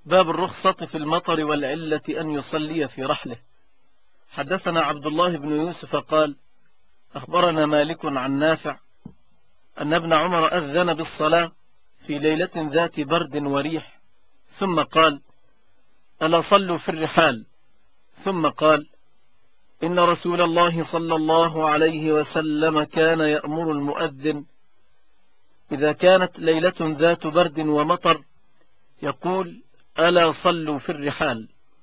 باب الرخصة في المطر والعلة أن يصلي في رحله. حدثنا عبد الله بن يوسف قال أخبرنا مالك عن نافع أن ابن عمر أذن بالصلاة في ليلة ذات برد وريح، ثم قال ألا صلوا في الرحال، ثم قال إن رسول الله صلى الله عليه وسلم كان يأمر المؤذن إذا كانت ليلة ذات برد ومطر يقول ألا صلوا في الرحال.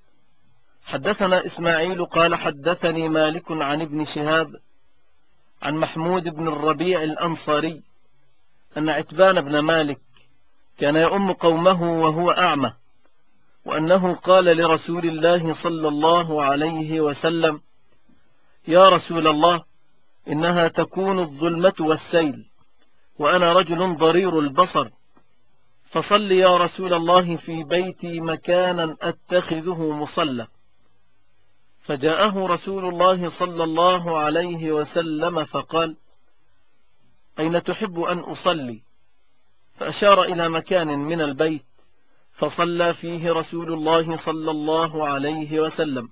حدثنا إسماعيل قال حدثني مالك عن ابن شهاب عن محمود بن الربيع الأنصاري أن عتبان بن مالك كان يؤم قومه وهو أعمى، وأنه قال لرسول الله صلى الله عليه وسلم يا رسول الله إنها تكون الظلمة والسيل وأنا رجل ضرير البصر، فصل يا رسول الله في بيتي مكانا أتخذه مصلى. فجاءه رسول الله صلى الله عليه وسلم فقال أين تحب أن أصلي؟ فأشار إلى مكان من البيت فصلى فيه رسول الله صلى الله عليه وسلم.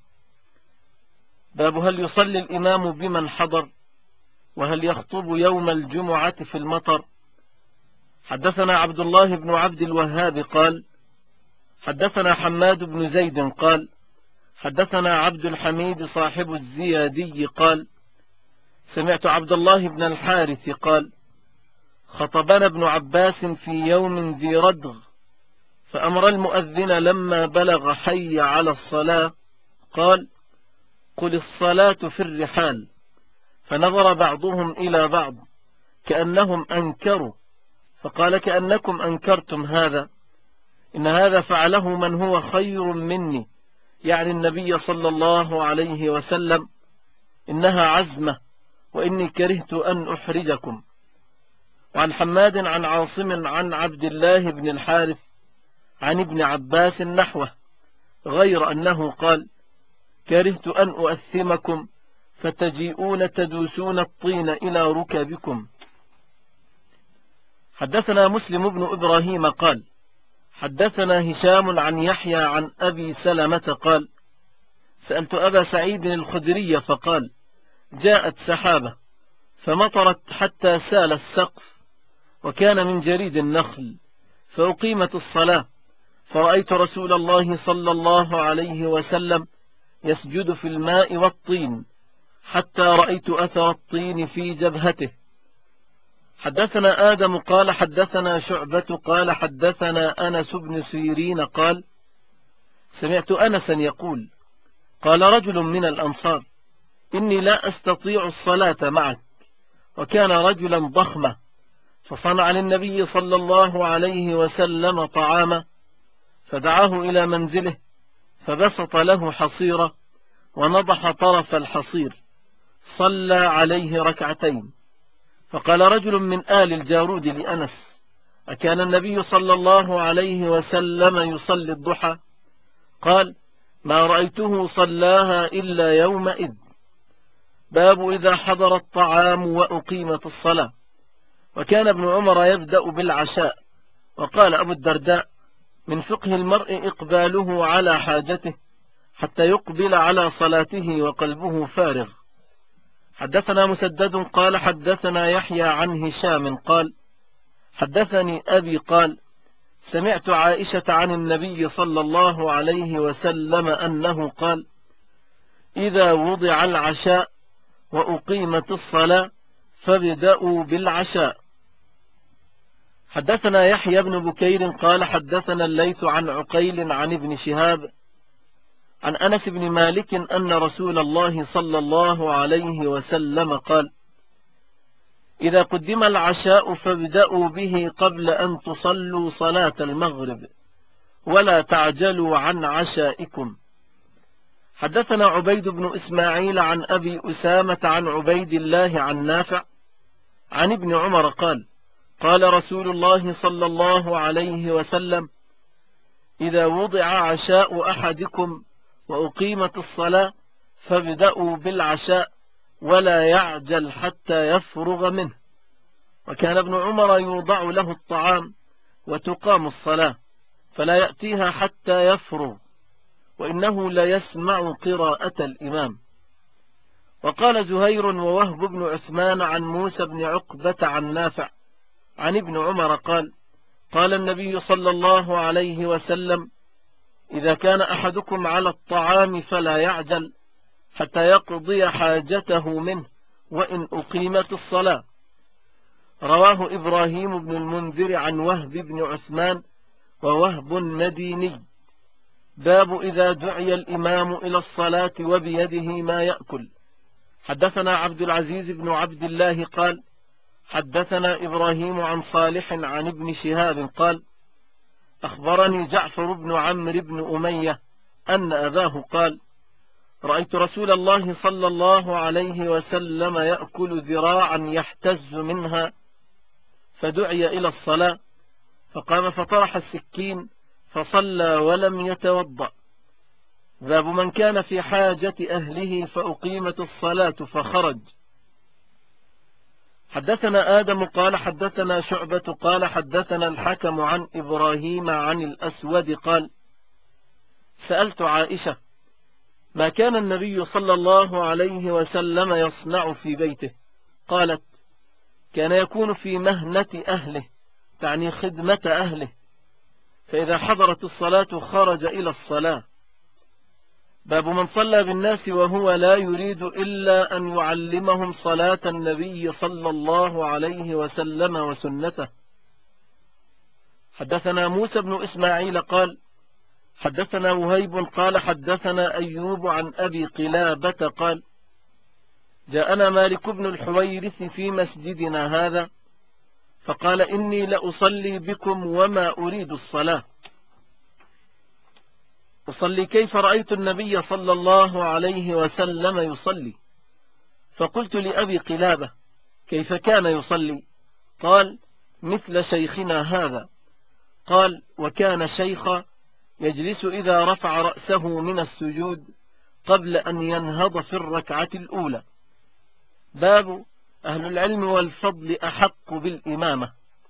باب هل يصلي الإمام بمن حضر، وهل يخطب يوم الجمعة في المطر؟ حدثنا عبد الله بن عبد الوهاب قال حدثنا حماد بن زيد قال حدثنا عبد الحميد صاحب الزيادي قال سمعت عبد الله بن الحارث قال خطبنا ابن عباس في يوم ذي ردغ، فأمر المؤذن لما بلغ حي على الصلاة قال قل الصلاة في الرحال، فنظر بعضهم إلى بعض كأنهم أنكروا، فقال كأنكم أنكرتم هذا، إن هذا فعله من هو خير مني، يعني النبي صلى الله عليه وسلم، إنها عزمة وإني كرهت أن أحرجكم. وعن حماد عن عاصم عن عبد الله بن الحارث عن ابن عباس نحوه، غير أنه قال كرهت أن أؤثمكم فتجيئون تدوسون الطين إلى ركبكم. حدثنا مسلم بن إبراهيم قال حدثنا هشام عن يحيى عن أبي سلمة قال سألت أبا سعيد الخدري فقال جاءت سحابة فمطرت حتى سال السقف وكان من جريد النخل، فأقيمت الصلاة، فرأيت رسول الله صلى الله عليه وسلم يسجد في الماء والطين حتى رأيت أثر الطين في جبهته. حدثنا آدم قال حدثنا شعبة قال حدثنا أنس بن سيرين قال سمعت أنسا يقول قال رجل من الأنصار إني لا أستطيع الصلاة معك، وكان رجلا ضخما، فصنع للنبي صلى الله عليه وسلم طعاما، فدعاه إلى منزله فبسط له حصيرة ونضح طرف الحصير، صلى عليه ركعتين. فقال رجل من آل الجارود لأنس أكان النبي صلى الله عليه وسلم يصلي الضحى؟ قال ما رأيته صلاها إلا يومئذ. باب إذا حضر الطعام وأقيمت الصلاة. وكان ابن عمر يبدأ بالعشاء. وقال أبو الدرداء من فقه المرء إقباله على حاجته حتى يقبل على صلاته وقلبه فارغ. حدثنا مسدد قال حدثنا يحيى عن هشام قال حدثني أبي قال سمعت عائشة عن النبي صلى الله عليه وسلم أنه قال إذا وضع العشاء وأقيمت الصلاة فابدأوا بالعشاء. حدثنا يحيى بن بكير قال حدثنا الليث عن عقيل عن ابن شهاب عن أنس بن مالك أن رسول الله صلى الله عليه وسلم قال إذا قدم العشاء فابدأوا به قبل أن تصلوا صلاة المغرب ولا تعجلوا عن عشائكم. حدثنا عبيد بن إسماعيل عن أبي أسامة عن عبيد الله عن نافع عن ابن عمر قال قال رسول الله صلى الله عليه وسلم إذا وضع عشاء أحدكم وأقيمت الصلاة فابدأوا بالعشاء ولا يعجل حتى يفرغ منه. وكان ابن عمر يوضع له الطعام وتقام الصلاة، فلا يأتيها حتى يفرغ، وإنه ليسمع قراءة الإمام. وقال زهير ووهب بن عثمان عن موسى بن عقبة عن نافع عن ابن عمر قال: قال النبي صلى الله عليه وسلم: إذا كان أحدكم على الطعام فلا يعجل حتى يقضي حاجته منه وإن أقيمت الصلاة. رواه إبراهيم بن المنذر عن وهب بن عثمان ووهب النديني. باب إذا دعي الإمام إلى الصلاة وبيده ما يأكل. حدثنا عبد العزيز بن عبد الله قال: حدثنا إبراهيم عن صالح عن ابن شهاب قال: أخبرني جعفر بن عمرو بن أمية أن أباه قال: رأيت رسول الله صلى الله عليه وسلم يأكل ذراعا يحتز منها، فدعي إلى الصلاة فقام فطرح السكين فصلى ولم يتوضأ. باب من كان في حاجة أهله فأقيمت الصلاة فخرج. حدثنا آدم قال حدثنا شعبة قال حدثنا الحكم عن إبراهيم عن الأسود قال: سألت عائشة: ما كان النبي صلى الله عليه وسلم يصنع في بيته؟ قالت: كان يكون في مهنة أهله، تعني خدمة أهله، فإذا حضرت الصلاة خرج إلى الصلاة. باب من صلى بالناس وهو لا يريد إلا أن يعلمهم صلاة النبي صلى الله عليه وسلم وسنته. حدثنا موسى بن إسماعيل قال: حدثنا وهيب قال حدثنا أيوب عن أبي قلابة قال: جاءنا مالك بن الحويرث في مسجدنا هذا فقال: إني لأصلي بكم وما أريد الصلاة. أصلي كيف رأيت النبي صلى الله عليه وسلم يصلي. فقلت لأبي قلابة: كيف كان يصلي؟ قال: مثل شيخنا هذا. قال: وكان شيخا يجلس إذا رفع رأسه من السجود قبل أن ينهض في الركعة الأولى. باب أهل العلم والفضل أحق بالإمامة.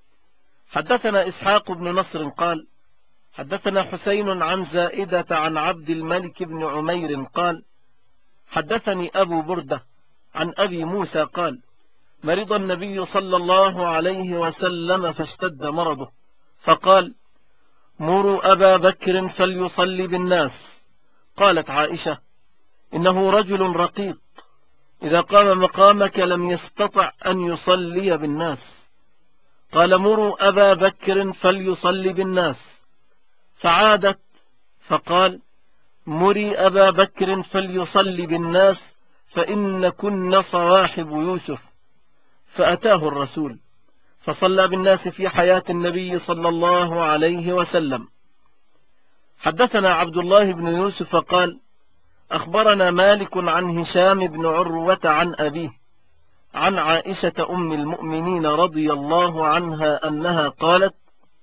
حدثنا إسحاق بن نصر قال: حدثنا حسين عن زائدة عن عبد الملك بن عمير قال: حدثني أبو بردة عن أبي موسى قال: مرض النبي صلى الله عليه وسلم فاشتد مرضه، فقال: مروا أبا بكر فليصلي بالناس. قالت عائشة: إنه رجل رقيق، إذا قام مقامك لم يستطع أن يصلي بالناس. قال: مروا أبا بكر فليصلي بالناس. فعادت فقال: مري أبا بكر فليصلي بالناس فإن كن صواحب يوسف. فأتاه الرسول فصلى بالناس في حياة النبي صلى الله عليه وسلم. حدثنا عبد الله بن يوسف قال: أخبرنا مالك عن هشام بن عروة عن أبيه عن عائشة أم المؤمنين رضي الله عنها أنها قالت: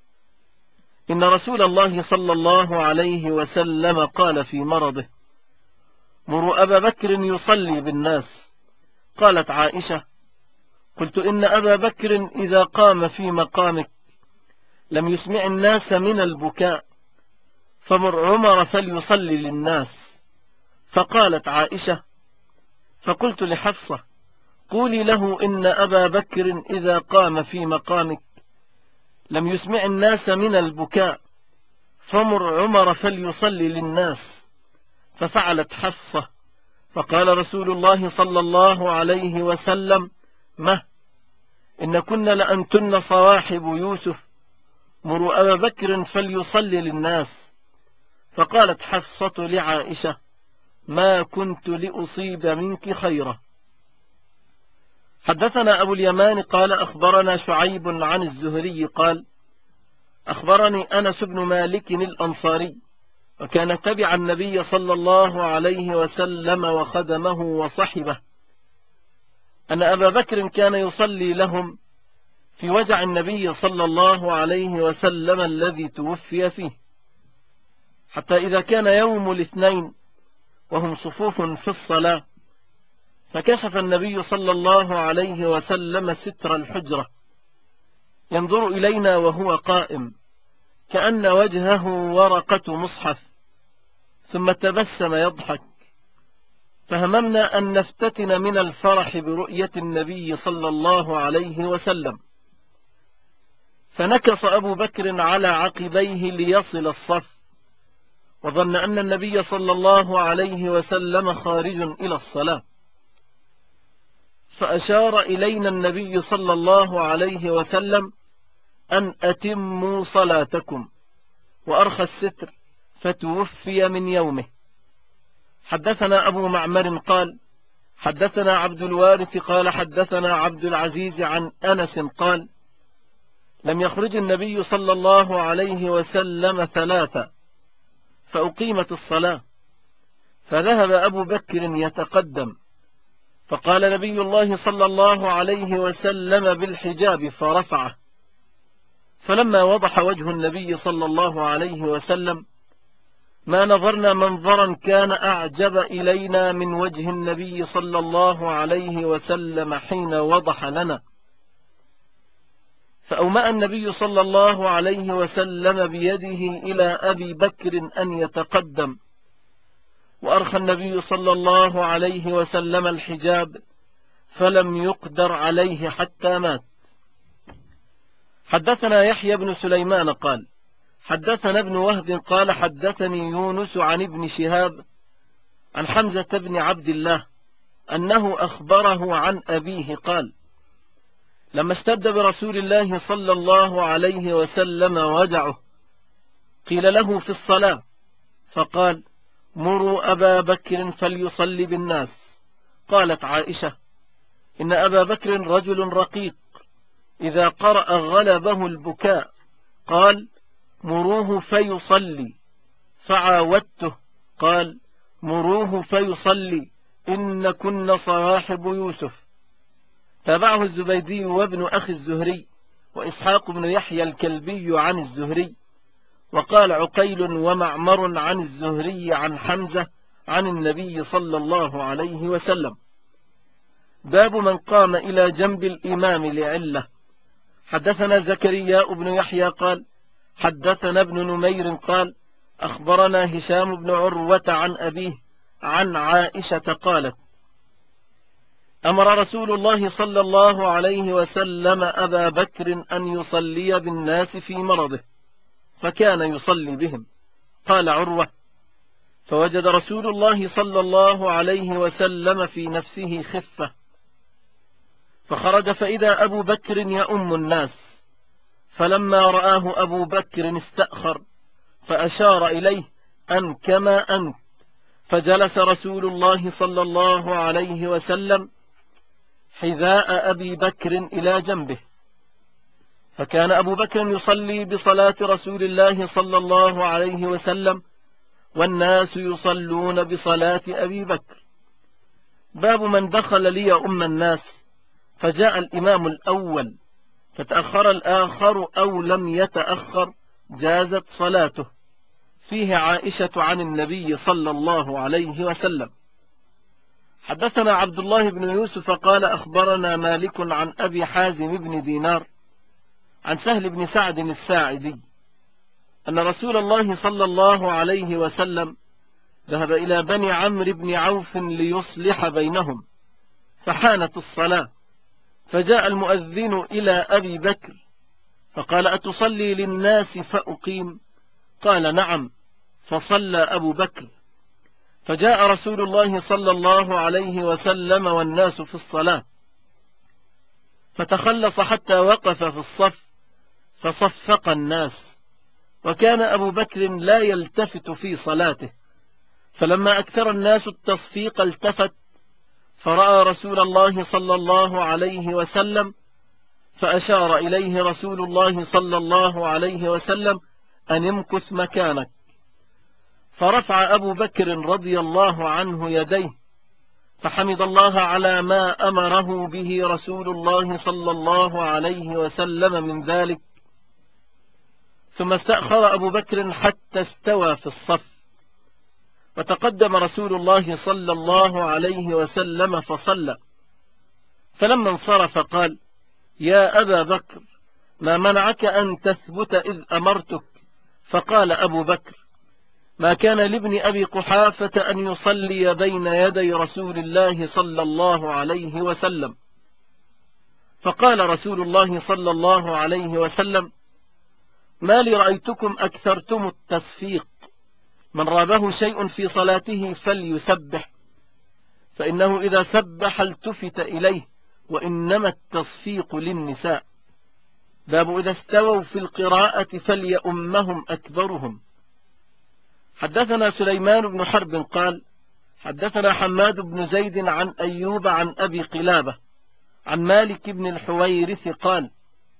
إن رسول الله صلى الله عليه وسلم قال في مرضه: مروا أبا بكر يصلي بالناس. قالت عائشة: قلت إن أبا بكر إذا قام في مقامك لم يسمع الناس من البكاء، فمر عمر فليصلي للناس. فقالت عائشة: فقلت لحفصة: قولي له إن أبا بكر إذا قام في مقامك لم يسمع الناس من البكاء، فمر عمر فليصلي للناس. ففعلت حفصة، فقال رسول الله صلى الله عليه وسلم: ما إن كن لأنتن صواحب يوسف، مروا أبا بكر فليصلي للناس. فقالت حفصة لعائشة: ما كنت لأصيب منك خيرا. حدثنا أبو اليمان قال: أخبرنا شعيب عن الزهري قال: أخبرني أنس بن مالك الأنصاري، وكان تبع النبي صلى الله عليه وسلم وخدمه وصحبه، أن أبا بكر كان يصلي لهم في وجع النبي صلى الله عليه وسلم الذي توفي فيه، حتى إذا كان يوم الاثنين وهم صفوف في الصلاة، فكشف النبي صلى الله عليه وسلم ستر الحجرة ينظر إلينا وهو قائم، كأن وجهه ورقة مصحف، ثم تبسم يضحك، فهممنا أن نفتتن من الفرح برؤية النبي صلى الله عليه وسلم، فنكص أبو بكر على عقبيه ليصل الصف، وظن أن النبي صلى الله عليه وسلم خارج إلى الصلاة، فأشار إلينا النبي صلى الله عليه وسلم أن أتموا صلاتكم، وأرخى الستر فتوفي من يومه. حدثنا أبو معمر قال حدثنا عبد الوارث قال حدثنا عبد العزيز عن أنس قال لم يخرج النبي صلى الله عليه وسلم 3 فأقيمت الصلاة، فذهب أبو بكر يتقدم، فقال نبي الله صلى الله عليه وسلم بالحجاب فرفعه، فلما وضح وجه النبي صلى الله عليه وسلم ما نظرنا منظرا كان أعجب إلينا من وجه النبي صلى الله عليه وسلم حين وضح لنا، فأومأ النبي صلى الله عليه وسلم بيده إلى أبي بكر أن يتقدم، وأرخى النبي صلى الله عليه وسلم الحجاب فلم يقدر عليه حتى مات. حدثنا يحيى بن سليمان قال حدثنا ابن وهب قال حدثني يونس عن ابن شهاب عن حمزة بن عبد الله أنه أخبره عن أبيه قال لما اشتد برسول الله صلى الله عليه وسلم وجعه قيل له في الصلاة فقال مروا أبا بكر فليصلي بالناس. قالت عائشة إن أبا بكر رجل رقيق إذا قرأ غلبه البكاء، قال مروه فيصلي، فعاودته قال مروه فيصلي إن كن صواحب يوسف. تابعه الزبيدي وابن أخي الزهري وإسحاق بن يحيى الكلبي عن الزهري، وقال عقيل ومعمر عن الزهري عن حمزة عن النبي صلى الله عليه وسلم. باب من قام إلى جنب الإمام لعلة. حدثنا زكريا بن يحيى قال حدثنا ابن نمير قال أخبرنا هشام بن عروة عن أبيه عن عائشة قالت أمر رسول الله صلى الله عليه وسلم أبا بكر أن يصلي بالناس في مرضه، فكان يصلي بهم. قال عروة فوجد رسول الله صلى الله عليه وسلم في نفسه خفة، فخرج فإذا أبو بكر يؤم الناس، فلما رآه أبو بكر استأخر فأشار إليه أن كما أنت، فجلس رسول الله صلى الله عليه وسلم حذاء أبي بكر إلى جنبه، فكان أبو بكر يصلي بصلاة رسول الله صلى الله عليه وسلم والناس يصلون بصلاة أبي بكر. باب من دخل ليؤم الناس فجاء الإمام الأول فتأخر الآخر أو لم يتأخر جازت صلاته. فيه عائشة عن النبي صلى الله عليه وسلم. حدثنا عبد الله بن يوسف قال أخبرنا مالك عن أبي حازم بن دينار عن سهل بن سعد الساعدي أن رسول الله صلى الله عليه وسلم ذهب إلى بني عمرو بن عوف ليصلح بينهم، فحانت الصلاة، فجاء المؤذن إلى أبي بكر فقال أتصلي للناس فأقيم؟ قال نعم، فصلى أبو بكر، فجاء رسول الله صلى الله عليه وسلم والناس في الصلاة، فتخلص حتى وقف في الصف فصفق الناس، وكان أبو بكر لا يلتفت في صلاته، فلما أكثر الناس التصفيق التفت فرأى رسول الله صلى الله عليه وسلم، فأشار إليه رسول الله صلى الله عليه وسلم أن امكث مكانك، فرفع أبو بكر رضي الله عنه يديه فحمد الله على ما أمره به رسول الله صلى الله عليه وسلم من ذلك، ثم استأخر أبو بكر حتى استوى في الصف، وتقدم رسول الله صلى الله عليه وسلم فصلى، فلما انصرف قال يا أبا بكر ما منعك أن تثبت إذ أمرتك فقال أبو بكر: ما كان لابن أبي قحافة أن يصلي بين يدي رسول الله صلى الله عليه وسلم. فقال رسول الله صلى الله عليه وسلم: ما لي رأيتكم أكثرتم التصفيق، من رابه شيء في صلاته فليسبح، فإنه إذا سبح التفت إليه، وإنما التصفيق للنساء. باب إذا استووا في القراءة فليؤمهم أكبرهم. حدثنا سليمان بن حرب قال: حدثنا حماد بن زيد عن أيوب عن أبي قلابة عن مالك بن الحويرث قال: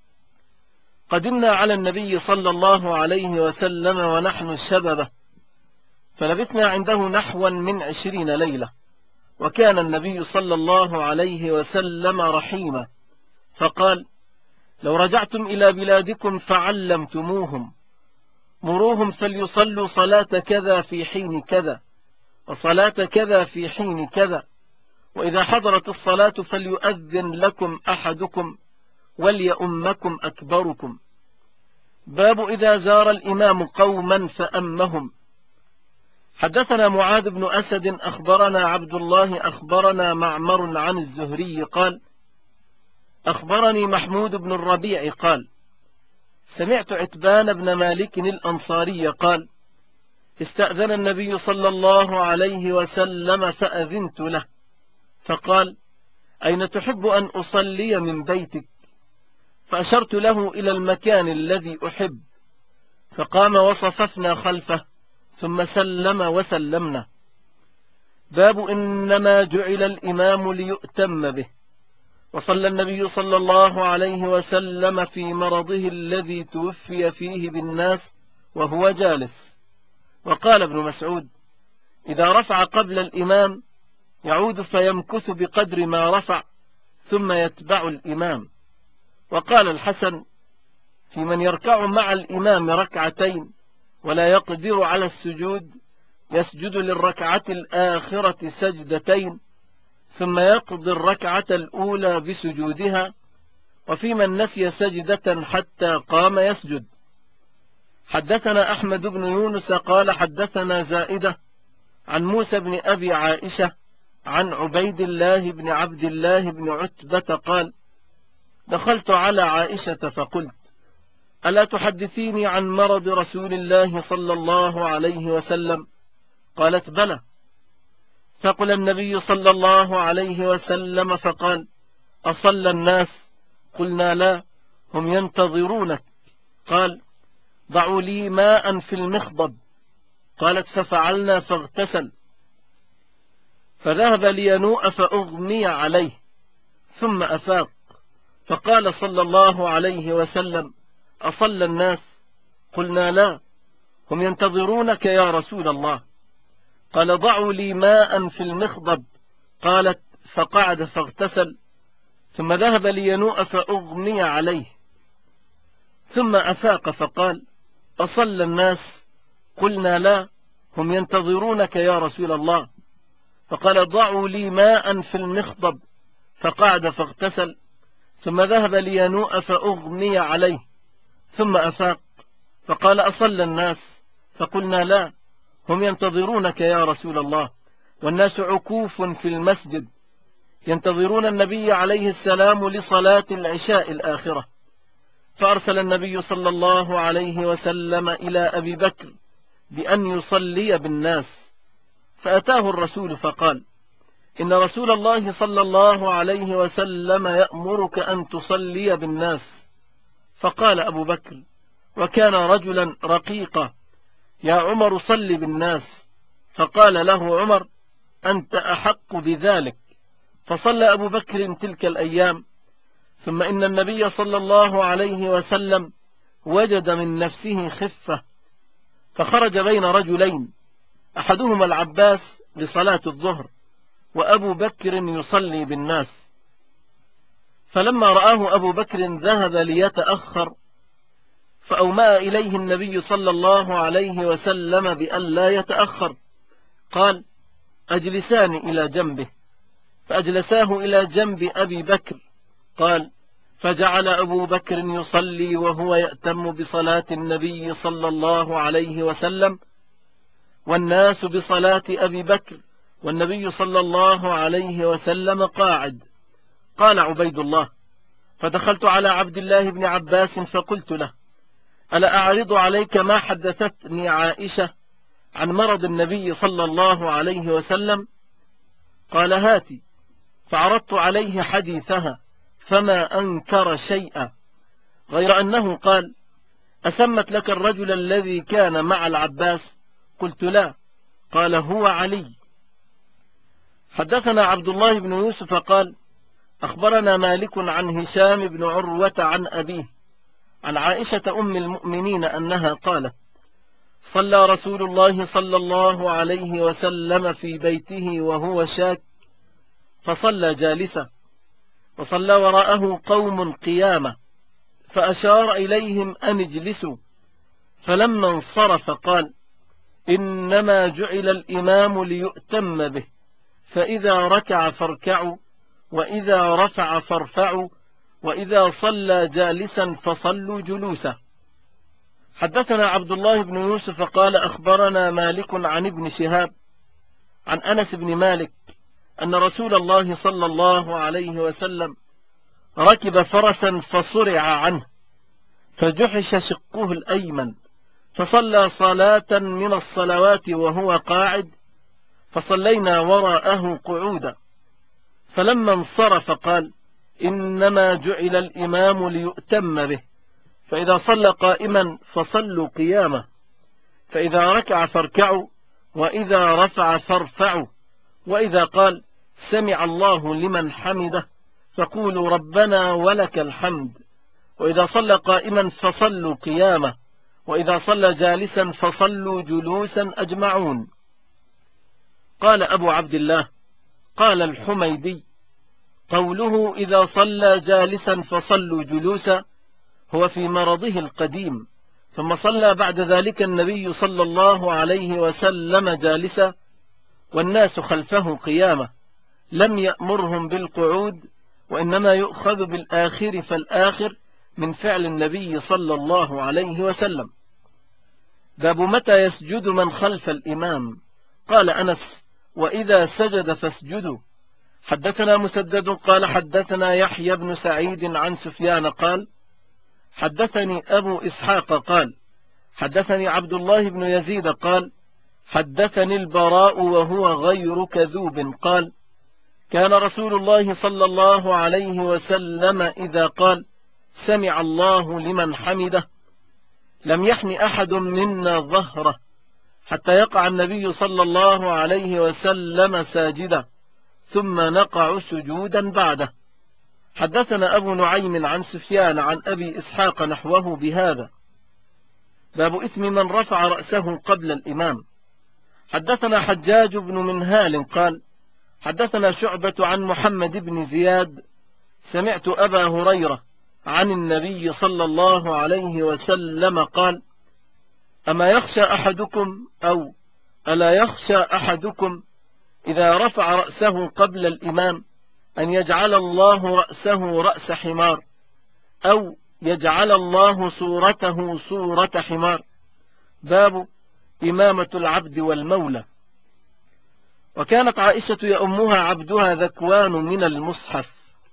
قدمنا على النبي صلى الله عليه وسلم ونحن شببة، فلبثنا عنده نحوا من 20 ليلة، وكان النبي صلى الله عليه وسلم رحيما، فقال: لو رجعتم إلى بلادكم فعلمتموهم، مروهم فليصلوا صلاة كذا في حين كذا، وصلاة كذا في حين كذا، وإذا حضرت الصلاة فليؤذن لكم أحدكم وليؤمكم أكبركم. باب إذا زار الإمام قوما فأمهم. حدثنا معاذ بن أسد أخبرنا عبد الله أخبرنا معمر عن الزهري قال: أخبرني محمود بن الربيع قال: سمعت عتبان بن مالك الأنصاري قال: استأذن النبي صلى الله عليه وسلم فأذنت له، فقال: أين تحب أن أصلي من بيتك؟ فأشرت له إلى المكان الذي أحب، فقام وصففنا خلفه، ثم سلم وسلمنا. باب إنما جعل الإمام ليؤتم به. وصلى النبي صلى الله عليه وسلم في مرضه الذي توفي فيه بالناس وهو جالس. وقال ابن مسعود: إذا رفع قبل الإمام يعود فيمكث بقدر ما رفع ثم يتبع الإمام. وقال الحسن: في من يركع مع الإمام ركعتين ولا يقدر على السجود يسجد للركعة الآخرة سجدتين ثم يقضي الركعة الأولى بسجودها، وفي من نسي سجدة حتى قام يسجد. حدثنا أحمد بن يونس قال: حدثنا زائدة عن موسى بن أبي عائشة عن عبيد الله بن عبد الله بن عتبة قال: دخلت على عائشة فقلت: ألا تحدثيني عن مرض رسول الله صلى الله عليه وسلم؟ قالت: بلى. فقل النبي صلى الله عليه وسلم فقال: أصلى الناس؟ قلنا: لا، هم ينتظرونك. قال: ضعوا لي ماء في المخضب. قالت: ففعلنا فاغتسل، فذهب لينوء فأغمي عليه، ثم أفاق، فقال صلى الله عليه وسلم: أصلى الناس؟ قلنا: لا، هم ينتظرونك يا رسول الله. قال: ضعوا لي ماء في المخضب. قالت: فقعد فاغتسل، ثم ذهب لينوء فأغمي عليه، ثم أفاق فقال: أصلى الناس؟ قلنا: لا، هم ينتظرونك يا رسول الله. فقال: ضعوا لي ماء في المخضب. فقعد فاغتسل، ثم ذهب لينوء فأغمي عليه، ثم أفاق، فقال: أصلى الناس؟ فقلنا: لا، هم ينتظرونك يا رسول الله. والناس عكوف في المسجد ينتظرون النبي عليه السلام لصلاة العشاء الآخرة. فأرسل النبي صلى الله عليه وسلم إلى أبي بكر بأن يصلي بالناس، فأتاه الرسول فقال: إن رسول الله صلى الله عليه وسلم يأمرك أن تصلي بالناس. فقال أبو بكر، وكان رجلا رقيقا: يا عمر صل بالناس. فقال له عمر: أنت أحق بذلك. فصلى أبو بكر تلك الأيام. ثم إن النبي صلى الله عليه وسلم وجد من نفسه خفة، فخرج بين رجلين، أحدهما العباس لصلاة الظهر، وأبو بكر يصلي بالناس. فلما رآه أبو بكر ذهب ليتأخر، فأومأ إليه النبي صلى الله عليه وسلم بأن لا يتأخر. قال: أجلسان إلى جنبه. فأجلساه إلى جنب أبي بكر. قال: فجعل أبو بكر يصلي وهو يأتم بصلاة النبي صلى الله عليه وسلم، والناس بصلاة أبي بكر، والنبي صلى الله عليه وسلم قاعد. قال عبيد الله: فدخلت على عبد الله بن عباس فقلت له: ألا أعرض عليك ما حدثتني عائشة عن مرض النبي صلى الله عليه وسلم؟ قال: هاتي. فعرضت عليه حديثها فما أنكر شيئا، غير أنه قال: أسمت لك الرجل الذي كان مع العباس؟ قلت: لا. قال: هو علي. حدثنا عبد الله بن يوسف قال: أخبرنا مالك عن هشام بن عروة عن أبيه عن عائشة أم المؤمنين أنها قالت: صلى رسول الله صلى الله عليه وسلم في بيته وهو شاك، فصلى جالسا، وصلى وراءه قوم قيامة، فأشار إليهم أن اجلسوا، فلما انصرف قال: إنما جعل الإمام ليؤتم به، فإذا ركع فاركعوا، وإذا رفع فارفعوا، وإذا صلى جالسا فصلوا جلوسا. حدثنا عبد الله بن يوسف قال: أخبرنا مالك عن ابن شهاب عن أنس بن مالك أن رسول الله صلى الله عليه وسلم ركب فرسا فصرع عنه، فجحش شقه الأيمن، فصلى صلاة من الصلوات وهو قاعد، فصلينا وراءه قعودا، فلما انصرف قال: إنما جعل الإمام ليؤتم به، فإذا صلى قائما فصلوا قياما، فإذا ركع فاركعوا، وإذا رفع فارفعوا، وإذا قال: سمع الله لمن حمده، فقولوا ربنا ولك الحمد، وإذا صلى قائما فصلوا قياما، وإذا صلى جالسا فصلوا جلوسا أجمعون. قال أبو عبد الله: قال الحميدي: قوله إذا صلى جالسا فصلوا جلوسا هو في مرضه القديم، ثم صلى بعد ذلك النبي صلى الله عليه وسلم جالسا، والناس خلفه قيامة، لم يأمرهم بالقعود، وإنما يؤخذ بالآخر فالآخر من فعل النبي صلى الله عليه وسلم. باب متى يسجد من خلف الإمام. قال أنس: وإذا سجد فاسجدوا. حدثنا مسدد قال: حدثنا يحيى بن سعيد عن سفيان قال: حدثني أبو إسحاق قال: حدثني عبد الله بن يزيد قال: حدثني البراء وهو غير كذوب قال: كان رسول الله صلى الله عليه وسلم إذا قال: سمع الله لمن حمده، لم يحن أحد منا ظهره حتى يقع النبي صلى الله عليه وسلم ساجدا، ثم نقع سجودا بعده. حدثنا أبو نعيم عن سفيان عن أبي إسحاق نحوه بهذا. باب إثم من رفع رأسه قبل الإمام. حدثنا حجاج بن منهال قال: حدثنا شعبة عن محمد بن زياد سمعت أبا هريرة عن النبي صلى الله عليه وسلم قال: أما يخشى أحدكم أو ألا يخشى أحدكم إذا رفع رأسه قبل الإمام أن يجعل الله رأسه رأس حمار، أو يجعل الله صورته صورة حمار. باب إمامة العبد والمولى. وكانت عائشة يأمها عبدها ذكوان من المصحف،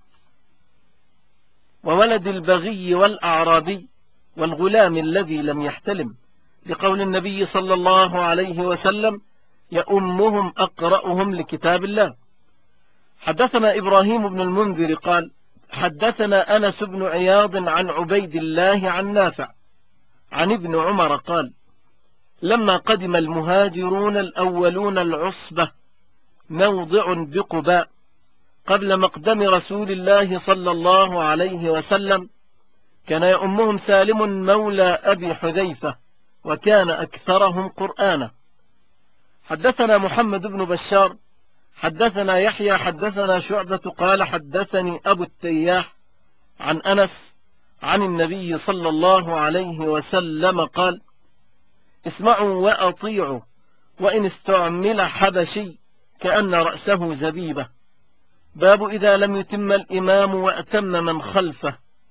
وولد البغي والأعرابي والغلام الذي لم يحتلم، لقول النبي صلى الله عليه وسلم: يأمهم أقرأهم لكتاب الله. حدثنا إبراهيم بن المنذر قال: حدثنا أنس بن عياض عن عبيد الله عن نافع عن ابن عمر قال: لما قدم المهاجرون الأولون العصبة موضع بقباء قبل مقدم رسول الله صلى الله عليه وسلم، كان يأمهم سالم مولى أبي حذيفة، وكان أكثرهم قرآنا. حدثنا محمد بن بشار حدثنا يحيى حدثنا شعبة قال: حدثني أبو التياح عن أنس عن النبي صلى الله عليه وسلم قال: اسمعوا وأطيعوا، وإن استعمل حبشي كأن رأسه زبيبة. باب إذا لم يتم الإمام وأتم من خلفه،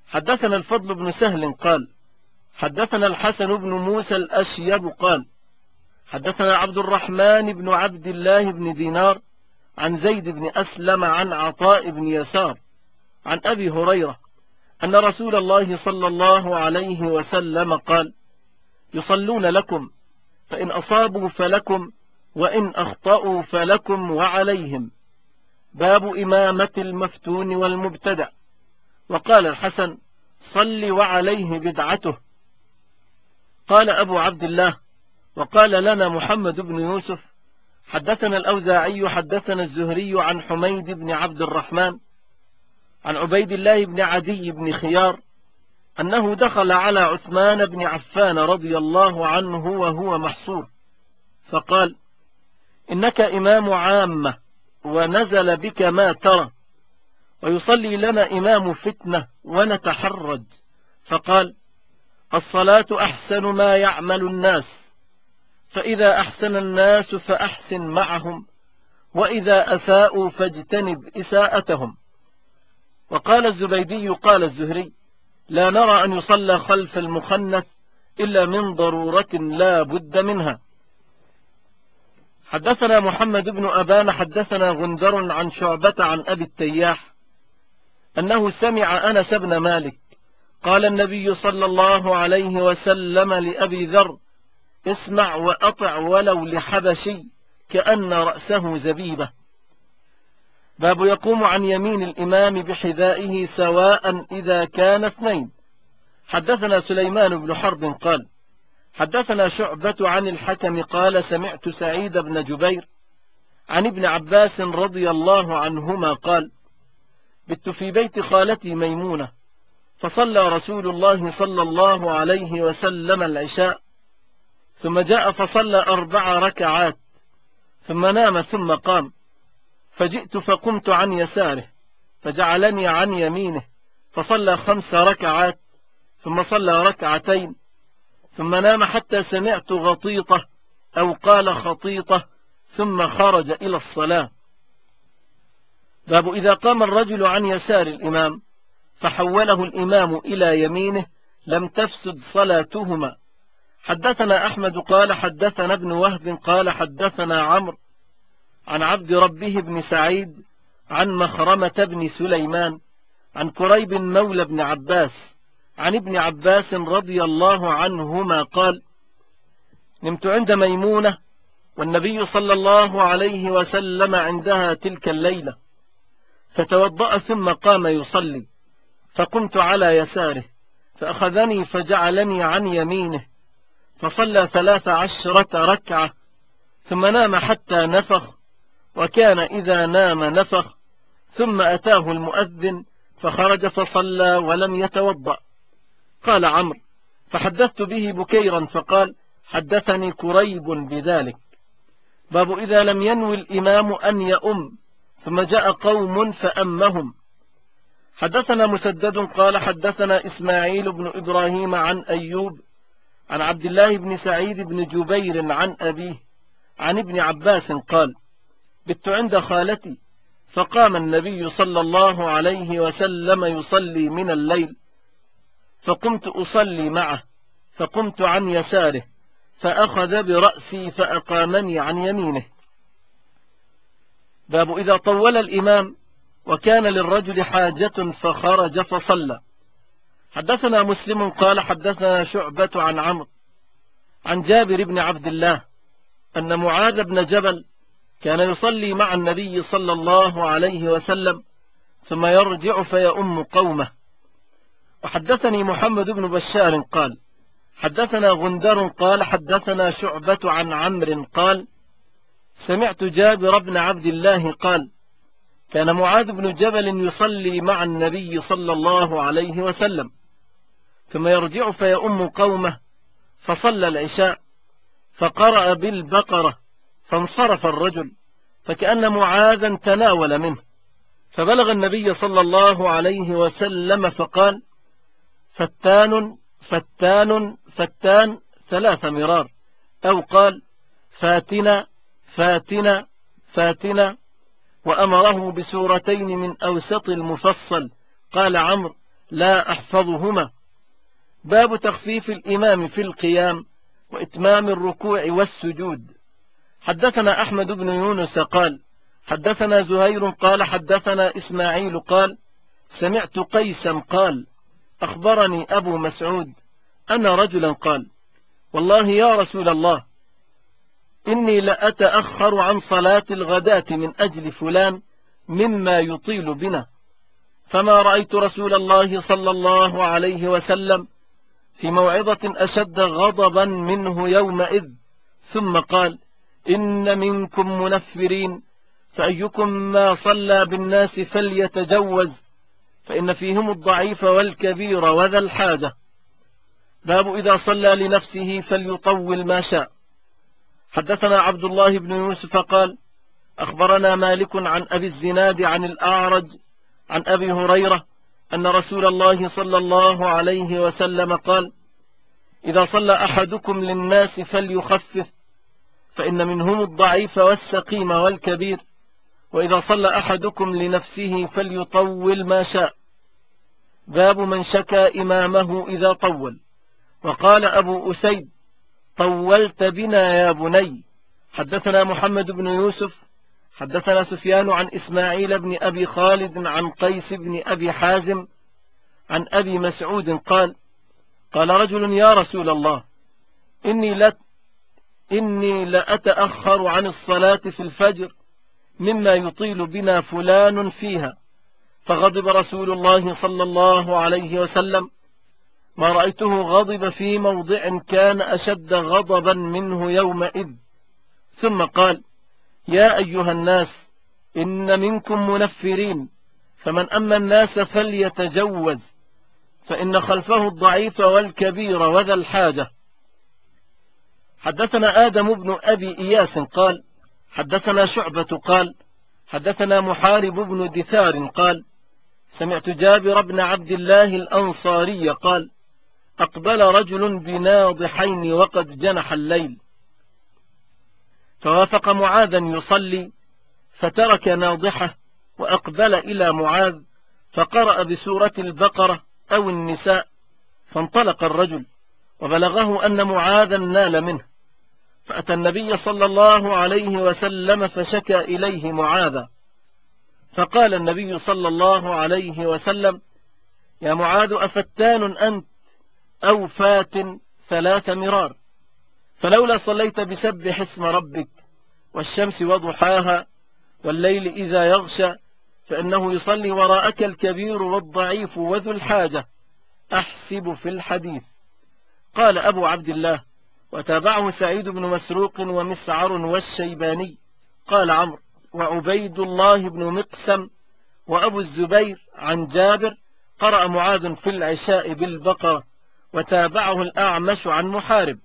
حدثنا الفضل بن سهل قال حدثنا الحسن بن موسى الأشيب قال حدثنا عبد الرحمن بن عبد الله بن دينار عن زيد بن أسلم عن عطاء بن يسار عن أبي هريرة أن رسول الله صلى الله عليه وسلم قال يصلون لكم فإن أصابوا فلكم وإن أخطأوا فلكم وعليهم. باب إمامة المفتون والمبتدع. وقال الحسن صل وعليه بدعته. قال أبو عبد الله وقال لنا محمد بن يوسف حدثنا الأوزاعي حدثنا الزهري عن حميد بن عبد الرحمن عن عبيد الله بن عدي بن خيار أنه دخل على عثمان بن عفان رضي الله عنه وهو محصور فقال إنك إمام عامة ونزل بك ما ترى ويصلي لنا إمام فتنة ونتحرج. فقال الصلاة أحسن ما يعمل الناس، فإذا أحسن الناس فأحسن معهم، وإذا أساءوا فاجتنب إساءتهم. وقال الزبيدي قال الزهري لا نرى أن يصلى خلف المخنث إلا من ضرورة لا بد منها. حدثنا محمد بن أبان حدثنا غندر عن شعبة عن أبي التياح أنه سمع أنس بن مالك قال النبي صلى الله عليه وسلم لأبي ذر اسمع وأطع ولو لحبشي كأن رأسه زبيبة. باب يقوم عن يمين الإمام بحذائه سواء إذا كان اثنين. حدثنا سليمان بن حرب قال حدثنا شعبة عن الحكم قال سمعت سعيد بن جبير عن ابن عباس رضي الله عنهما قال بت في بيت خالتي ميمونة فصلى رسول الله صلى الله عليه وسلم العشاء ثم جاء فصلى 4 ركعات ثم نام ثم قام فجئت فقمت عن يساره فجعلني عن يمينه فصلى 5 ركعات ثم صلى 2 ركعتين ثم نام حتى سمعت غطيطة أو قال خطيطة ثم خرج إلى الصلاة. باب إذا قام الرجل عن يسار الإمام فحوله الإمام إلى يمينه لم تفسد صلاتهما. حدثنا أحمد قال حدثنا ابن وهب قال حدثنا عمرو عن عبد ربه بن سعيد عن مخرمة بن سليمان عن كريب مولى بن عباس عن ابن عباس رضي الله عنهما قال نمت عند ميمونة والنبي صلى الله عليه وسلم عندها تلك الليلة فتوضأ ثم قام يصلي فقمت على يساره فأخذني فجعلني عن يمينه فصلى 13 ركعة ثم نام حتى نفخ وكان إذا نام نفخ ثم أتاه المؤذن فخرج فصلى ولم يتوضأ. قال عمرو فحدثت به بكيرا فقال حدثني كريب بذلك. باب إذا لم ينوي الإمام أن يؤم ثم جاء قوم فأمهم. حدثنا مسدد قال حدثنا إسماعيل بن إبراهيم عن أيوب عن عبد الله بن سعيد بن جبير عن أبيه عن ابن عباس قال بت عند خالتي فقام النبي صلى الله عليه وسلم يصلي من الليل فقمت أصلي معه فقمت عن يساره فأخذ برأسي فأقامني عن يمينه. باب إذا طول الإمام وكان للرجل حاجة فخرج فصلى. حدثنا مسلم قال حدثنا شعبة عن عمرو عن جابر بن عبد الله أن معاذ بن جبل كان يصلي مع النبي صلى الله عليه وسلم ثم يرجع فيؤم قومه. وحدثني محمد بن بشار قال حدثنا غندر قال حدثنا شعبة عن عمرو قال سمعت جابر بن عبد الله قال كان معاذ بن جبل يصلي مع النبي صلى الله عليه وسلم ثم يرجع فيؤم قومه فصلى العشاء فقرأ بالبقرة فانصرف الرجل فكأن معاذا تناول منه فبلغ النبي صلى الله عليه وسلم فقال فتان فتان فتان 3 مرار أو قال فاتنا فاتنا فاتنا وأمره بسورتين من أوسط المفصل. قال عمرو لا أحفظهما. باب تخفيف الإمام في القيام وإتمام الركوع والسجود. حدثنا أحمد بن يونس قال حدثنا زهير قال حدثنا إسماعيل قال سمعت قيسا قال أخبرني أبو مسعود أن رجلا قال والله يا رسول الله إني لأتأخر عن صلاة الغداة من أجل فلان مما يطيل بنا، فما رأيت رسول الله صلى الله عليه وسلم في موعظة أشد غضبا منه يومئذ، ثم قال إن منكم منفرين، فأيكم ما صلى بالناس فليتجوز، فإن فيهم الضعيف والكبير وذا الحاجة. باب إذا صلى لنفسه فليطول ما شاء. حدثنا عبد الله بن يوسف قال أخبرنا مالك عن أبي الزناد عن الأعرج عن أبي هريرة أن رسول الله صلى الله عليه وسلم قال إذا صلى أحدكم للناس فليخفف، فإن منهم الضعيف والسقيم والكبير، وإذا صلى أحدكم لنفسه فليطول ما شاء. باب من شكى إمامه إذا طول. وقال أبو أسيد طولت بنا يا بني. حدثنا محمد بن يوسف حدثنا سفيان عن إسماعيل بن أبي خالد عن قيس بن أبي حازم عن أبي مسعود قال قال رجل يا رسول الله إني لأتأخر عن الصلاة في الفجر مما يطيل بنا فلان فيها، فغضب رسول الله صلى الله عليه وسلم، ما رأيته غضب في موضع كان أشد غضبا منه يومئذ، ثم قال يا أيها الناس إن منكم منفرين، فمن أما الناس فليتجوز، فإن خلفه الضعيف والكبير وذا الحاجة. حدثنا آدم بن أبي إياس قال حدثنا شعبة قال حدثنا محارب بن دثار قال سمعت جابر بن عبد الله الأنصاري قال أقبل رجل بناضحين وقد جنح الليل، فوافق معاذا يصلي فترك ناضحه وأقبل إلى معاذ فقرأ بسورة البقرة أو النساء، فانطلق الرجل وبلغه أن معاذا نال منه، فأتى النبي صلى الله عليه وسلم فشكى إليه معاذا، فقال النبي صلى الله عليه وسلم يا معاذ أفتان أنت أو فات 3 مرار، فلولا صليت بسبح اسم ربك والشمس وضحاها والليل إذا يغشى، فإنه يصلي وراءك الكبير والضعيف وذو الحاجة، أحسب في الحديث. قال أبو عبد الله وتابعه سعيد بن مسروق ومسعر والشيباني. قال عمرو وعبيد الله بن مقسم وأبو الزبير عن جابر قرأ معاذ في العشاء بالبقرة، وتابعه الأعمش عن محارب.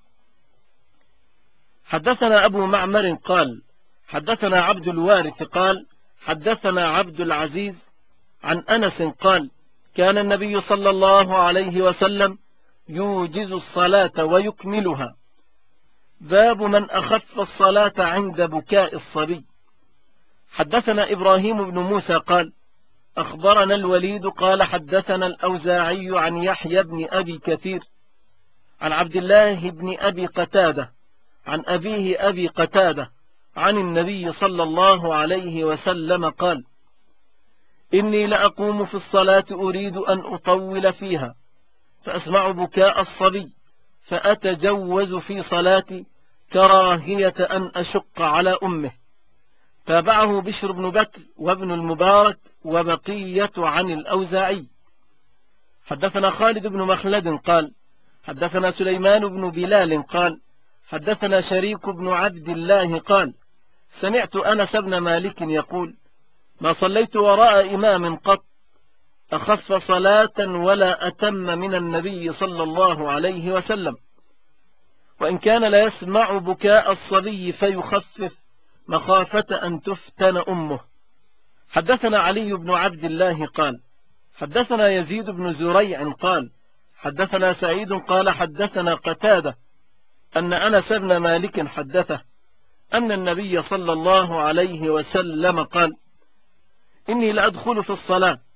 حدثنا أبو معمر قال حدثنا عبد الوارث قال حدثنا عبد العزيز عن أنس قال كان النبي صلى الله عليه وسلم يوجز الصلاة ويكملها. باب من أخف الصلاة عند بكاء الصبي. حدثنا إبراهيم بن موسى قال أخبرنا الوليد قال حدثنا الأوزاعي عن يحيى بن أبي كثير عن عبد الله بن أبي قتادة عن أبيه أبي قتادة عن النبي صلى الله عليه وسلم قال إني لأقوم في الصلاة أريد أن أطول فيها، فأسمع بكاء الصبي فأتجوز في صلاتي كراهية أن أشق على أمه. تابعه بشر بن بكر وابن المبارك وبقية عن الأوزاعي. حدثنا خالد بن مخلد قال حدثنا سليمان بن بلال قال حدثنا شريك بن عبد الله قال سمعت أنس بن مالك يقول ما صليت وراء إمام قط أخف صلاة ولا أتم من النبي صلى الله عليه وسلم، وإن كان لا يسمع بكاء الصبي فيخفف مخافة أن تفتن أمه. حدثنا علي بن عبد الله قال حدثنا يزيد بن زريع قال حدثنا سعيد قال حدثنا قتادة أن أنس بن مالك حدثه أن النبي صلى الله عليه وسلم قال إني لأدخل في الصلاة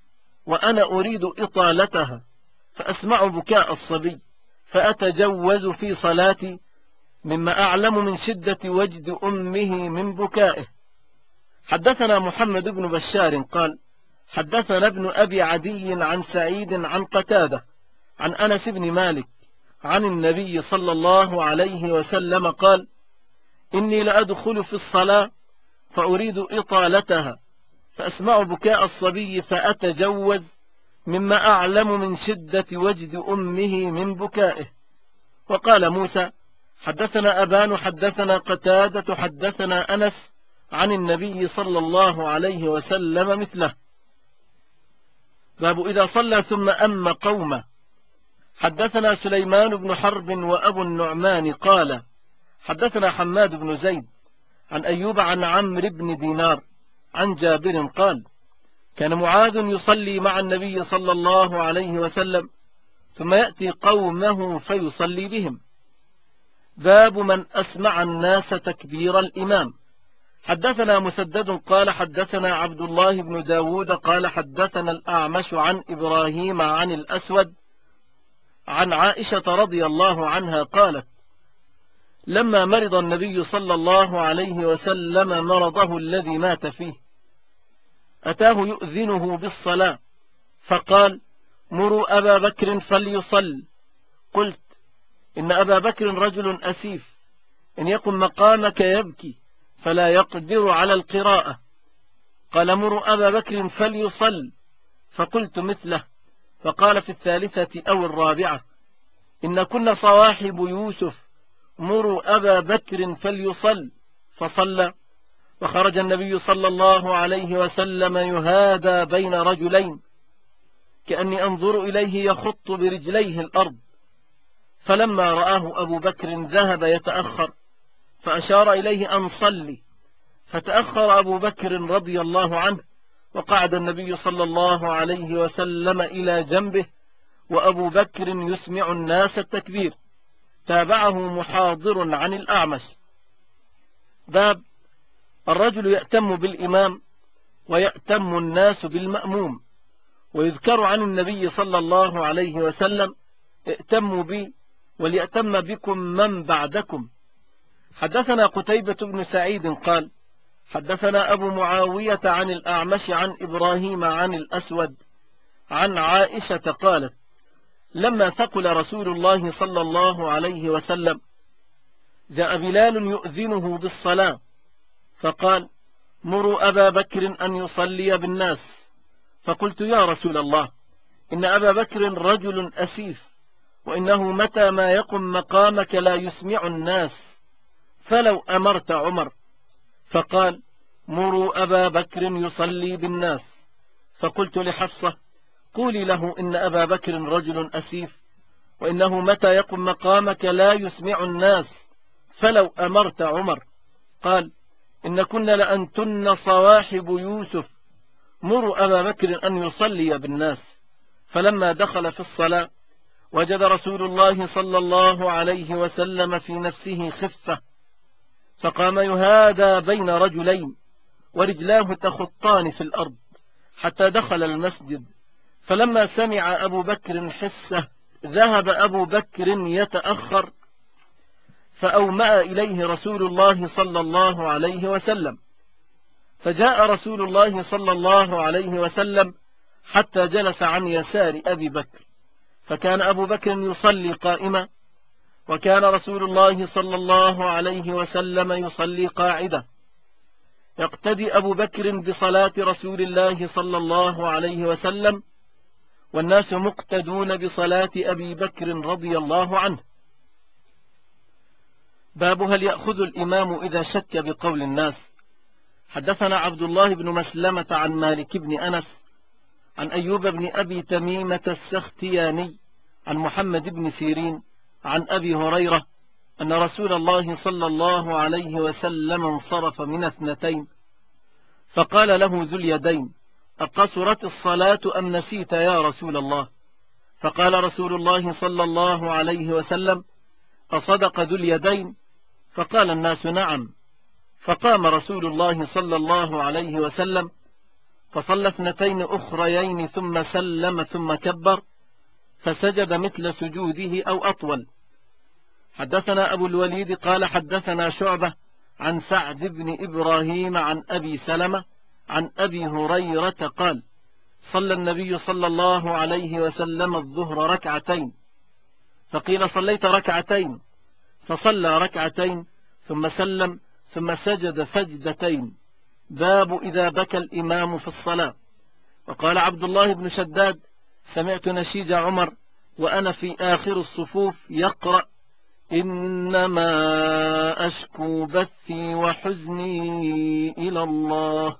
وأنا أريد إطالتها، فأسمع بكاء الصبي فأتجوز في صلاتي، مما أعلم من شدة وجد أمه من بكائه. حدثنا محمد بن بشار قال حدثنا ابن أبي عدي عن سعيد عن قتادة عن أنس بن مالك عن النبي صلى الله عليه وسلم قال: إني لأدخل في الصلاة فأريد إطالتها، فأسمع بكاء الصبي فأتجوز، مما أعلم من شدة وجد أمه من بكائه. وقال موسى: حدثنا أبان حدثنا قتادة حدثنا أنس عن النبي صلى الله عليه وسلم مثله. باب إذا صلى ثم أم قومه. حدثنا سليمان بن حرب وأبو النعمان قال حدثنا حماد بن زيد عن أيوب عن عمرو بن دينار عن جابر قال: كان معاذ يصلي مع النبي صلى الله عليه وسلم ثم يأتي قومه فيصلي بهم. باب من أسمع الناس تكبير الإمام. حدثنا مسدد قال حدثنا عبد الله بن داود قال حدثنا الأعمش عن إبراهيم عن الأسود عن عائشة رضي الله عنها قالت: لما مرض النبي صلى الله عليه وسلم مرضه الذي مات فيه، أتاه يؤذنه بالصلاة فقال: مروا أبا بكر فليصل. قلت: إن أبا بكر رجل أسيف، إن يكن مقامك يبكي فلا يقدر على القراءة. قال: مروا أبا بكر فليصل. فقلت مثله. فقال في الثالثة أو الرابعة: إن كنا صواحب يوسف، مروا أبا بكر فليصل. فصلى، وخرج النبي صلى الله عليه وسلم يهادى بين رجلين، كأني أنظر إليه يخط برجليه الأرض. فلما رآه أبو بكر ذهب يتأخر، فأشار إليه أن صلي، فتأخر أبو بكر رضي الله عنه، وقعد النبي صلى الله عليه وسلم إلى جنبه، وأبو بكر يسمع الناس التكبير. تابعه محاضر عن الأعمش. باب الرجل يأتم بالإمام ويأتم الناس بالمأموم. ويذكر عن النبي صلى الله عليه وسلم: ائتموا بي وليأتم بكم من بعدكم. حدثنا قتيبة بن سعيد قال حدثنا أبو معاوية عن الأعمش عن إبراهيم عن الأسود عن عائشة قالت: لما ثقل رسول الله صلى الله عليه وسلم جاء بلال يؤذنه بالصلاة، فقال: مروا أبا بكر أن يصلي بالناس. فقلت: يا رسول الله، إن أبا بكر رجل أسيف، وإنه متى ما يقم مقامك لا يسمع الناس، فلو أمرت عمر. فقال: مروا أبا بكر يصلي بالناس. فقلت لحفصة: قولي له إن أبا بكر رجل أسيف، وإنه متى يقم مقامك لا يسمع الناس، فلو أمرت عمر. قال: إن كن لأنتن صواحب يوسف، مروا أبا بكر أن يصلي بالناس. فلما دخل في الصلاة وجد رسول الله صلى الله عليه وسلم في نفسه خفة، فقام يهادى بين رجلين، ورجلاه تخطان في الأرض حتى دخل المسجد. فلما سمع أبو بكر حسه ذهب أبو بكر يتأخر، فأومأ إليه رسول الله صلى الله عليه وسلم. فجاء رسول الله صلى الله عليه وسلم حتى جلس عن يسار أبي بكر، فكان أبو بكر يصلي قائما، وكان رسول الله صلى الله عليه وسلم يصلي قاعدا. يقتدي أبو بكر بصلاة رسول الله صلى الله عليه وسلم، والناس مقتدون بصلاة أبي بكر رضي الله عنه. باب هل يأخذ الإمام إذا شك بقول الناس. حدثنا عبد الله بن مسلمة عن مالك بن أنس عن أيوب بن أبي تميمة السختياني عن محمد بن سيرين عن أبي هريرة أن رسول الله صلى الله عليه وسلم انصرف من اثنتين، فقال له ذو اليدين: أقصرت الصلاة أم نسيت يا رسول الله؟ فقال رسول الله صلى الله عليه وسلم: أصدق ذو اليدين؟ فقال الناس: نعم. فقام رسول الله صلى الله عليه وسلم فصلى 2 أخريين ثم سلم ثم كبر فسجد مثل سجوده أو أطول. حدثنا أبو الوليد قال حدثنا شعبة عن سعد بن إبراهيم عن أبي سلمة عن أبي هريرة قال صلى النبي صلى الله عليه وسلم الظهر ركعتين، فقيل صليت ركعتين، فصلى ركعتين ثم سلم ثم سجد سجدتين. باب إذا بكى الإمام في الصلاة. وقال عبد الله بن شداد سمعت نشيج عمر وأنا في آخر الصفوف يقرأ إنما أشكو بثي وحزني إلى الله.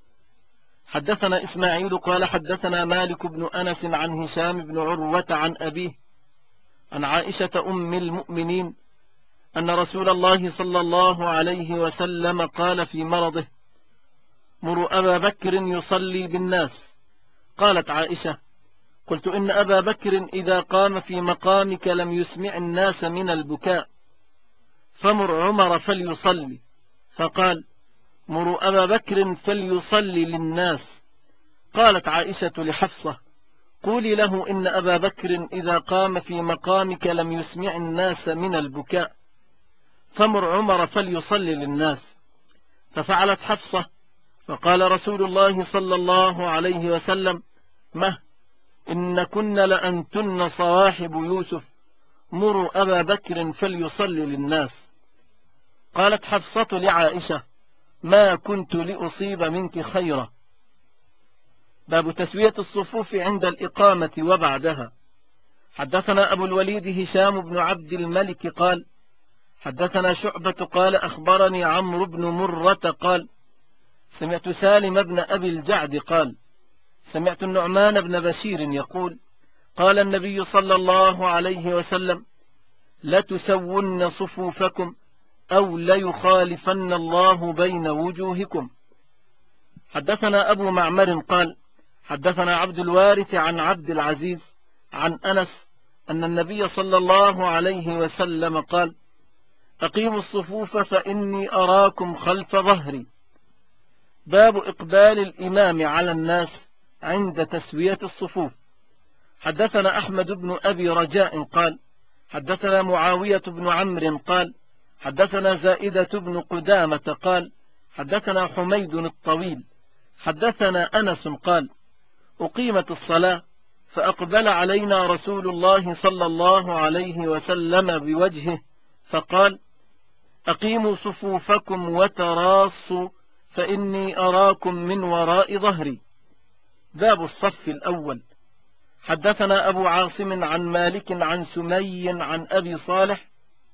حدثنا إسماعيل قال حدثنا مالك بن أنس عن هشام بن عروة عن أبيه عن عائشة أم المؤمنين أن رسول الله صلى الله عليه وسلم قال في مرضه مروا أبا بكر يصلي بالناس. قالت عائشة قلت إن أبا بكر إذا قام في مقامك لم يسمع الناس من البكاء، فمر عمر فليصلي. فقال مروا أبا بكر فليصلي للناس. قالت عائشة لحفصة قولي له إن أبا بكر إذا قام في مقامك لم يسمع الناس من البكاء، فمر عمر فليصلي للناس. ففعلت حفصة، فقال رسول الله صلى الله عليه وسلم مه إن كن لأنتن صواحب يوسف، مروا أبا بكر فليصلي للناس. قالت حفصة لعائشة ما كنت لأصيب منك خيرا. باب تسوية الصفوف عند الإقامة وبعدها. حدثنا أبو الوليد هشام بن عبد الملك قال حدثنا شعبة قال أخبرني عمرو بن مرة قال سمعت سالم بن أبي الجعد قال سمعت النعمان بن بشير يقول قال النبي صلى الله عليه وسلم لتسون صفوفكم أو ليخالفن الله بين وجوهكم. حدثنا أبو معمر قال حدثنا عبد الوارث عن عبد العزيز عن أنس أن النبي صلى الله عليه وسلم قال أقيموا الصفوف فإني أراكم خلف ظهري. باب إقبال الإمام على الناس عند تسوية الصفوف. حدثنا أحمد بن أبي رجاء قال حدثنا معاوية بن عمرو قال حدثنا زائدة بن قدامة قال حدثنا حميد الطويل حدثنا أنس قال أقيمت الصلاة فأقبل علينا رسول الله صلى الله عليه وسلم بوجهه فقال أقيموا صفوفكم وتراصوا فإني أراكم من وراء ظهري. باب الصف الأول. حدثنا أبو عاصم عن مالك عن سمي عن أبي صالح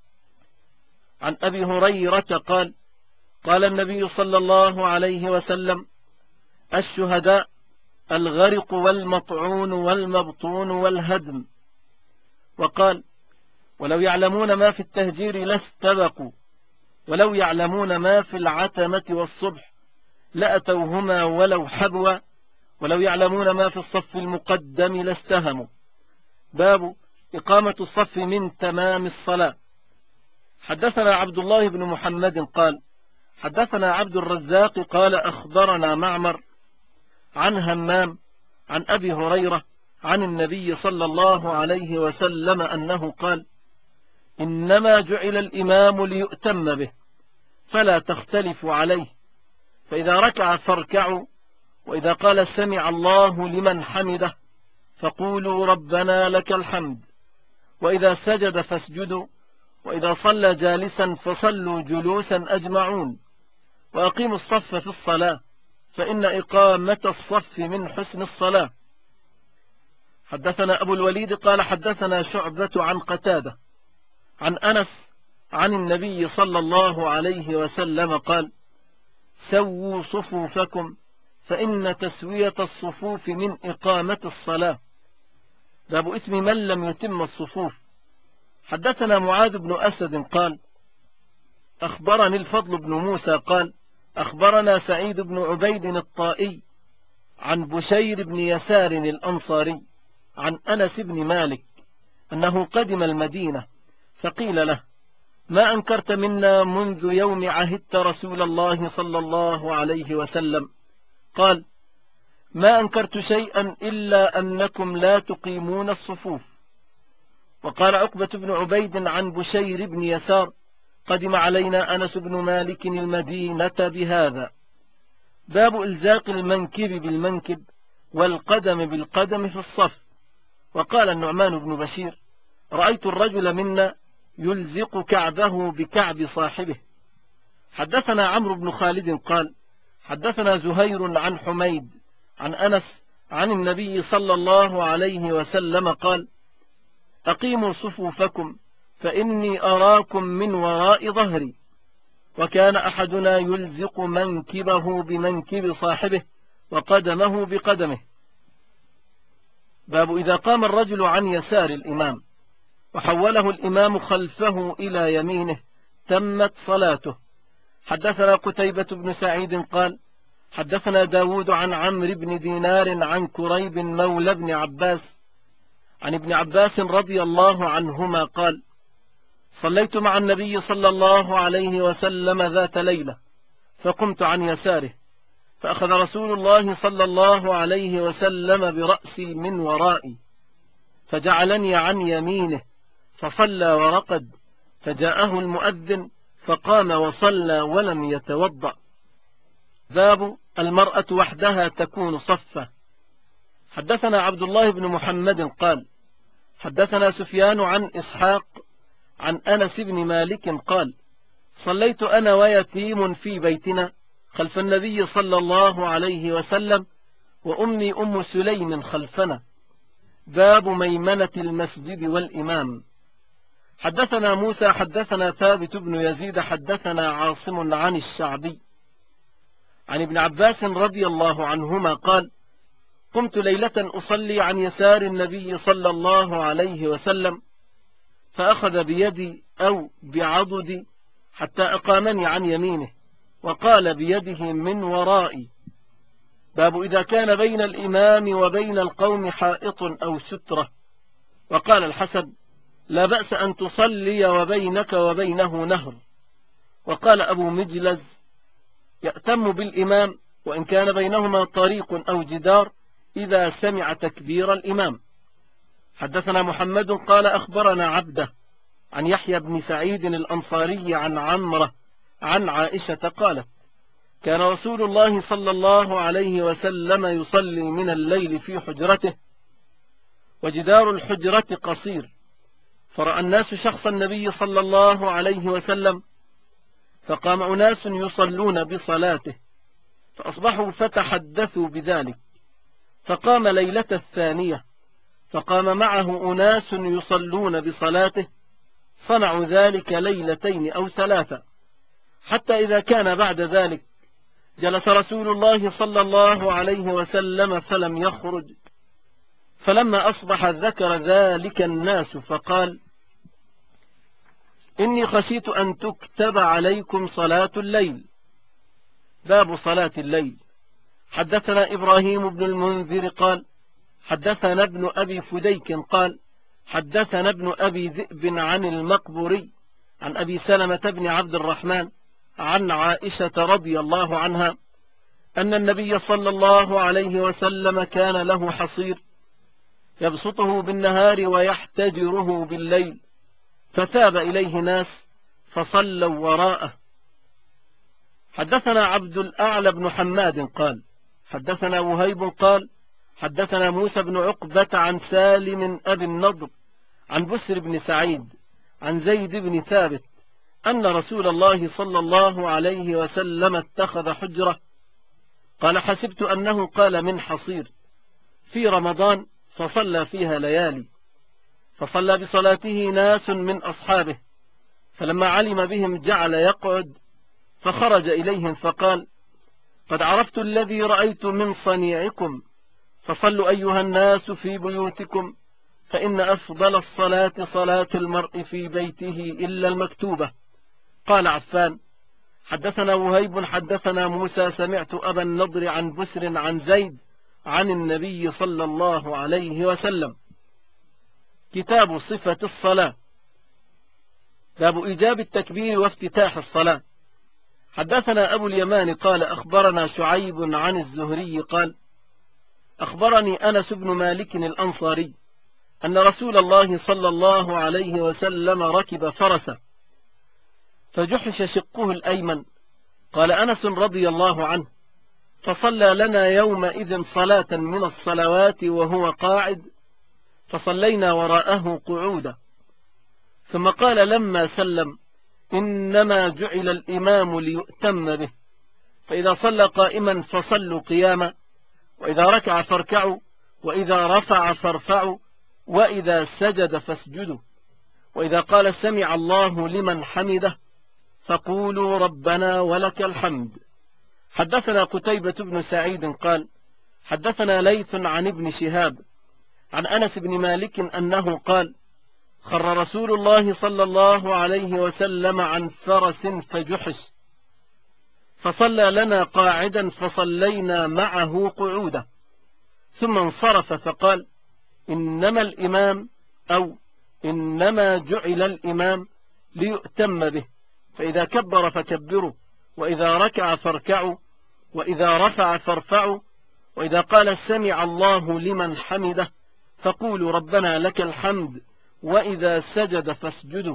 عن أبي هريرة قال قال النبي صلى الله عليه وسلم الشهداء الغرق والمطعون والمبطون والهدم. وقال ولو يعلمون ما في التهجير لاستبقوا ولو يعلمون ما في العتمة والصبح لأتوهما ولو حبوا ولو يعلمون ما في الصف المقدم لاستهموا. باب إقامة الصف من تمام الصلاة. حدثنا عبد الله بن محمد قال حدثنا عبد الرزاق قال أخبرنا معمر عن همام عن أبي هريرة عن النبي صلى الله عليه وسلم أنه قال إنما جعل الإمام ليؤتم به فلا تختلفوا عليه، فإذا ركع فاركعوا، وإذا قال سمع الله لمن حمده فقولوا ربنا لك الحمد، وإذا سجد فاسجدوا، وإذا صلى جالسا فصلوا جلوسا أجمعون، وأقيموا الصف في الصلاة فإن إقامة الصف من حسن الصلاة. حدثنا أبو الوليد قال حدثنا شعبة عن قتادة عن أنس عن النبي صلى الله عليه وسلم قال سووا صفوفكم فإن تسوية الصفوف من إقامة الصلاة. باب إثم من لم يتم الصفوف. حدثنا معاذ بن أسد قال أخبرني الفضل بن موسى قال أخبرنا سعيد بن عبيد الطائي عن بشير بن يسار الأنصاري عن أنس بن مالك أنه قدم المدينة فقيل له ما أنكرت منا منذ يوم عهدت رسول الله صلى الله عليه وسلم؟ قال ما أنكرت شيئا إلا أنكم لا تقيمون الصفوف. وقال عقبة بن عبيد عن بشير بن يسار: قدم علينا أنس بن مالك المدينة بهذا. باب إلزاق المنكب بالمنكب والقدم بالقدم في الصف. وقال النعمان بن بشير: رأيت الرجل منا يلزق كعبه بكعب صاحبه. حدثنا عمرو بن خالد قال: حدثنا زهير عن حميد عن أنس عن النبي صلى الله عليه وسلم قال: أقيموا صفوفكم فإني أراكم من وراء ظهري. وكان أحدنا يلزق منكبه بمنكب صاحبه وقدمه بقدمه. باب إذا قام الرجل عن يسار الإمام وحوله الإمام خلفه إلى يمينه تمت صلاته. حدثنا قتيبة بن سعيد قال: حدثنا داود عن عمرو بن دينار عن كريب مولى بن عباس عن ابن عباس رضي الله عنهما قال: صليت مع النبي صلى الله عليه وسلم ذات ليلة فقمت عن يساره، فأخذ رسول الله صلى الله عليه وسلم برأسي من ورائي فجعلني عن يمينه فصلى ورقد، فجاءه المؤذن فقام وصلى ولم يتوضأ. باب المرأة وحدها تكون صفة. حدثنا عبد الله بن محمد قال: حدثنا سفيان عن إسحاق عن أنس بن مالك قال: صليت أنا ويتيم في بيتنا خلف النبي صلى الله عليه وسلم وأمي أم سليم خلفنا. باب ميمنة المسجد والإمام. حدثنا موسى حدثنا ثابت بن يزيد حدثنا عاصم عن الشعبي عن ابن عباس رضي الله عنهما قال: قمت ليلة أصلي عن يسار النبي صلى الله عليه وسلم فأخذ بيدي أو بعضدي حتى أقامني عن يمينه وقال بيده من ورائي. باب إذا كان بين الإمام وبين القوم حائط أو سترة. وقال الحسن: لا بأس أن تصلي وبينك وبينه نهر. وقال أبو مجلز: يأتم بالإمام وإن كان بينهما طريق أو جدار إذا سمع تكبير الإمام. حدثنا محمد قال: أخبرنا عبده عن يحيى بن سعيد الأنصاري عن عمرة عن عائشة قالت: كان رسول الله صلى الله عليه وسلم يصلي من الليل في حجرته وجدار الحجرة قصير، فرأى الناس شخص النبي صلى الله عليه وسلم فقام أناس يصلون بصلاته فأصبحوا فتحدثوا بذلك، فقام ليلة الثانية فقام معه أناس يصلون بصلاته، صنعوا ذلك ليلتين أو ثلاثة، حتى إذا كان بعد ذلك جلس رسول الله صلى الله عليه وسلم فلم يخرج، فلما أصبح ذكر ذلك الناس فقال: إني خشيت أن تكتب عليكم صلاة الليل. باب صلاة الليل. حدثنا إبراهيم بن المنذر قال: حدثنا ابن أبي فديك قال: حدثنا ابن أبي ذئب عن المقبوري عن أبي سلمة بن عبد الرحمن عن عائشة رضي الله عنها أن النبي صلى الله عليه وسلم كان له حصير يبسطه بالنهار ويحتجره بالليل، فتاب إليه ناس فصلوا وراءه. حدثنا عبد الأعلى بن حماد قال: حدثنا وهيب قال: حدثنا موسى بن عقبة عن سالم أبي النضر عن بسر بن سعيد عن زيد بن ثابت أن رسول الله صلى الله عليه وسلم اتخذ حجرة. قال: حسبت أنه قال من حصير في رمضان فصلى فيها ليالي، فصلى بصلاته ناس من أصحابه، فلما علم بهم جعل يقعد، فخرج إليهم فقال: قد عرفت الذي رأيت من صنيعكم، فصلوا أيها الناس في بيوتكم، فإن أفضل الصلاة صلاة المرء في بيته إلا المكتوبة. قال عفان: حدثنا وهيب حدثنا موسى سمعت أبا النضر عن بسر عن زيد عن النبي صلى الله عليه وسلم. كتاب صفة الصلاة. باب إيجاب التكبير وافتتاح الصلاة. حدثنا أبو اليمان قال: أخبرنا شعيب عن الزهري قال: أخبرني أنس بن مالك الأنصاري أن رسول الله صلى الله عليه وسلم ركب فرسا فجحش شقه الأيمن. قال أنس رضي الله عنه: فصلى لنا يومئذ صلاة من الصلوات وهو قاعد، فصلينا وراءه قعودا. ثم قال لما سلم: إنما جعل الإمام ليؤتم به، فإذا صلى قائما فصلوا قياما، وإذا ركع فاركعوا، وإذا رفع فارفعوا، وإذا سجد فاسجدوا، وإذا قال سمع الله لمن حمده فقولوا ربنا ولك الحمد. حدثنا قتيبة بن سعيد قال: حدثنا ليث عن ابن شهاب عن أنس بن مالك أنه قال: خر رسول الله صلى الله عليه وسلم عن فرس فجحش، فصلى لنا قاعدا فصلينا معه قعودا، ثم انصرف فقال: إنما الإمام أو إنما جعل الإمام ليؤتم به، فإذا كبر فكبروا، وإذا ركع فاركعوا، وإذا رفع فارفعوا، وإذا قال سمع الله لمن حمده فقولوا ربنا لك الحمد، وإذا سجد فاسجدوا.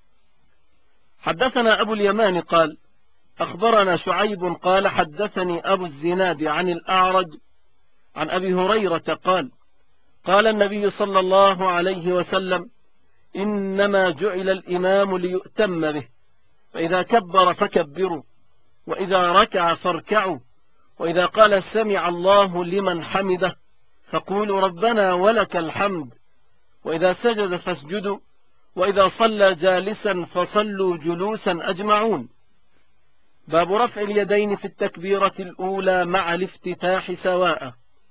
حدثنا أبو اليمان قال: أخبرنا شعيب قال: حدثني أبو الزناد عن الأعرج عن أبي هريرة قال: قال النبي صلى الله عليه وسلم: إنما جعل الإمام ليؤتم به، فإذا كبر فكبروا، وإذا ركع فاركعوا، وإذا قال سمع الله لمن حمده فقولوا ربنا ولك الحمد، وإذا سجد فاسجدوا، وإذا صلى جالسا فصلوا جلوسا أجمعون. باب رفع اليدين في التكبيرة الأولى مع الافتتاح سواء.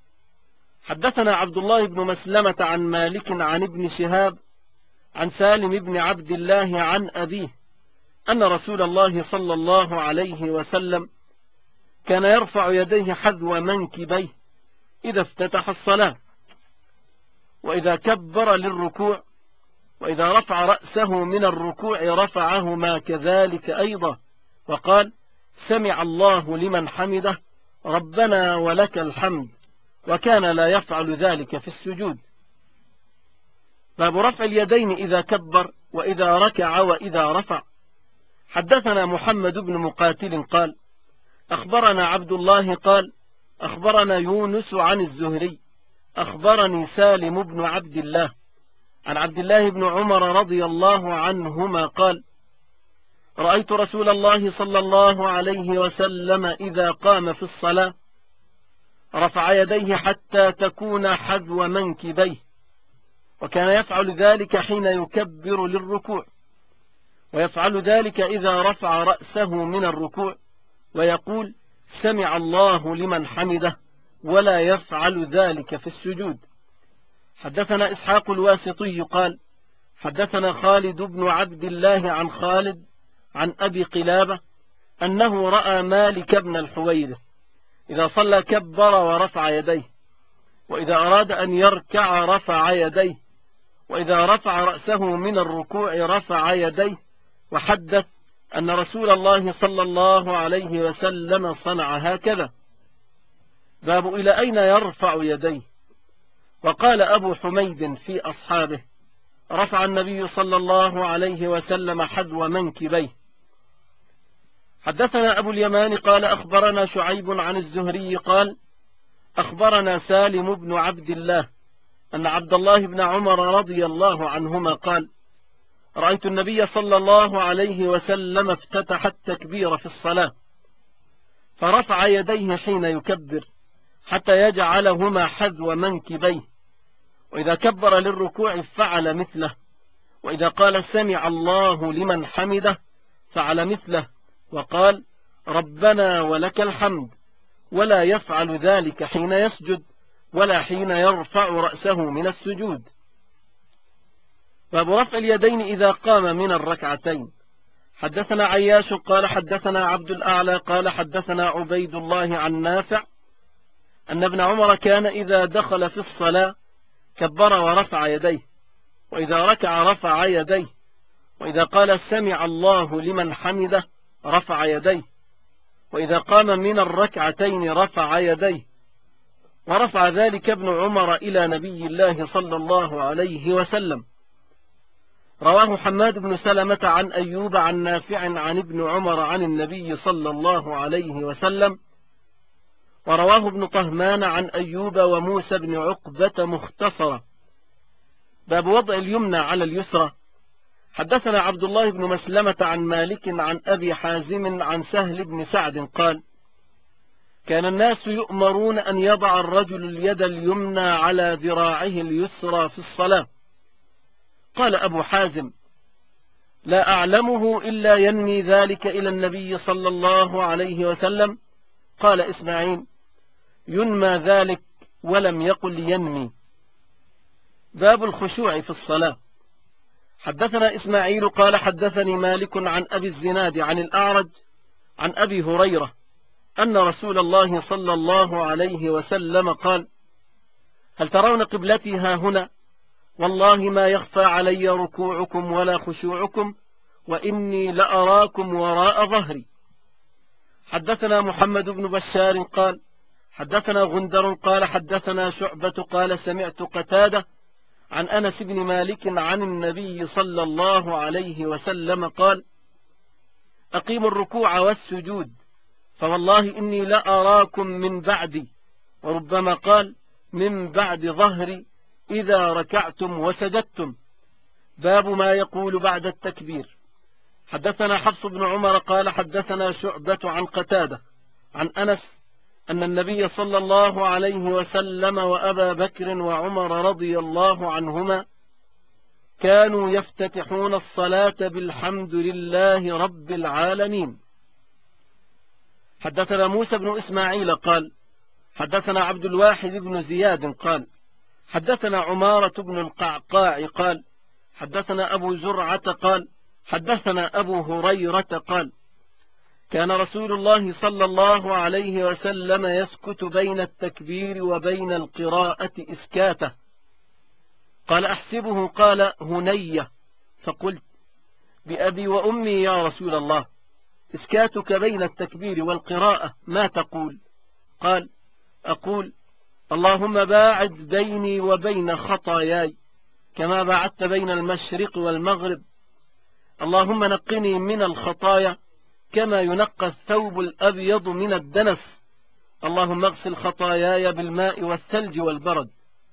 حدثنا عبد الله بن مسلمة عن مالك عن ابن شهاب عن سالم بن عبد الله عن أبيه أن رسول الله صلى الله عليه وسلم كان يرفع يديه حذو منكبيه إذا افتتح الصلاة، وإذا كبر للركوع، وإذا رفع رأسه من الركوع رفعهما كذلك أيضا، وقال سمع الله لمن حمده ربنا ولك الحمد، وكان لا يفعل ذلك في السجود. باب رفع اليدين إذا كبر وإذا ركع وإذا رفع. حدثنا محمد بن مقاتل قال: أخبرنا عبد الله قال: أخبرنا يونس عن الزهري أخبرني سالم بن عبد الله عن عبد الله بن عمر رضي الله عنهما قال: رأيت رسول الله صلى الله عليه وسلم إذا قام في الصلاة رفع يديه حتى تكون حذو منكبيه، وكان يفعل ذلك حين يكبر للركوع، ويفعل ذلك إذا رفع رأسه من الركوع ويقول سمع الله لمن حمده، ولا يفعل ذلك في السجود. حدثنا إسحاق الواسطي قال: حدثنا خالد بن عبد الله عن خالد عن أبي قلابة أنه رأى مالك بن الحويرث إذا صلى كبر ورفع يديه، وإذا أراد أن يركع رفع يديه، وإذا رفع رأسه من الركوع رفع يديه، وحدث أن رسول الله صلى الله عليه وسلم صنع هكذا. باب إلى أين يرفع يديه. وقال أبو حميد في أصحابه: رفع النبي صلى الله عليه وسلم حذو منكبيه. حدثنا أبو اليمان قال: أخبرنا شعيب عن الزهري قال: أخبرنا سالم بن عبد الله أن عبد الله بن عمر رضي الله عنهما قال: رأيت النبي صلى الله عليه وسلم افتتح التكبير في الصلاة فرفع يديه حين يكبر حتى يجعلهما حذو منكبيه، وإذا كبر للركوع فعل مثله، وإذا قال سمع الله لمن حمده فعل مثله، وقال ربنا ولك الحمد، ولا يفعل ذلك حين يسجد ولا حين يرفع رأسه من السجود. باب رفع اليدين إذا قام من الركعتين. حدثنا عياش قال: حدثنا عبد الأعلى قال: حدثنا عبيد الله عن نافع أن ابن عمر كان إذا دخل في الصلاة كبر ورفع يديه، وإذا ركع رفع يديه، وإذا قال سمع الله لمن حمده رفع يديه، وإذا قام من الركعتين رفع يديه، ورفع ذلك ابن عمر إلى نبي الله صلى الله عليه وسلم. رواه حماد بن سلمة عن أيوب عن نافع عن ابن عمر عن النبي صلى الله عليه وسلم. ورواه ابن طهمان عن أيوب وموسى بن عقبة مختصرة. باب وضع اليمنى على اليسرى. حدثنا عبد الله بن مسلمة عن مالك عن أبي حازم عن سهل بن سعد قال: كان الناس يؤمرون أن يضع الرجل اليد اليمنى على ذراعه اليسرى في الصلاة. قال أبو حازم: لا أعلمه إلا ينمي ذلك إلى النبي صلى الله عليه وسلم. قال إسماعيل: ينمى ذلك ولم يقل ينمي. باب الخشوع في الصلاة. حدثنا إسماعيل قال حدثني مالك عن أبي الزناد عن الأعرج عن أبي هريرة أن رسول الله صلى الله عليه وسلم قال: هل ترون قبلتي ها هنا؟ والله ما يخفى علي ركوعكم ولا خشوعكم، وإني لأراكم وراء ظهري. حدثنا محمد بن بشار قال حدثنا غندر قال حدثنا شعبة قال سمعت قتادة عن أنس بن مالك عن النبي صلى الله عليه وسلم قال: أقيموا الركوع والسجود، فوالله إني لأراكم من بعدي، وربما قال من بعد ظهري، إذا ركعتم وسجدتم. باب ما يقول بعد التكبير. حدثنا حفص بن عمر قال حدثنا شعبة عن قتادة عن أنس أن النبي صلى الله عليه وسلم وأبا بكر وعمر رضي الله عنهما كانوا يفتتحون الصلاة بالحمد لله رب العالمين. حدثنا موسى بن إسماعيل قال حدثنا عبد الواحد بن زياد قال حدثنا عمارة بن القعقاع قال حدثنا أبو زرعة قال حدثنا أبو هريرة قال: كان رسول الله صلى الله عليه وسلم يسكت بين التكبير وبين القراءة إسكاته. قال أحسبه قال هنية، فقلت: بأبي وأمي يا رسول الله، إسكاتك بين التكبير والقراءة ما تقول؟ قال: أقول: اللهم باعد بيني وبين خطاياي كما باعدت بين المشرق والمغرب، اللهم نقني من الخطايا كما ينقى الثوب الأبيض من الدنس، اللهم اغسل خطاياي بالماء والثلج والبرد.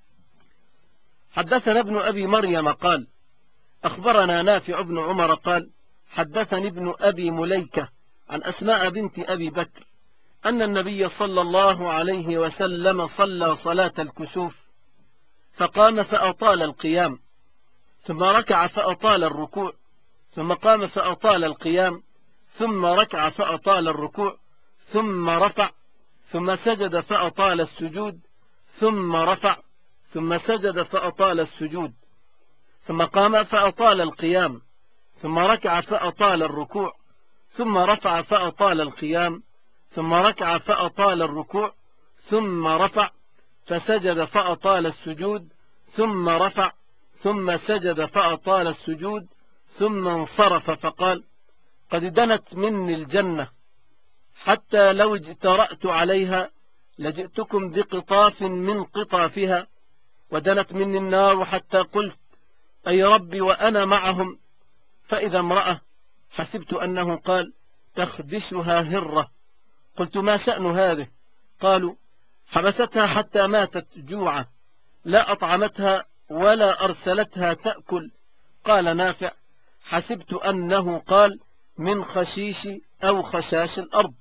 حدثنا ابن أبي مريم قال أخبرنا نافع بن عمر قال حدثني ابن أبي مليكة عن أسماء بنت أبي بكر أن النبي صلى الله عليه وسلم صلى صلاة الكسوف، فقام فأطال القيام، ثم ركع فأطال الركوع، ثم قام فأطال القيام، ثم ركع فأطال الركوع، ثم رفع، ثم سجد فأطال السجود، ثم رفع، ثم سجد فأطال السجود، ثم قام فأطال القيام، ثم ركع فأطال الركوع، ثم رفع فأطال القيام، ثم ركع فأطال الركوع، ثم رفع فسجد فأطال السجود، ثم رفع، ثم سجد فأطال السجود، ثم انصرف فقال: قد دنت مني الجنة، حتى لو اجترأت عليها لجئتكم بقطاف من قطافها، ودنت مني النار حتى قلت: أي ربي وأنا معهم، فإذا امرأة حسبت أنه قال: تخدشها هرة. قلت: ما شأن هذه؟ قالوا: حبستها حتى ماتت جوعا، لا أطعمتها ولا أرسلتها تأكل. قال نافع: حسبت أنه قال: من خشيش أو خشاش الأرض.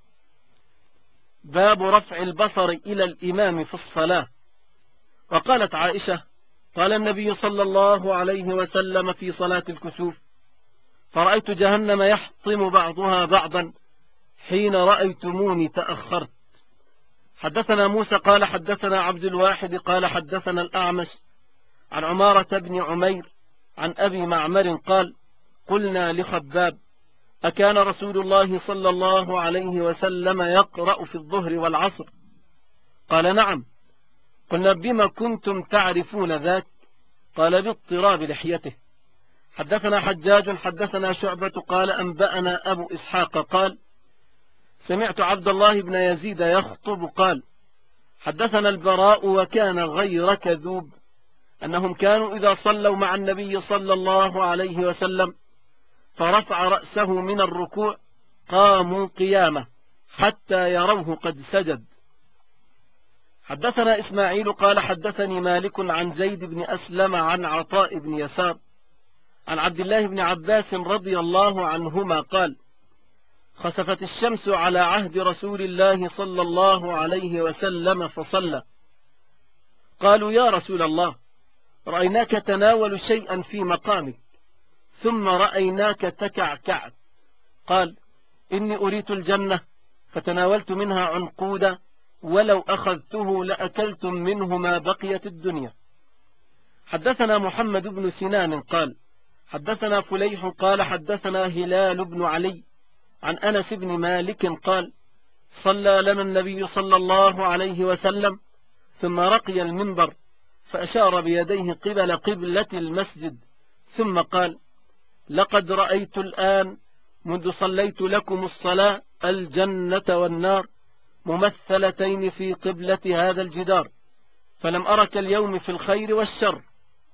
باب رفع البصر إلى الإمام في الصلاة. وقالت عائشة: قال النبي صلى الله عليه وسلم في صلاة الكسوف: فرأيت جهنم يحطم بعضها بعضا، حين رأيتموني تأخرت. حدثنا موسى قال حدثنا عبد الواحد قال حدثنا الأعمش عن عمارة بن عمير عن أبي معمر قال: قلنا لخباب: أكان رسول الله صلى الله عليه وسلم يقرأ في الظهر والعصر؟ قال: نعم. قلنا: بما كنتم تعرفون ذاك؟ قال: باضطراب لحيته. حدثنا حجاج حدثنا شعبة قال أنبأنا أبو إسحاق قال: سمعت عبد الله بن يزيد يخطب قال: حدثنا البراء وكان غير كذوب أنهم كانوا إذا صلوا مع النبي صلى الله عليه وسلم فرفع رأسه من الركوع قاموا قيامة حتى يروه قد سجد. حدثنا إسماعيل قال حدثني مالك عن زيد بن أسلم عن عطاء بن يسار عن عبد الله بن عباس رضي الله عنهما قال: خسفت الشمس على عهد رسول الله صلى الله عليه وسلم فصلى. قالوا: يا رسول الله، رأيناك تناول شيئا في مقامك ثم رأيناك تكعكعت. قال: إني أريت الجنة فتناولت منها عنقودا، ولو أخذته لأكلتم منه ما بقيت الدنيا. حدثنا محمد بن سنان قال حدثنا فليح قال حدثنا هلال بن علي عن أنس بن مالك قال: صلى لنا النبي صلى الله عليه وسلم ثم رقي المنبر فأشار بيديه قبل قبلة المسجد ثم قال: لقد رأيت الآن منذ صليت لكم الصلاة الجنة والنار ممثلتين في قبلة هذا الجدار، فلم أرك اليوم في الخير والشر.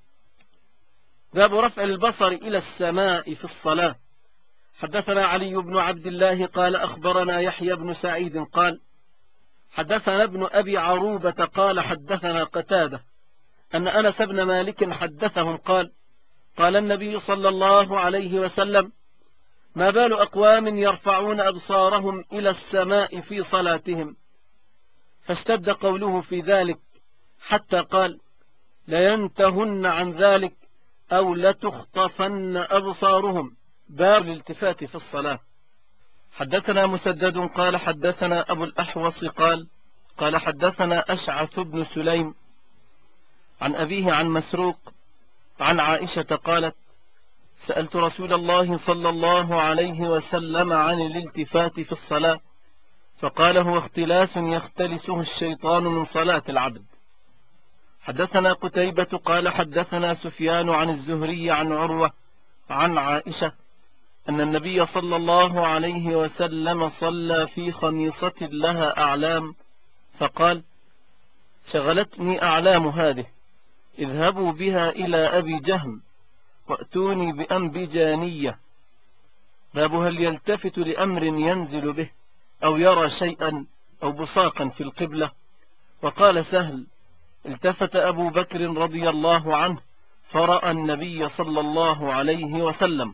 باب رفع البصر إلى السماء في الصلاة. حدثنا علي بن عبد الله قال أخبرنا يحيى بن سعيد قال حدثنا ابن أبي عروبة قال حدثنا قتادة أن أنس بن مالك حدثهم قال: قال النبي صلى الله عليه وسلم: ما بال أقوام يرفعون أبصارهم إلى السماء في صلاتهم؟ فاشتد قوله في ذلك حتى قال: لينتهن عن ذلك أو لتخطفن أبصارهم. باب الالتفات في الصلاة. حدثنا مسدد قال حدثنا أبو الأحوص قال حدثنا أشعث بن سليم عن أبيه عن مسروق عن عائشة قالت: سألت رسول الله صلى الله عليه وسلم عن الالتفات في الصلاة فقال: هو اختلاس يختلسه الشيطان من صلاة العبد. حدثنا قتيبة قال حدثنا سفيان عن الزهري عن عروة عن عائشة أن النبي صلى الله عليه وسلم صلى في خميصة لها أعلام فقال: شغلتني أعلام هذه، اذهبوا بها إلى أبي جهم وأتوني بأنبجانية. باب هل يلتفت لأمر ينزل به أو يرى شيئا أو بصاقا في القبلة. وقال سهل: التفت أبو بكر رضي الله عنه فرأى النبي صلى الله عليه وسلم.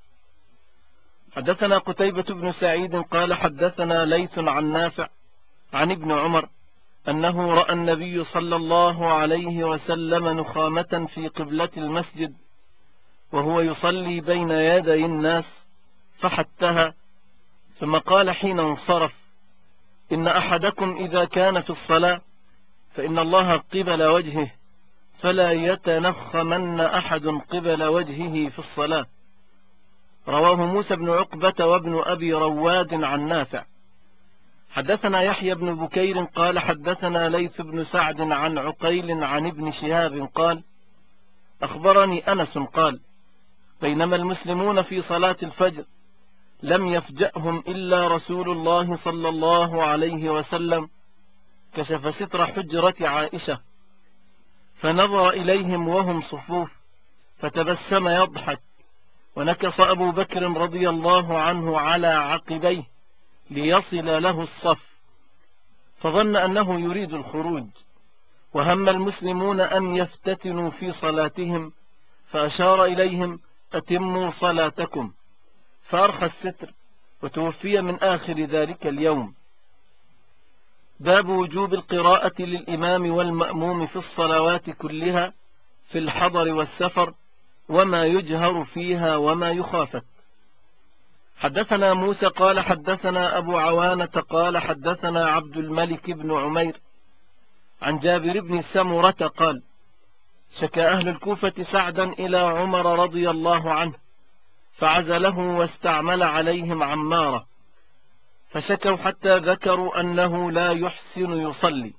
حدثنا قتيبة بن سعيد قال حدثنا ليث عن نافع عن ابن عمر أنه رأى النبي صلى الله عليه وسلم نخامة في قبلة المسجد وهو يصلي بين يدي الناس فحتها، ثم قال حين انصرف: إن أحدكم إذا كان في الصلاة فإن الله قبل وجهه فلا يتنخمن أحد قبل وجهه في الصلاة. رواه موسى بن عقبة وابن أبي رواد عن نافع. حدثنا يحيى بن بكير قال حدثنا ليث بن سعد عن عقيل عن ابن شهاب قال: أخبرني أنس قال: بينما المسلمون في صلاة الفجر لم يفجأهم إلا رسول الله صلى الله عليه وسلم كشف ستر حجرة عائشة فنظر إليهم وهم صفوف فتبسم يضحك، ونكص أبو بكر رضي الله عنه على عقبيه ليصل له الصف فظن أنه يريد الخروج، وهم المسلمون أن يفتتنوا في صلاتهم فأشار إليهم: أتموا صلاتكم، فأرخى الستر وتوفي من آخر ذلك اليوم. باب وجوب القراءة للإمام والمأموم في الصلوات كلها في الحضر والسفر وما يجهر فيها وما يخافت. حدثنا موسى قال حدثنا أبو عوانة قال حدثنا عبد الملك بن عمير عن جابر بن سمرة قال: شكى أهل الكوفة سعدا إلى عمر رضي الله عنه فعزله واستعمل عليهم عمارة، فشكوا حتى ذكروا أنه لا يحسن يصلي،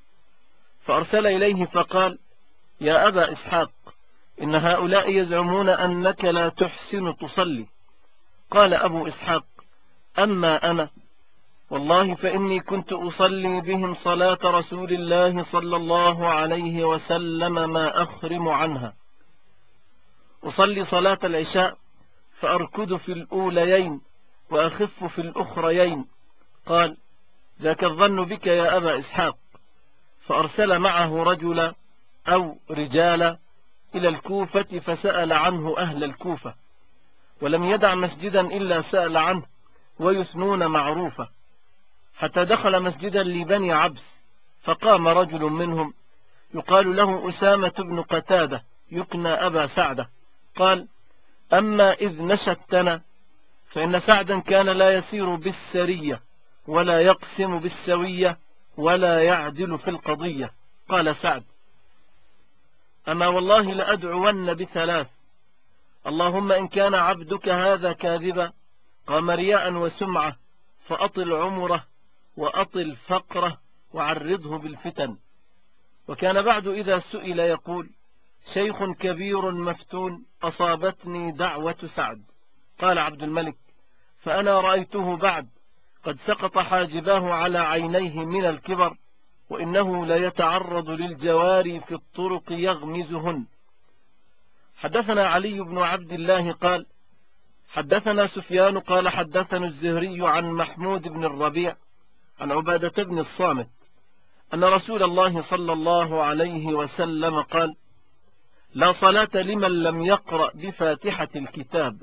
فأرسل إليه فقال: يا أبا إسحاق، إن هؤلاء يزعمون أنك لا تحسن تصلي. قال أبو إسحاق: أما أنا والله فإني كنت أصلي بهم صلاة رسول الله صلى الله عليه وسلم ما أخرم عنها. أصلي صلاة العشاء فأركض في الأوليين وأخف في الأخريين. قال: ذاك الظن بك يا أبا إسحاق. فأرسل معه رجلا أو رجالا إلى الكوفة فسأل عنه أهل الكوفة، ولم يدع مسجدا إلا سأل عنه ويثنون معروفة، حتى دخل مسجدا لبني عبس، فقام رجل منهم يقال له أسامة بن قتادة يكنى أبا سعدة، قال: أما إذ نشدتنا فإن سعدا كان لا يسير بالسرية ولا يقسم بالسوية ولا يعدل في القضية. قال سعد: أما والله لأدعون بثلاث: اللهم إن كان عبدك هذا كاذبا قام رياء وسمعة فأطل عمره وأطل فقره وعرضه بالفتن. وكان بعد إذا سئل يقول: شيخ كبير مفتون أصابتني دعوة سعد. قال عبد الملك: فأنا رأيته بعد قد سقط حاجباه على عينيه من الكبر، وإنه لا يتعرض للجواري في الطرق يغمزهن. حدثنا علي بن عبد الله قال: حدثنا سفيان قال: حدثنا الزهري عن محمود بن الربيع عن عبادة بن الصامت أن رسول الله صلى الله عليه وسلم قال: لا صلاة لمن لم يقرأ بفاتحة الكتاب.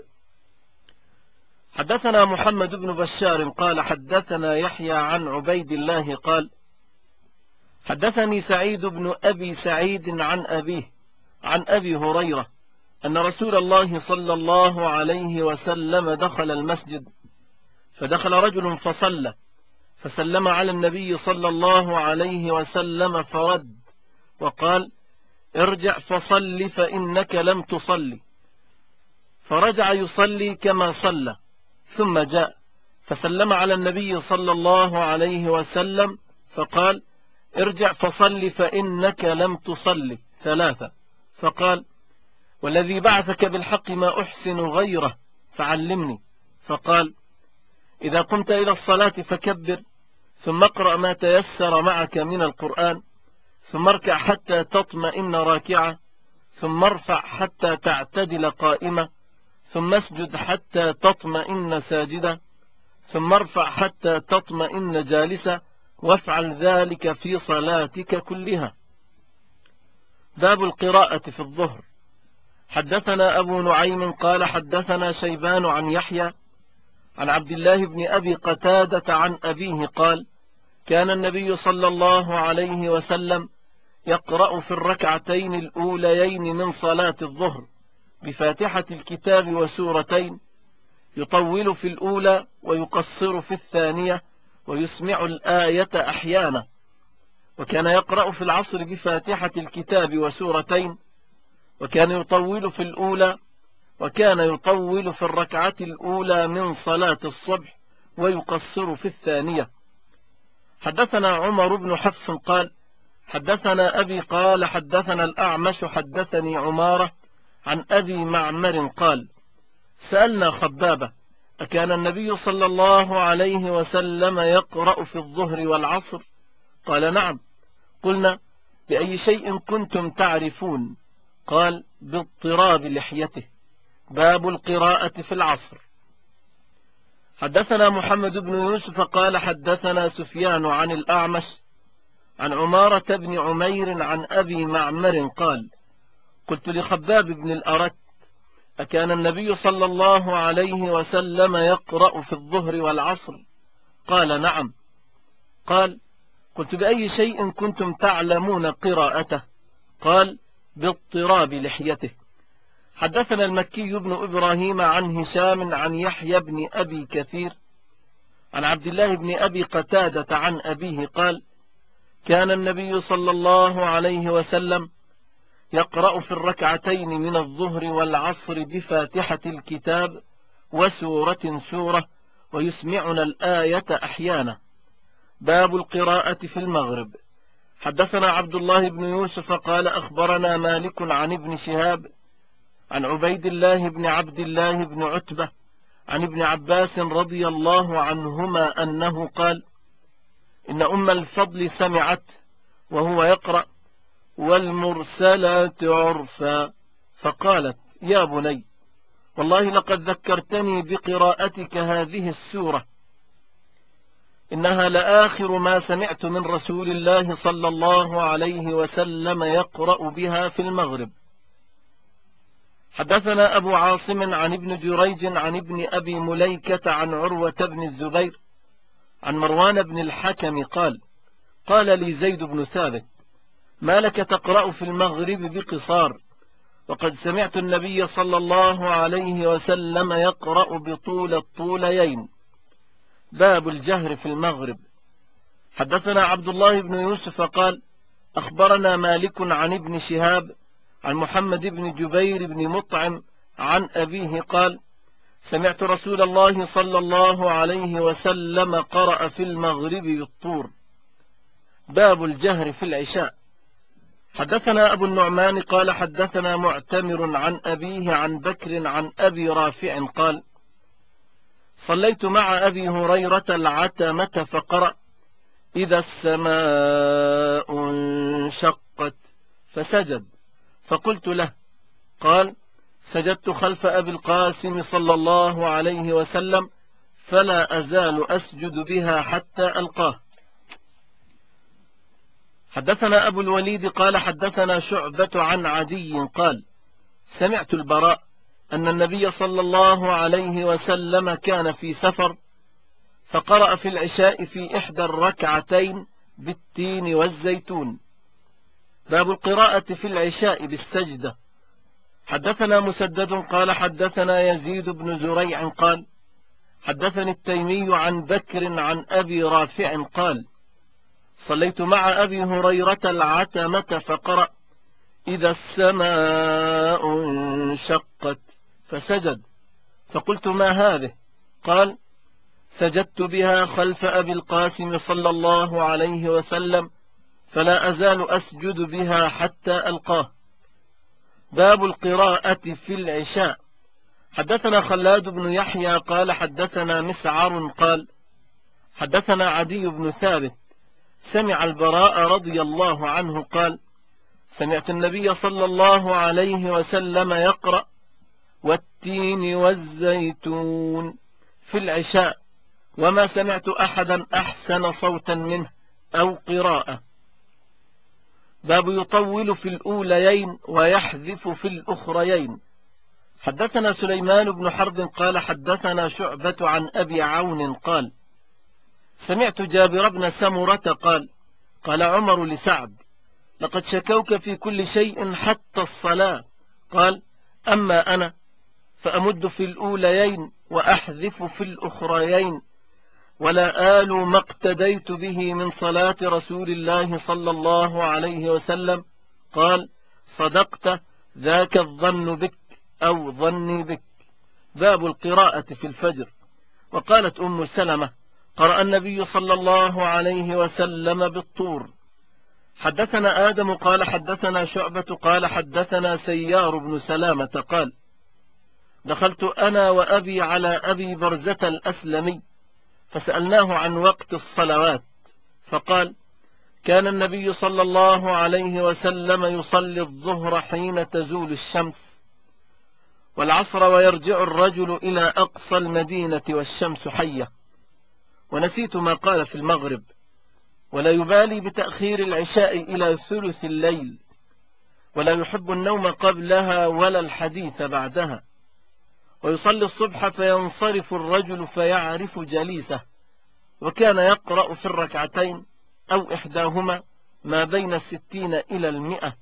حدثنا محمد بن بشار قال: حدثنا يحيى عن عبيد الله قال: حدثني سعيد بن أبي سعيد عن أبيه عن أبي هريرة أن رسول الله صلى الله عليه وسلم دخل المسجد، فدخل رجل فصلى، فسلم على النبي صلى الله عليه وسلم فرد وقال: ارجع فصل فإنك لم تصلي. فرجع يصلي كما صلى، ثم جاء فسلم على النبي صلى الله عليه وسلم فقال: ارجع فصل فإنك لم تصلي ثلاثة. فقال: والذي بعثك بالحق ما أحسن غيره فعلمني. فقال: إذا قمت إلى الصلاة فكبر، ثم اقرأ ما تيسر معك من القرآن، ثم اركع حتى تطمئن راكعة، ثم ارفع حتى تعتدل قائمة، ثم اسجد حتى تطمئن ساجدة، ثم ارفع حتى تطمئن جالسة، وافعل ذلك في صلاتك كلها. باب القراءة في الظهر. حدثنا أبو نعيم قال: حدثنا شيبان عن يحيى عن عبد الله بن أبي قتادة عن أبيه قال: كان النبي صلى الله عليه وسلم يقرأ في الركعتين الأوليين من صلاة الظهر بفاتحة الكتاب وسورتين، يطول في الأولى ويقصر في الثانية ويسمع الآية أحيانا. وكان يقرأ في العصر بفاتحة الكتاب وسورتين، وكان يطول في الأولى، وكان يطول في الركعة الأولى من صلاة الصبح ويقصر في الثانية. حدثنا عمر بن حفص قال: حدثنا أبي قال: حدثنا الأعمش حدثني عمارة عن أبي معمر قال: سألنا خبابة: أكان النبي صلى الله عليه وسلم يقرأ في الظهر والعصر؟ قال: نعم. قلنا: بأي شيء كنتم تعرفون؟ قال: باضطراب لحيته. باب القراءة في العصر. حدثنا محمد بن يوسف قال: حدثنا سفيان عن الأعمش عن عمارة بن عمير عن أبي معمر قال: قلت لخباب بن الأرت: أكان النبي صلى الله عليه وسلم يقرأ في الظهر والعصر؟ قال: نعم. قال: قلت: بأي شيء كنتم تعلمون قراءته؟ قال: باضطراب لحيته. حدثنا المكي بن إبراهيم عن هشام عن يحيى بن أبي كثير عن عبد الله بن أبي قتادة عن أبيه قال: كان النبي صلى الله عليه وسلم يقرأ في الركعتين من الظهر والعصر بفاتحة الكتاب وسورة سورة ويسمعنا الآية أحيانا. باب القراءة في المغرب. حدثنا عبد الله بن يوسف قال: أخبرنا مالك عن ابن شهاب عن عبيد الله بن عبد الله بن عتبة عن ابن عباس رضي الله عنهما أنه قال: إن أم الفضل سمعت وهو يقرأ: والمرسلات عرفا، فقالت: يا بني، والله لقد ذكرتني بقراءتك هذه السورة، إنها لآخر ما سمعت من رسول الله صلى الله عليه وسلم يقرأ بها في المغرب. حدثنا أبو عاصم عن ابن جريج عن ابن أبي مليكة عن عروة بن الزبير عن مروان بن الحكم قال: قال لي زيد بن ثابت: ما لك تقرأ في المغرب بقصار، وقد سمعت النبي صلى الله عليه وسلم يقرأ بطول الطوليين. باب الجهر في المغرب. حدثنا عبد الله بن يوسف قال: أخبرنا مالك عن ابن شهاب عن محمد بن جبير بن مطعم عن أبيه قال: سمعت رسول الله صلى الله عليه وسلم قرأ في المغرب بالطور. باب الجهر في العشاء. حدثنا أبو النعمان قال: حدثنا معتمر عن أبيه عن بكر عن أبي رافع قال: صليت مع أبي هريرة العتمة فقرأ: إذا السماء انشقت، فسجد، فقلت له. قال: سجدت خلف أبي القاسم صلى الله عليه وسلم، فلا أزال أسجد بها حتى ألقاه. حدثنا أبو الوليد قال: حدثنا شعبة عن عدي قال: سمعت البراء أن النبي صلى الله عليه وسلم كان في سفر، فقرأ في العشاء في إحدى الركعتين بالتين والزيتون. باب القراءة في العشاء بالسجدة. حدثنا مسدد قال: حدثنا يزيد بن زريع قال: حدثني التيمي عن بكر عن أبي رافع قال: صليت مع أبي هريرة العتمة فقرأ: إذا السماء انشقت، فسجد، فقلت: ما هذه؟ قال: سجدت بها خلف أبي القاسم صلى الله عليه وسلم، فلا أزال أسجد بها حتى ألقاه. باب القراءة في العشاء. حدثنا خلاد بن يحيى قال: حدثنا مسعر قال: حدثنا عدي بن ثابت سمع البراء رضي الله عنه قال: سمعت النبي صلى الله عليه وسلم يقرأ: والتين والزيتون في العشاء، وما سمعت أحدا أحسن صوتا منه أو قراءة. باب يطول في الأوليين ويحذف في الأخريين. حدثنا سليمان بن حرب قال: حدثنا شعبة عن أبي عون قال: سمعت جابر بن سمرة قال: قال عمر لسعد: لقد شكوك في كل شيء حتى الصلاة. قال: أما أنا فأمد في الأوليين وأحذف في الأخريين، ولا آل ما اقتديت به من صلاة رسول الله صلى الله عليه وسلم. قال: صدقت، ذاك الظن بك أو ظني بك. باب القراءة في الفجر. وقالت أم سلمة: قرأ النبي صلى الله عليه وسلم بالطور. حدثنا آدم قال: حدثنا شعبة قال: حدثنا سيار بن سلامة قال: دخلت أنا وأبي على أبي برزة الأسلمي، فسألناه عن وقت الصلوات، فقال: كان النبي صلى الله عليه وسلم يصلي الظهر حين تزول الشمس، والعصر ويرجع الرجل إلى أقصى المدينة والشمس حية. ونسيت ما قال في المغرب، ولا يبالي بتأخير العشاء إلى ثلث الليل، ولا يحب النوم قبلها ولا الحديث بعدها. ويصلي الصبح فينصرف الرجل فيعرف جليسه، وكان يقرأ في الركعتين أو إحداهما ما بين 60 إلى 100.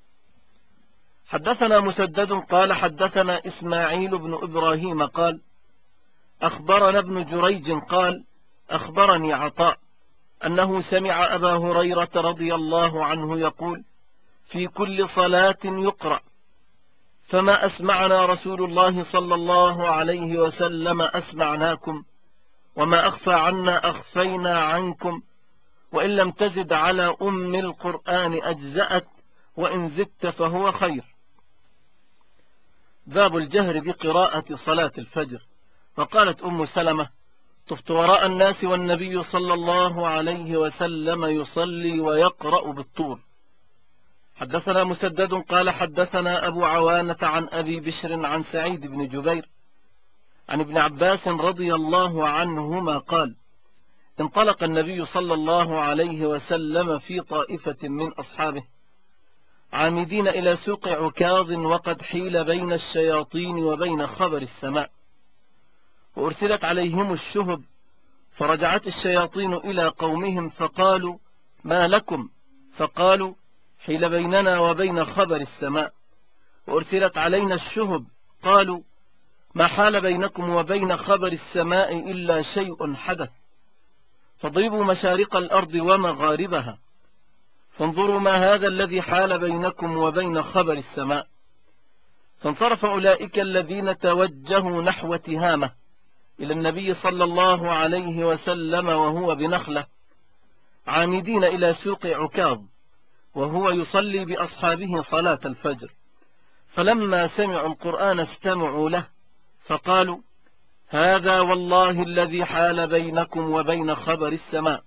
حدثنا مسدد قال: حدثنا إسماعيل بن إبراهيم قال: أخبرنا ابن جريج قال: أخبرني عطاء أنه سمع أبا هريرة رضي الله عنه يقول: في كل صلاة يقرأ، فما أسمعنا رسول الله صلى الله عليه وسلم أسمعناكم، وما أخفى عنا أخفينا عنكم، وإن لم تزد على أم القرآن أجزأت، وإن زدت فهو خير. باب الجهر بقراءة صلاة الفجر. فقالت أم سلمة: طفت وراء الناس والنبي صلى الله عليه وسلم يصلي ويقرأ بالطور. حدثنا مسدد قال حدثنا أبو عوانة عن أبي بشر عن سعيد بن جبير عن ابن عباس رضي الله عنهما قال: انطلق النبي صلى الله عليه وسلم في طائفة من أصحابه عامدين إلى سوق عكاظ، وقد حيل بين الشياطين وبين خبر السماء، وأرسلت عليهم الشهب، فرجعت الشياطين إلى قومهم فقالوا: ما لكم؟ فقالوا: حيل بيننا وبين خبر السماء. وأرسلت علينا الشهب، قالوا: ما حال بينكم وبين خبر السماء إلا شيء حدث، فاضربوا مشارق الأرض ومغاربها، فانظروا ما هذا الذي حال بينكم وبين خبر السماء. فانصرف أولئك الذين توجهوا نحو تهامة إلى النبي صلى الله عليه وسلم وهو بنخلة، عامدين إلى سوق عكاظ وهو يصلي بأصحابه صلاة الفجر، فلما سمعوا القرآن استمعوا له، فقالوا: هذا والله الذي حال بينكم وبين خبر السماء.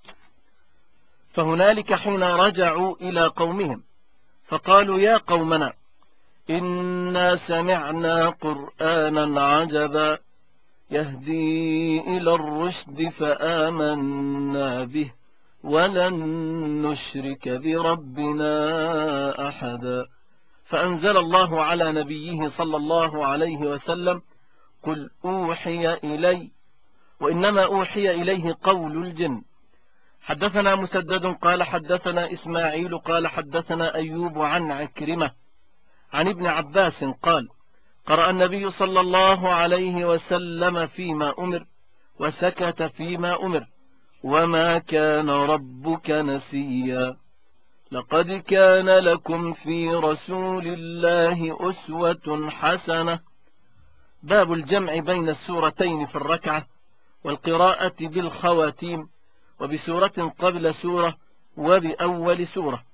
فهنالك حين رجعوا إلى قومهم فقالوا: يا قومنا، إنا سمعنا قرآنا عجبا يهدي إلى الرشد فآمنا به ولن نشرك بربنا أحدا. فأنزل الله على نبيه صلى الله عليه وسلم: قل أوحي إلي، وإنما أوحي إليه قول الجن. حدثنا مسدد قال حدثنا إسماعيل قال حدثنا أيوب عن عكرمة عن ابن عباس قال: قرأ النبي صلى الله عليه وسلم فيما أمر وسكت فيما أمر، وما كان ربك نسيا. لقد كان لكم في رسول الله أسوة حسنة. باب الجمع بين السورتين في الركعة، والقراءة بالخواتيم، وبسورة قبل سورة وبأول سورة.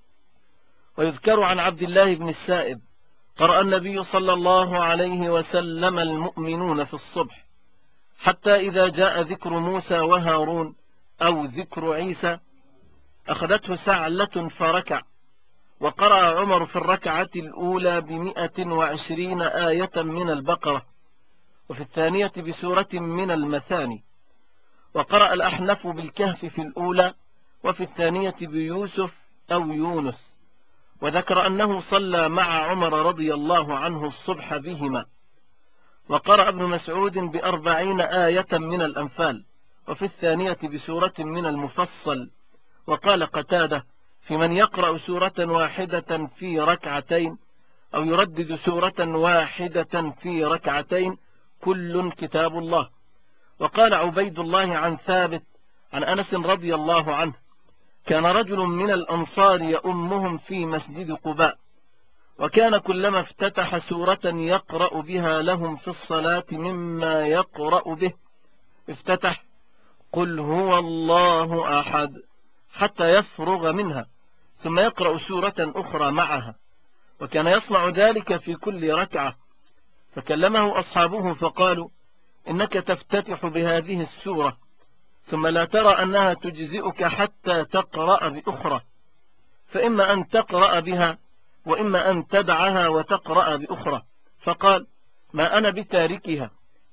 ويذكر عن عبد الله بن السائب: قرأ النبي صلى الله عليه وسلم المؤمنون في الصبح، حتى إذا جاء ذكر موسى وهارون أو ذكر عيسى أخذته سعلة فركع. وقرأ عمر في الركعة الأولى 120 آية من البقرة، وفي الثانية بسورة من المثاني. وقرأ الأحنف بالكهف في الأولى، وفي الثانية بيوسف أو يونس. وذكر أنه صلى مع عمر رضي الله عنه الصبح بهما. وقرأ ابن مسعود ب40 آية من الأنفال، وفي الثانية بسورة من المفصل. وقال قتادة: في من يقرأ سورة واحدة في ركعتين أو يردد سورة واحدة في ركعتين كل كتاب الله. وقال عبيد الله عن ثابت عن أنس رضي الله عنه: كان رجل من الأنصار يؤمهم في مسجد قباء، وكان كلما افتتح سورة يقرأ بها لهم في الصلاة مما يقرأ به افتتح: قل هو الله أحد، حتى يفرغ منها، ثم يقرأ سورة أخرى معها، وكان يصنع ذلك في كل ركعة. فكلمه أصحابه فقالوا: إنك تفتتح بهذه السورة ثم لا ترى أنها تجزئك حتى تقرأ بأخرى، فإما أن تقرأ بها وإما أن تدعها وتقرأ بأخرى. فقال: ما أنا بتاركها،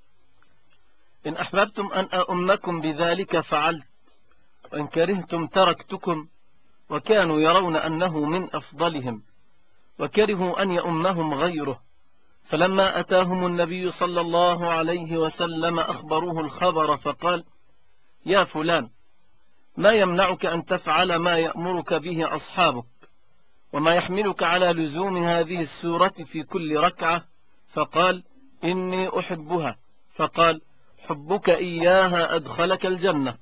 إن أحببتم أن أؤمكم بذلك فعلت، وإن كرهتم تركتكم. وكانوا يرون أنه من أفضلهم، وكرهوا أن يؤمهم غيره. فلما أتاهم النبي صلى الله عليه وسلم أخبروه الخبر، فقال: يا فلان، ما يمنعك أن تفعل ما يأمرك به أصحابك، وما يحملك على لزوم هذه السورة في كل ركعة؟ فقال: إني أحبها. فقال: حبك إياها أدخلك الجنة.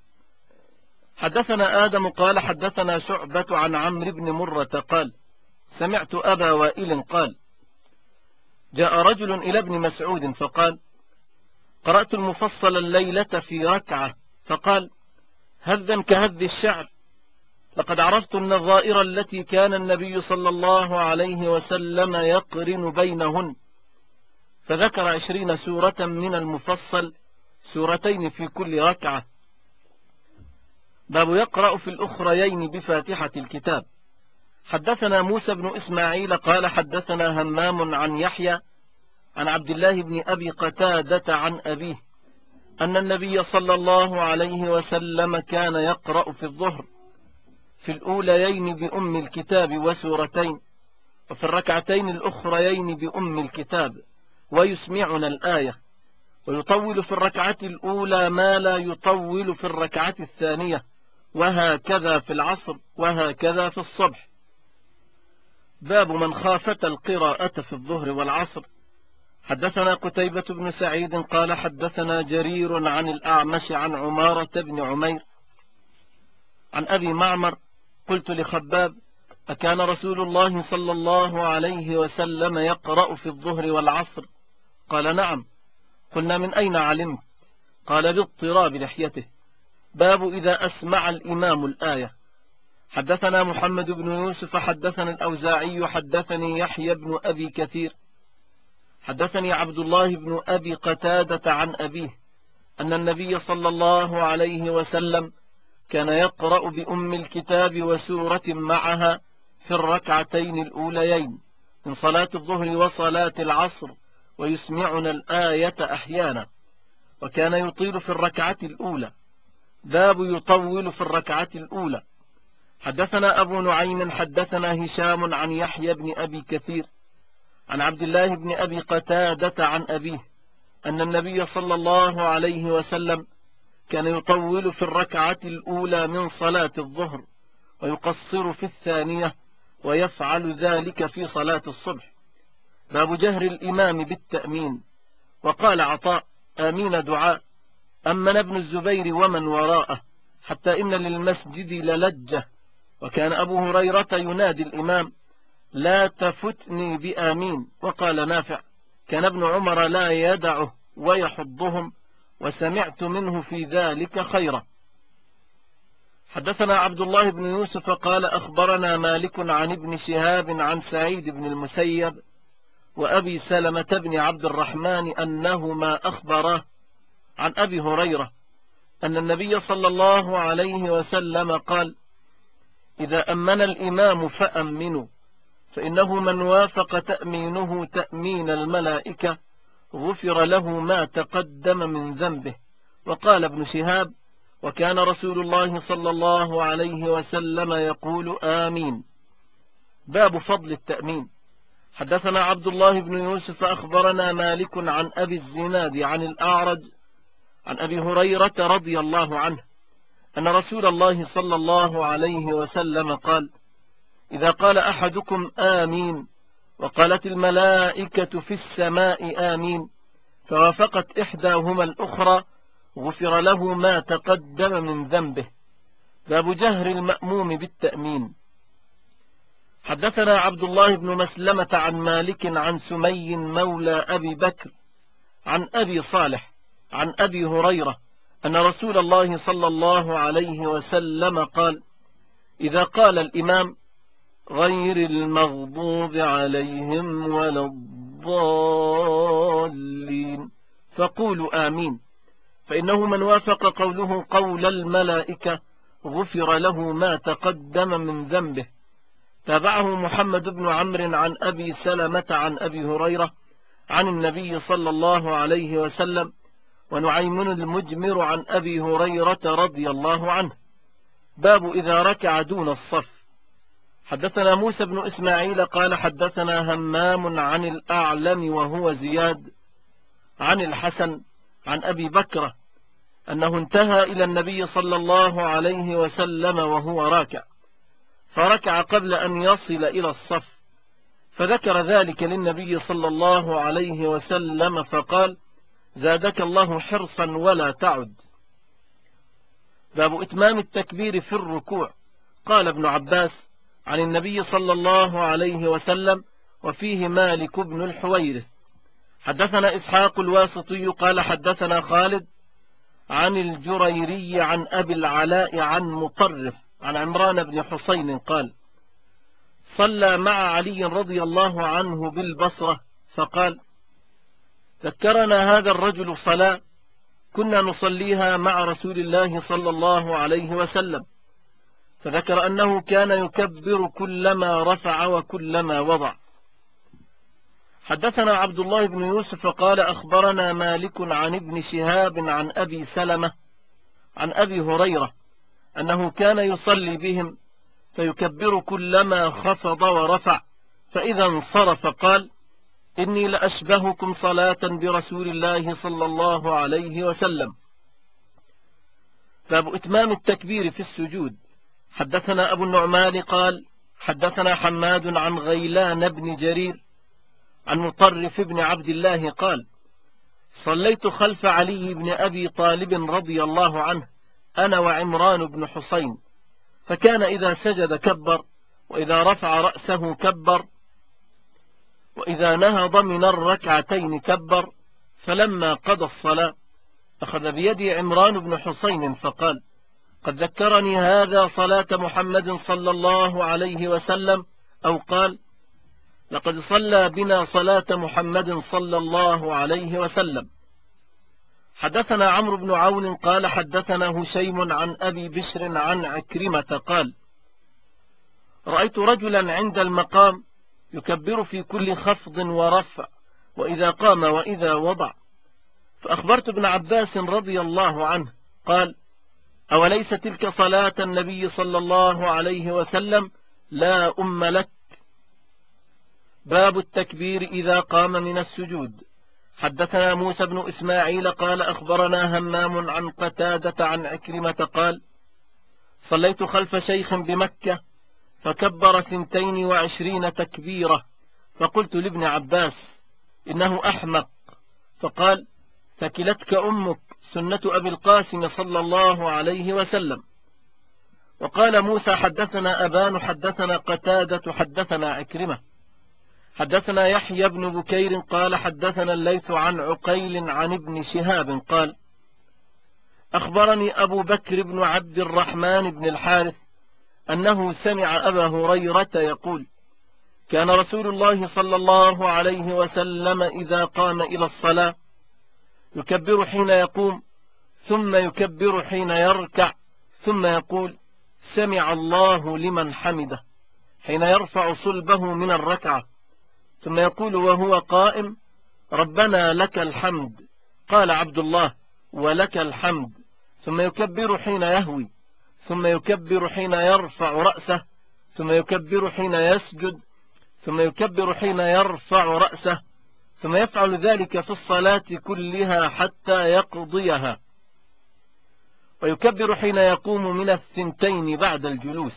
حدثنا آدم قال حدثنا شعبة عن عمرو بن مرة قال: سمعت أبا وائل قال: جاء رجل إلى ابن مسعود فقال: قرأت المفصل الليلة في ركعة. فقال: هذا كهذ الشعر، لقد عرفت النظائر التي كان النبي صلى الله عليه وسلم يقرن بينهن. فذكر 20 سورة من المفصل، سورتين في كل ركعة. باب يقرأ في الأخريين بفاتحة الكتاب. حدثنا موسى بن إسماعيل قال حدثنا همام عن يحيى عن عبد الله بن أبي قتادة عن أبيه أن النبي صلى الله عليه وسلم كان يقرأ في الظهر في الأوليين بأم الكتاب وسورتين، وفي الركعتين الأخريين بأم الكتاب، ويسمعنا الآية، ويطول في الركعة الأولى ما لا يطول في الركعة الثانية، وهكذا في العصر وهكذا في الصبح. باب من خافت القراءة في الظهر والعصر. حدثنا قتيبة بن سعيد قال حدثنا جرير عن الأعمش عن عمارة بن عمير عن أبي معمر قلت لخباب: أكان رسول الله صلى الله عليه وسلم يقرأ في الظهر والعصر؟ قال: نعم. قلنا: من أين علمت؟ قال: باضطراب لحيته. باب إذا أسمع الإمام الآية. حدثنا محمد بن يوسف حدثنا الأوزاعي حدثني يحيى بن أبي كثير حدثني عبد الله بن أبي قتادة عن أبيه أن النبي صلى الله عليه وسلم كان يقرأ بأم الكتاب وسورة معها في الركعتين الأوليين من صلاة الظهر وصلاة العصر، ويسمعنا الآية أحيانا، وكان يطيل في الركعة الأولى. باب يطول في الركعة الأولى. حدثنا أبو نعيم حدثنا هشام عن يحيى بن أبي كثير عن عبد الله بن أبي قتادة عن أبيه أن النبي صلى الله عليه وسلم كان يطول في الركعة الأولى من صلاة الظهر ويقصر في الثانية، ويفعل ذلك في صلاة الصبح. باب جهر الإمام بالتأمين. وقال عطاء: آمين دعاء. أمن ابن الزبير ومن وراءه حتى إن للمسجد للجة. وكان أبو هريرة ينادي الإمام: لا تفتني بآمين. وقال نافع: كان ابن عمر لا يدعه ويحضهم، وسمعت منه في ذلك خيرا. حدثنا عبد الله بن يوسف قال أخبرنا مالك عن ابن شهاب عن سعيد بن المسيب وأبي سلمة بن عبد الرحمن أنهما أخبراه عن أبي هريرة أن النبي صلى الله عليه وسلم قال: إذا أمن الإمام فأمنوا، فإنه من وافق تأمينه تأمين الملائكة غفر له ما تقدم من ذنبه. وقال ابن شهاب: وكان رسول الله صلى الله عليه وسلم يقول آمين. باب فضل التأمين. حدثنا عبد الله بن يوسف أخبرنا مالك عن أبي الزناد عن الأعرج عن أبي هريرة رضي الله عنه أن رسول الله صلى الله عليه وسلم قال: إذا قال أحدكم آمين وقالت الملائكة في السماء آمين فوافقت إحداهما الأخرى غفر له ما تقدم من ذنبه. باب جهر المأموم بالتأمين. حدثنا عبد الله بن مسلمة عن مالك عن سمي مولى أبي بكر عن أبي صالح عن أبي هريرة أن رسول الله صلى الله عليه وسلم قال: إذا قال الإمام غير المغضوب عليهم ولا الضالين فقولوا آمين، فإنه من وافق قوله قول الملائكة غفر له ما تقدم من ذنبه. تابعه محمد بن عمرو عن أبي سلمة عن أبي هريرة عن النبي صلى الله عليه وسلم، ونعيم المجمر عن أبي هريرة رضي الله عنه. باب إذا ركع دون الصف. حدثنا موسى بن إسماعيل قال حدثنا همام عن الأعلم وهو زياد عن الحسن عن أبي بكرة أنه انتهى إلى النبي صلى الله عليه وسلم وهو راكع، فركع قبل أن يصل إلى الصف، فذكر ذلك للنبي صلى الله عليه وسلم فقال: زادك الله حرصا ولا تعد. باب إتمام التكبير في الركوع. قال ابن عباس عن النبي صلى الله عليه وسلم وفيه مالك بن الحويرث. حدثنا إسحاق الواسطي قال حدثنا خالد عن الجريري عن أبي العلاء عن مطرف عن عمران بن حسين قال: صلى مع علي رضي الله عنه بالبصرة فقال: ذكرنا هذا الرجل صلاة كنا نصليها مع رسول الله صلى الله عليه وسلم، فذكر أنه كان يكبر كلما رفع وكلما وضع. حدثنا عبد الله بن يوسف قال أخبرنا مالك عن ابن شهاب عن أبي سلمة عن أبي هريرة أنه كان يصلي بهم فيكبر كلما خفض ورفع، فإذا انصرف قال: إني لأشبهكم صلاة برسول الله صلى الله عليه وسلم. باب إتمام التكبير في السجود. حدثنا أبو النعمان قال حدثنا حماد عن غيلان بن جرير عن مطرف بن عبد الله قال: صليت خلف علي بن أبي طالب رضي الله عنه أنا وعمران بن حسين، فكان إذا سجد كبر، وإذا رفع رأسه كبر، وإذا نهض من الركعتين كبر. فلما قضى الصلاة أخذ بيدي عمران بن حسين فقال: قد ذكرني هذا صلاة محمد صلى الله عليه وسلم، أو قال: لقد صلى بنا صلاة محمد صلى الله عليه وسلم. حدثنا عمرو بن عون قال حدثنا هشيم عن أبي بشر عن عكرمة قال: رأيت رجلا عند المقام يكبر في كل خفض ورفع، وإذا قام وإذا وضع، فأخبرت ابن عباس رضي الله عنه قال: أوليس تلك صلاة النبي صلى الله عليه وسلم؟ لا أم لك. باب التكبير إذا قام من السجود. حدثنا موسى بن إسماعيل قال أخبرنا همام عن قتادة عن عكرمة قال: صليت خلف شيخ بمكة فكبر 22 تكبيرة، فقلت لابن عباس: إنه أحمق. فقال: ثكلتك أمك، سنة أبي القاسم صلى الله عليه وسلم. وقال موسى حدثنا أبان حدثنا قتادة حدثنا عكرمة. حدثنا يحيى بن بكير قال حدثنا الليث عن عقيل عن ابن شهاب قال: أخبرني أبو بكر بن عبد الرحمن بن الحارث أنه سمع أبا هريرة يقول: كان رسول الله صلى الله عليه وسلم إذا قام إلى الصلاة يكبر حين يقوم، ثم يكبر حين يركع، ثم يقول: سمع الله لمن حمده، حين يرفع صلبه من الركعة، ثم يقول وهو قائم: ربنا لك الحمد. قال عبد الله: ولك الحمد. ثم يكبر حين يهوي، ثم يكبر حين يرفع رأسه، ثم يكبر حين يسجد، ثم يكبر حين يرفع رأسه، ثم يفعل ذلك في الصلاة كلها حتى يقضيها، ويكبر حين يقوم من 2 بعد الجلوس.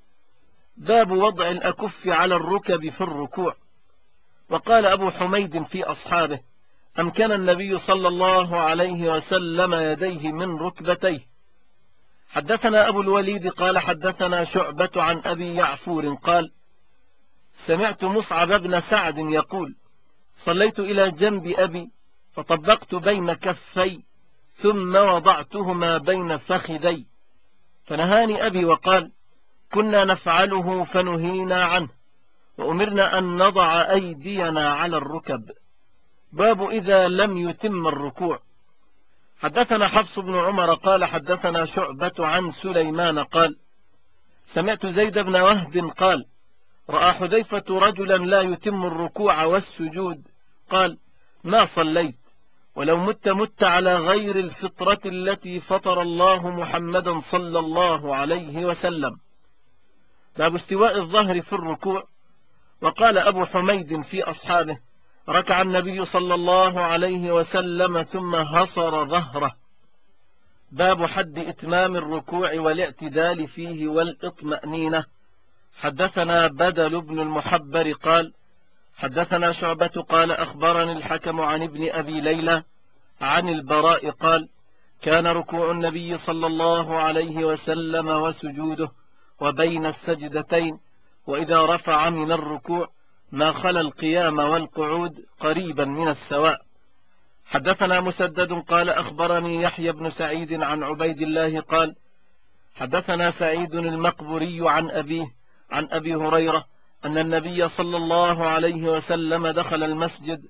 باب وضع الأكف على الركب في الركوع. وقال أبو حميد في أصحابه: أمكن النبي صلى الله عليه وسلم يديه من ركبتيه. حدثنا أبو الوليد قال حدثنا شعبة عن أبي يعفور قال: سمعت مصعب بن سعد يقول: صليت إلى جنب أبي فطبقت بين كفي ثم وضعتهما بين فخذي، فنهاني أبي وقال: كنا نفعله فنهينا عنه، وأمرنا أن نضع أيدينا على الركب. باب إذا لم يتم الركوع. حدثنا حفص بن عمر قال حدثنا شعبة عن سليمان قال: سمعت زيد بن وهب قال: رأى حذيفة رجلا لا يتم الركوع والسجود، قال: ما صليت، ولو مت على غير الفطرة التي فطر الله محمدا صلى الله عليه وسلم. باب استواء الظهر في الركوع. وقال أبو حميد في أصحابه: ركع النبي صلى الله عليه وسلم ثم هصر ظهره. باب حد إتمام الركوع والاعتدال فيه والإطمأنينة. حدثنا بدل بن المحبر قال حدثنا شعبة قال أخبرني الحكم عن ابن أبي ليلى عن البراء قال: كان ركوع النبي صلى الله عليه وسلم وسجوده وبين السجدتين، وإذا رفع من الركوع ما خلا القيام والقعود قريبا من السواء. حدثنا مسدد قال أخبرني يحيى بن سعيد عن عبيد الله قال: حدثنا سعيد المقبري عن أبيه عن أبي هريرة أن النبي صلى الله عليه وسلم دخل المسجد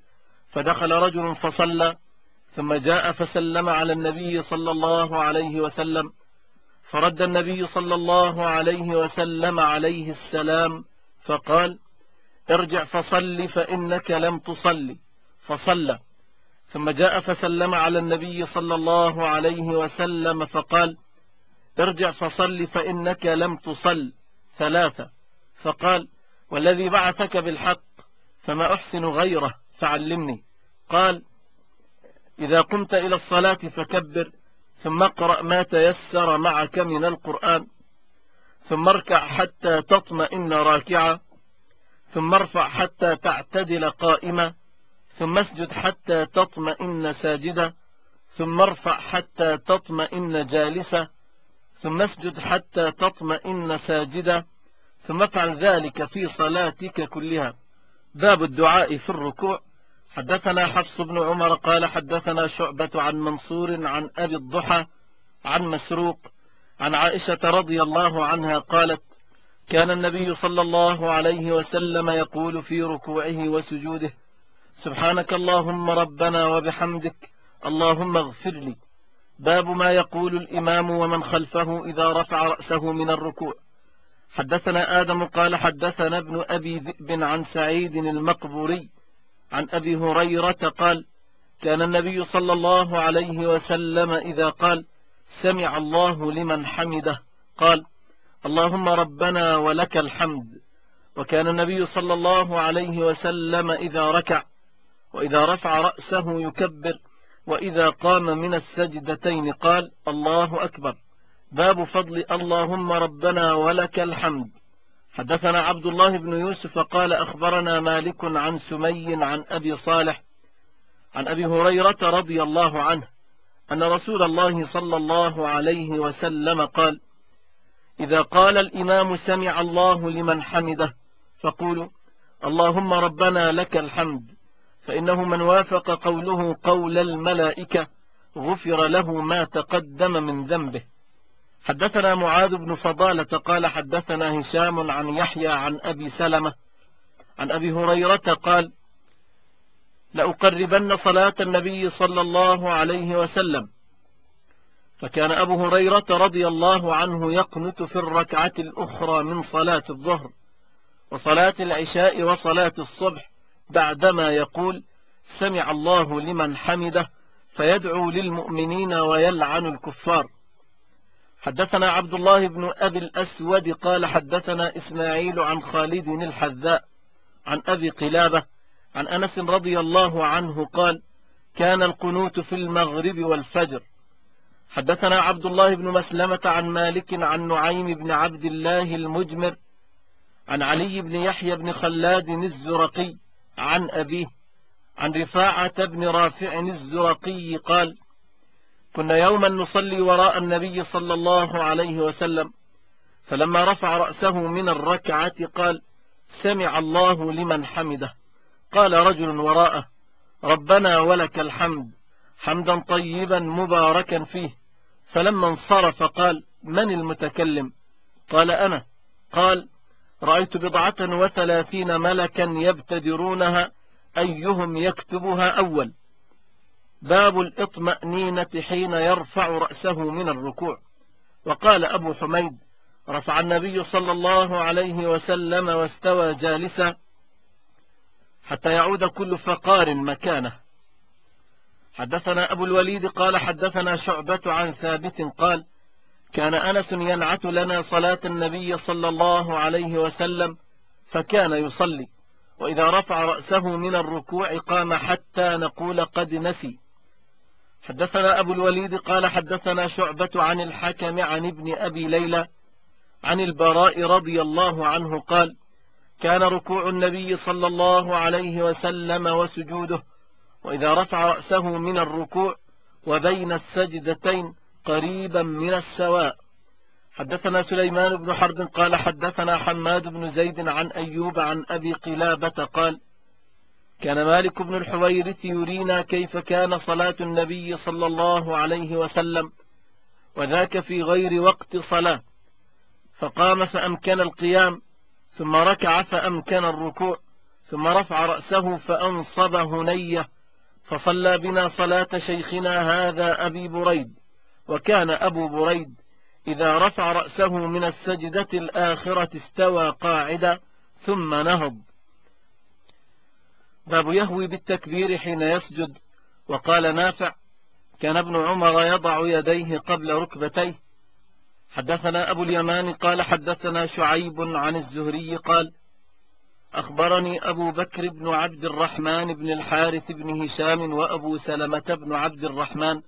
فدخل رجل فصلى، ثم جاء فسلم على النبي صلى الله عليه وسلم، فرد النبي صلى الله عليه وسلم عليه السلام فقال: ارجع فصل فإنك لم تصل، فصلى. ثم جاء فسلم على النبي صلى الله عليه وسلم فقال: ارجع فصل فإنك لم تصل، ثلاثة. فقال: والذي بعثك بالحق فما أحسن غيره فعلمني. قال: إذا قمت إلى الصلاة فكبر، ثم اقرأ ما تيسر معك من القرآن، ثم اركع حتى تطمئن راكعا، ثم ارفع حتى تعتدل قائما، ثم اسجد حتى تطمئن ساجدا، ثم ارفع حتى تطمئن جالسا، ثم اسجد حتى تطمئن ساجدا، ثم افعل ذلك في صلاتك كلها. باب الدعاء في الركوع. حدثنا حفص بن عمر قال حدثنا شعبة عن منصور عن أبي الضحى عن مسروق عن عائشة رضي الله عنها قالت: كان النبي صلى الله عليه وسلم يقول في ركوعه وسجوده: سبحانك اللهم ربنا وبحمدك اللهم اغفر لي. باب ما يقول الإمام ومن خلفه إذا رفع رأسه من الركوع. حدثنا آدم قال حدثنا ابن أبي ذئب عن سعيد المقبوري عن أبي هريرة قال: كان النبي صلى الله عليه وسلم إذا قال: سمع الله لمن حمده قال: اللهم ربنا ولك الحمد. وكان النبي صلى الله عليه وسلم إذا ركع وإذا رفع رأسه يكبر، وإذا قام من السجدتين قال: الله أكبر. باب فضل اللهم ربنا ولك الحمد. حدثنا عبد الله بن يوسف قال أخبرنا مالك عن سمي عن أبي صالح عن أبي هريرة رضي الله عنه أن رسول الله صلى الله عليه وسلم قال: إذا قال الإمام سمع الله لمن حمده فقولوا: اللهم ربنا لك الحمد، فإنه من وافق قوله قول الملائكة غفر له ما تقدم من ذنبه. حدثنا معاذ بن فضالة قال حدثنا هشام عن يحيى عن أبي سلمة عن أبي هريرة قال: لأقربن صلاة النبي صلى الله عليه وسلم. فكان أبو هريرة رضي الله عنه يقنت في الركعة الأخرى من صلاة الظهر وصلاة العشاء وصلاة الصبح بعدما يقول: سمع الله لمن حمده، فيدعو للمؤمنين ويلعن الكفار. حدثنا عبد الله بن أبي الأسود قال حدثنا إسماعيل عن خالد الحذاء عن أبي قلابة عن أنس رضي الله عنه قال: كان القنوت في المغرب والفجر. حدثنا عبد الله بن مسلمة عن مالك عن نعيم بن عبد الله المجمر عن علي بن يحيى بن خلاد الزرقي عن أبيه عن رفاعة بن رافع الزرقي قال: كنا يوما نصلي وراء النبي صلى الله عليه وسلم، فلما رفع رأسه من الركعة قال: سمع الله لمن حمده. قال رجل وراءه: ربنا ولك الحمد، حمدا طيبا مباركا فيه. فلما انصرف قال: من المتكلم؟ قال: أنا. قال: رأيت 37 ملكا يبتدرونها أيهم يكتبها أول. باب الإطمأنينة حين يرفع رأسه من الركوع. وقال أبو حميد: رفع النبي صلى الله عليه وسلم واستوى جالسا حتى يعود كل فقار مكانه. حدثنا أبو الوليد قال حدثنا شعبة عن ثابت قال: كان أنس ينعت لنا صلاة النبي صلى الله عليه وسلم، فكان يصلي وإذا رفع رأسه من الركوع قام حتى نقول قد نسي. حدثنا أبو الوليد قال حدثنا شعبة عن الحكم عن ابن أبي ليلى عن البراء رضي الله عنه قال: كان ركوع النبي صلى الله عليه وسلم وسجوده وإذا رفع رأسه من الركوع وبين السجدتين قريبا من السواء. حدثنا سليمان بن حرب قال حدثنا حماد بن زيد عن أيوب عن أبي قلابة قال: كان مالك بن الحويرث يرينا كيف كان صلاة النبي صلى الله عليه وسلم، وذاك في غير وقت صلاة، فقام فأمكن القيام، ثم ركع فأمكن الركوع، ثم رفع رأسه فأنصب هنية فصلى بنا صلاة شيخنا هذا أبي بريد، وكان أبو بريد إذا رفع رأسه من السجدة الآخرة استوى قاعدا ثم نهض. باب يهوي بالتكبير حين يسجد. وقال نافع: كان ابن عمر يضع يديه قبل ركبتيه. حدثنا أبو اليمان قال حدثنا شعيب عن الزهري قال: أخبرني أبو بكر بن عبد الرحمن بن الحارث بن هشام وأبو سلمة بن عبد الرحمن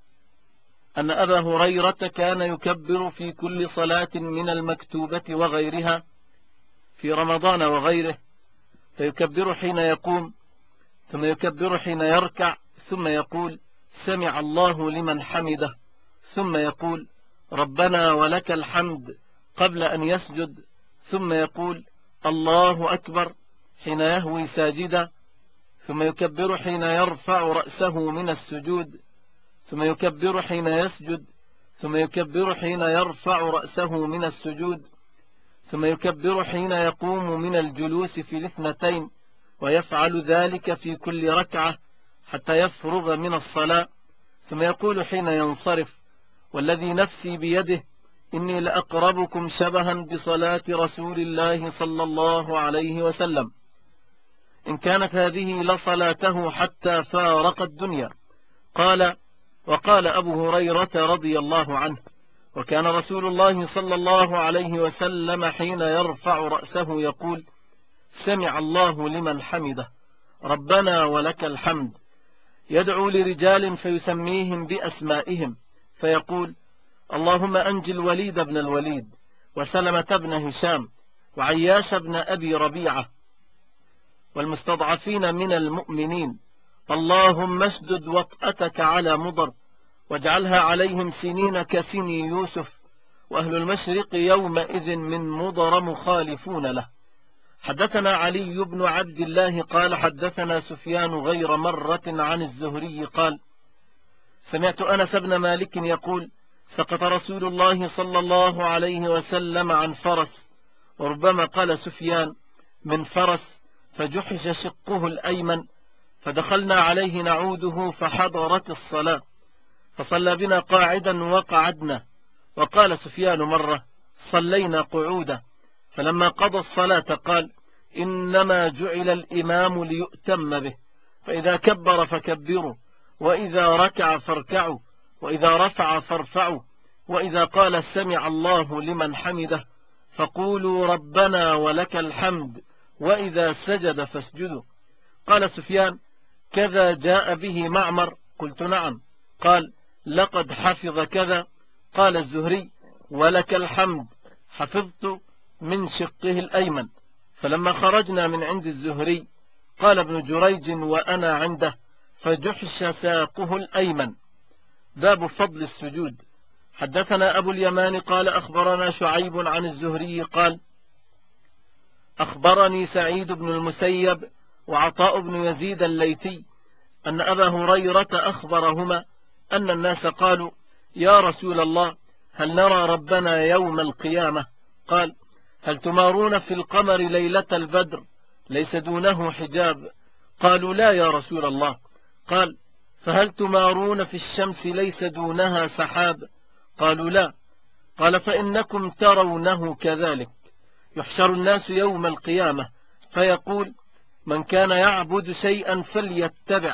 أن أبا هريرة كان يكبر في كل صلاة من المكتوبة وغيرها في رمضان وغيره، فيكبر حين يقوم، ثم يكبر حين يركع، ثم يقول: سمع الله لمن حمده، ثم يقول: ربنا ولك الحمد قبل أن يسجد، ثم يقول: الله أكبر حين يهوي ساجدا، ثم يكبر حين يرفع رأسه من السجود، ثم يكبر حين يسجد، ثم يكبر حين يرفع رأسه من السجود، ثم يكبر حين يقوم من الجلوس في الاثنتين، ويفعل ذلك في كل ركعة حتى يفرغ من الصلاة، ثم يقول حين ينصرف: والذي نفسي بيده إني لأقربكم شبها بصلاة رسول الله صلى الله عليه وسلم، إن كانت هذه لصلاته حتى فارق الدنيا. قال: وقال أبو هريرة رضي الله عنه: وكان رسول الله صلى الله عليه وسلم حين يرفع رأسه يقول: سمع الله لمن حمده، ربنا ولك الحمد. يدعو لرجال فيسميهم بأسمائهم، فيقول: اللهم أنجي الوليد بن الوليد، وسلمة بن هشام، وعياش بن أبي ربيعة، والمستضعفين من المؤمنين، اللهم اشدد وطأتك على مضر، واجعلها عليهم سنين كسني يوسف، وأهل المشرق يومئذ من مضر مخالفون له. حدثنا علي بن عبد الله قال حدثنا سفيان غير مرة عن الزهري قال: سمعت أنس بن مالك يقول: سقط رسول الله صلى الله عليه وسلم عن فرس، وربما قال سفيان من فرس، فجحش شقه الأيمن، فدخلنا عليه نعوده فحضرت الصلاة، فصلى بنا قاعدا وقعدنا. وقال سفيان مرة: صلينا قعودا، فلما قضى الصلاة قال: إنما جعل الإمام ليؤتم به، فإذا كبر فكبروا، وإذا ركع فاركعوا، وإذا رفع فارفعوا، وإذا قال سمع الله لمن حمده فقولوا ربنا ولك الحمد، وإذا سجد فاسجدوا. قال سفيان: كذا جاء به معمر؟ قلت: نعم. قال: لقد حفظ كذا. قال الزهري: ولك الحمد، حفظت من شقه الأيمن. فلما خرجنا من عند الزهري قال ابن جريج وأنا عنده: فجحش ساقه الأيمن. باب فضل السجود. حدثنا أبو اليمان قال أخبرنا شعيب عن الزهري قال: أخبرني سعيد بن المسيب وعطاء بن يزيد الليثي أن أبا هريرة أخبرهما أن الناس قالوا: يا رسول الله، هل نرى ربنا يوم القيامة؟ قال: هل تمارون في القمر ليلة البدر ليس دونه حجاب؟ قالوا: لا يا رسول الله. قال: فهل تمارون في الشمس ليس دونها سحاب؟ قالوا: لا. قال: فإنكم ترونه كذلك. يحشر الناس يوم القيامة فيقول: من كان يعبد شيئا فليتبع،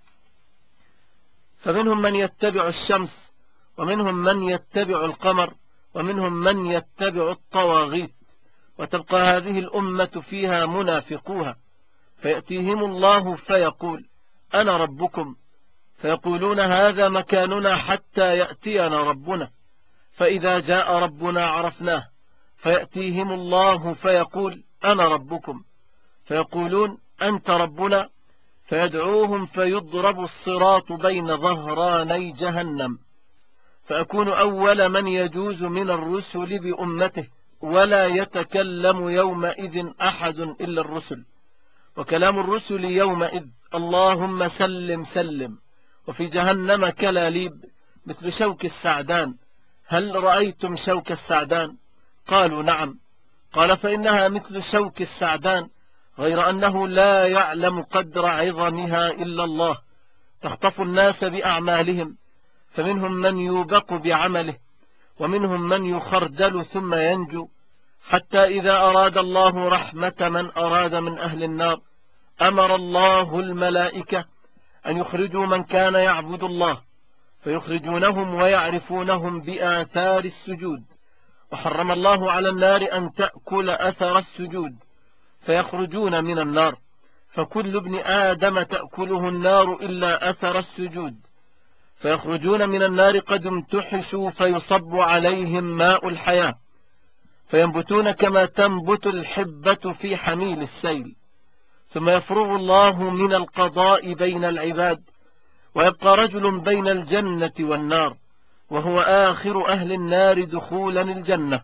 فمنهم من يتبع الشمس، ومنهم من يتبع القمر، ومنهم من يتبع الطواغيت، وتبقى هذه الأمة فيها منافقوها، فيأتيهم الله فيقول: أنا ربكم، فيقولون هذا مكاننا حتى يأتينا ربنا، فإذا جاء ربنا عرفناه، فيأتيهم الله فيقول: أنا ربكم، فيقولون أنت ربنا، فيدعوهم فيضرب الصراط بين ظهراني جهنم، فأكون أول من يجوز من الرسل بأمته، ولا يتكلم يومئذ أحد إلا الرسل، وكلام الرسل يومئذ: اللهم سلم سلم. وفي جهنم كلاليب مثل شوك السعدان. هل رأيتم شوك السعدان؟ قالوا: نعم. قال: فإنها مثل شوك السعدان، غير أنه لا يعلم قدر عظمها إلا الله، تخطف الناس بأعمالهم، فمنهم من يوبق بعمله، ومنهم من يخردل ثم ينجو، حتى إذا أراد الله رحمة من أراد من أهل النار أمر الله الملائكة أن يخرجوا من كان يعبد الله، فيخرجونهم ويعرفونهم بآثار السجود، وحرم الله على النار أن تأكل أثر السجود، فيخرجون من النار، فكل ابن آدم تأكله النار إلا أثر السجود، فيخرجون من النار قد امتحشوا، فيصب عليهم ماء الحياة، فينبتون كما تنبت الحبة في حميل السيل، ثم يفرغ الله من القضاء بين العباد، ويبقى رجل بين الجنة والنار، وهو آخر أهل النار دخولا الجنة،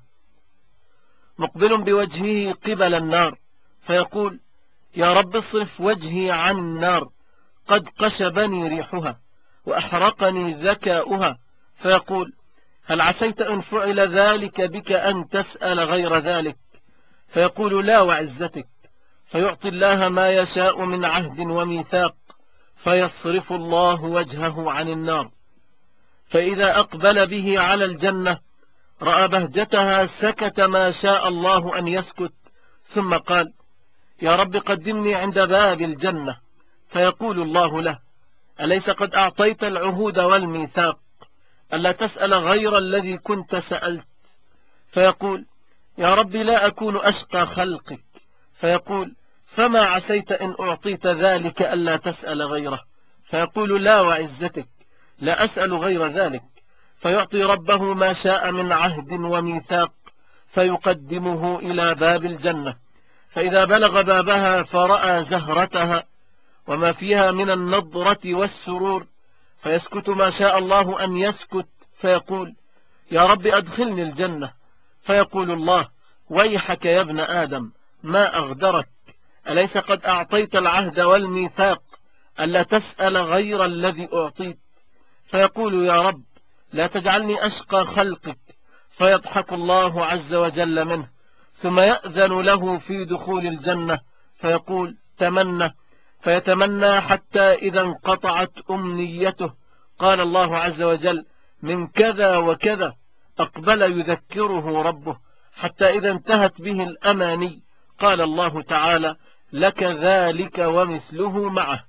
مقبل بوجهه قبل النار، فيقول: يا رب اصرف وجهي عن النار، قد قشبني ريحها وأحرقني ذكاؤها. فيقول: هل عسيت إن فعل ذلك بك أن تسأل غير ذلك؟ فيقول: لا وعزتك. فيعطي الله ما يشاء من عهد وميثاق، فيصرف الله وجهه عن النار، فإذا أقبل به على الجنة رأى بهجتها سكت ما شاء الله أن يسكت، ثم قال: يا رب قدمني عند باب الجنة. فيقول الله له: أليس قد أعطيت العهود والميثاق ألا تسأل غير الذي كنت سألت؟ فيقول: يا رب لا أكون أشقى خلقك. فيقول: فما عسيت إن أعطيت ذلك ألا تسأل غيره؟ فيقول: لا وعزتك، لا أسأل غير ذلك. فيعطي ربه ما شاء من عهد وميثاق، فيقدمه إلى باب الجنة، فإذا بلغ بابها فرأى زهرتها وما فيها من النضرة والسرور، فيسكت ما شاء الله أن يسكت، فيقول: يا رب أدخلني الجنة. فيقول الله: ويحك يا ابن آدم، ما أغدرك؟ أليس قد أعطيت العهد والميثاق ألا تسأل غير الذي أعطيت؟ فيقول: يا رب لا تجعلني أشقى خلقك. فيضحك الله عز وجل منه، ثم يأذن له في دخول الجنة، فيقول: تمنى. فيتمنى حتى إذا انقطعت أمنيته قال الله عز وجل: من كذا وكذا، أقبل يذكره ربه، حتى إذا انتهت به الأماني قال الله تعالى: لك ذلك ومثله معه.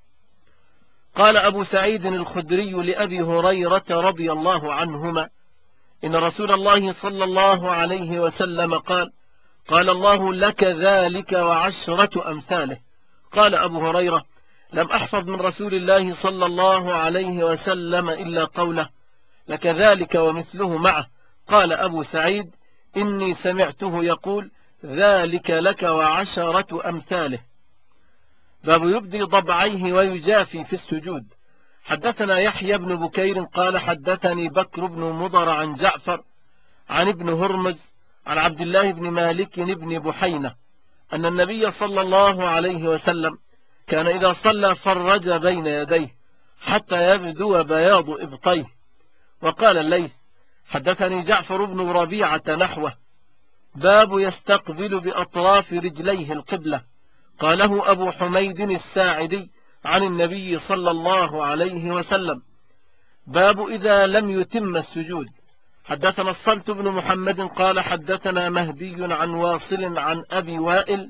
قال أبو سعيد الخدري لأبي هريرة رضي الله عنهما: إن رسول الله صلى الله عليه وسلم قال: قال الله: لك ذلك وعشرة أمثاله. قال أبو هريرة: لم أحفظ من رسول الله صلى الله عليه وسلم إلا قوله: لك ذلك ومثله معه. قال أبو سعيد: إني سمعته يقول: ذلك لك وعشرة أمثاله. باب يبدي ضبعيه ويجافي في السجود. حدثنا يحيى بن بكير قال حدثني بكر بن مضر عن جعفر عن ابن هرمز عن عبد الله بن مالك بن بحينة أن النبي صلى الله عليه وسلم كان إذا صلى فرج بين يديه حتى يبدو بياض إبطيه. وقال الليث: حدثني جعفر بن ربيعة نحوه. باب يستقبل بأطراف رجليه القبلة. قاله أبو حميد الساعدي عن النبي صلى الله عليه وسلم. باب إذا لم يتم السجود. حدثنا الصلت بن محمد قال حدثنا مهدي عن واصل عن أبي وائل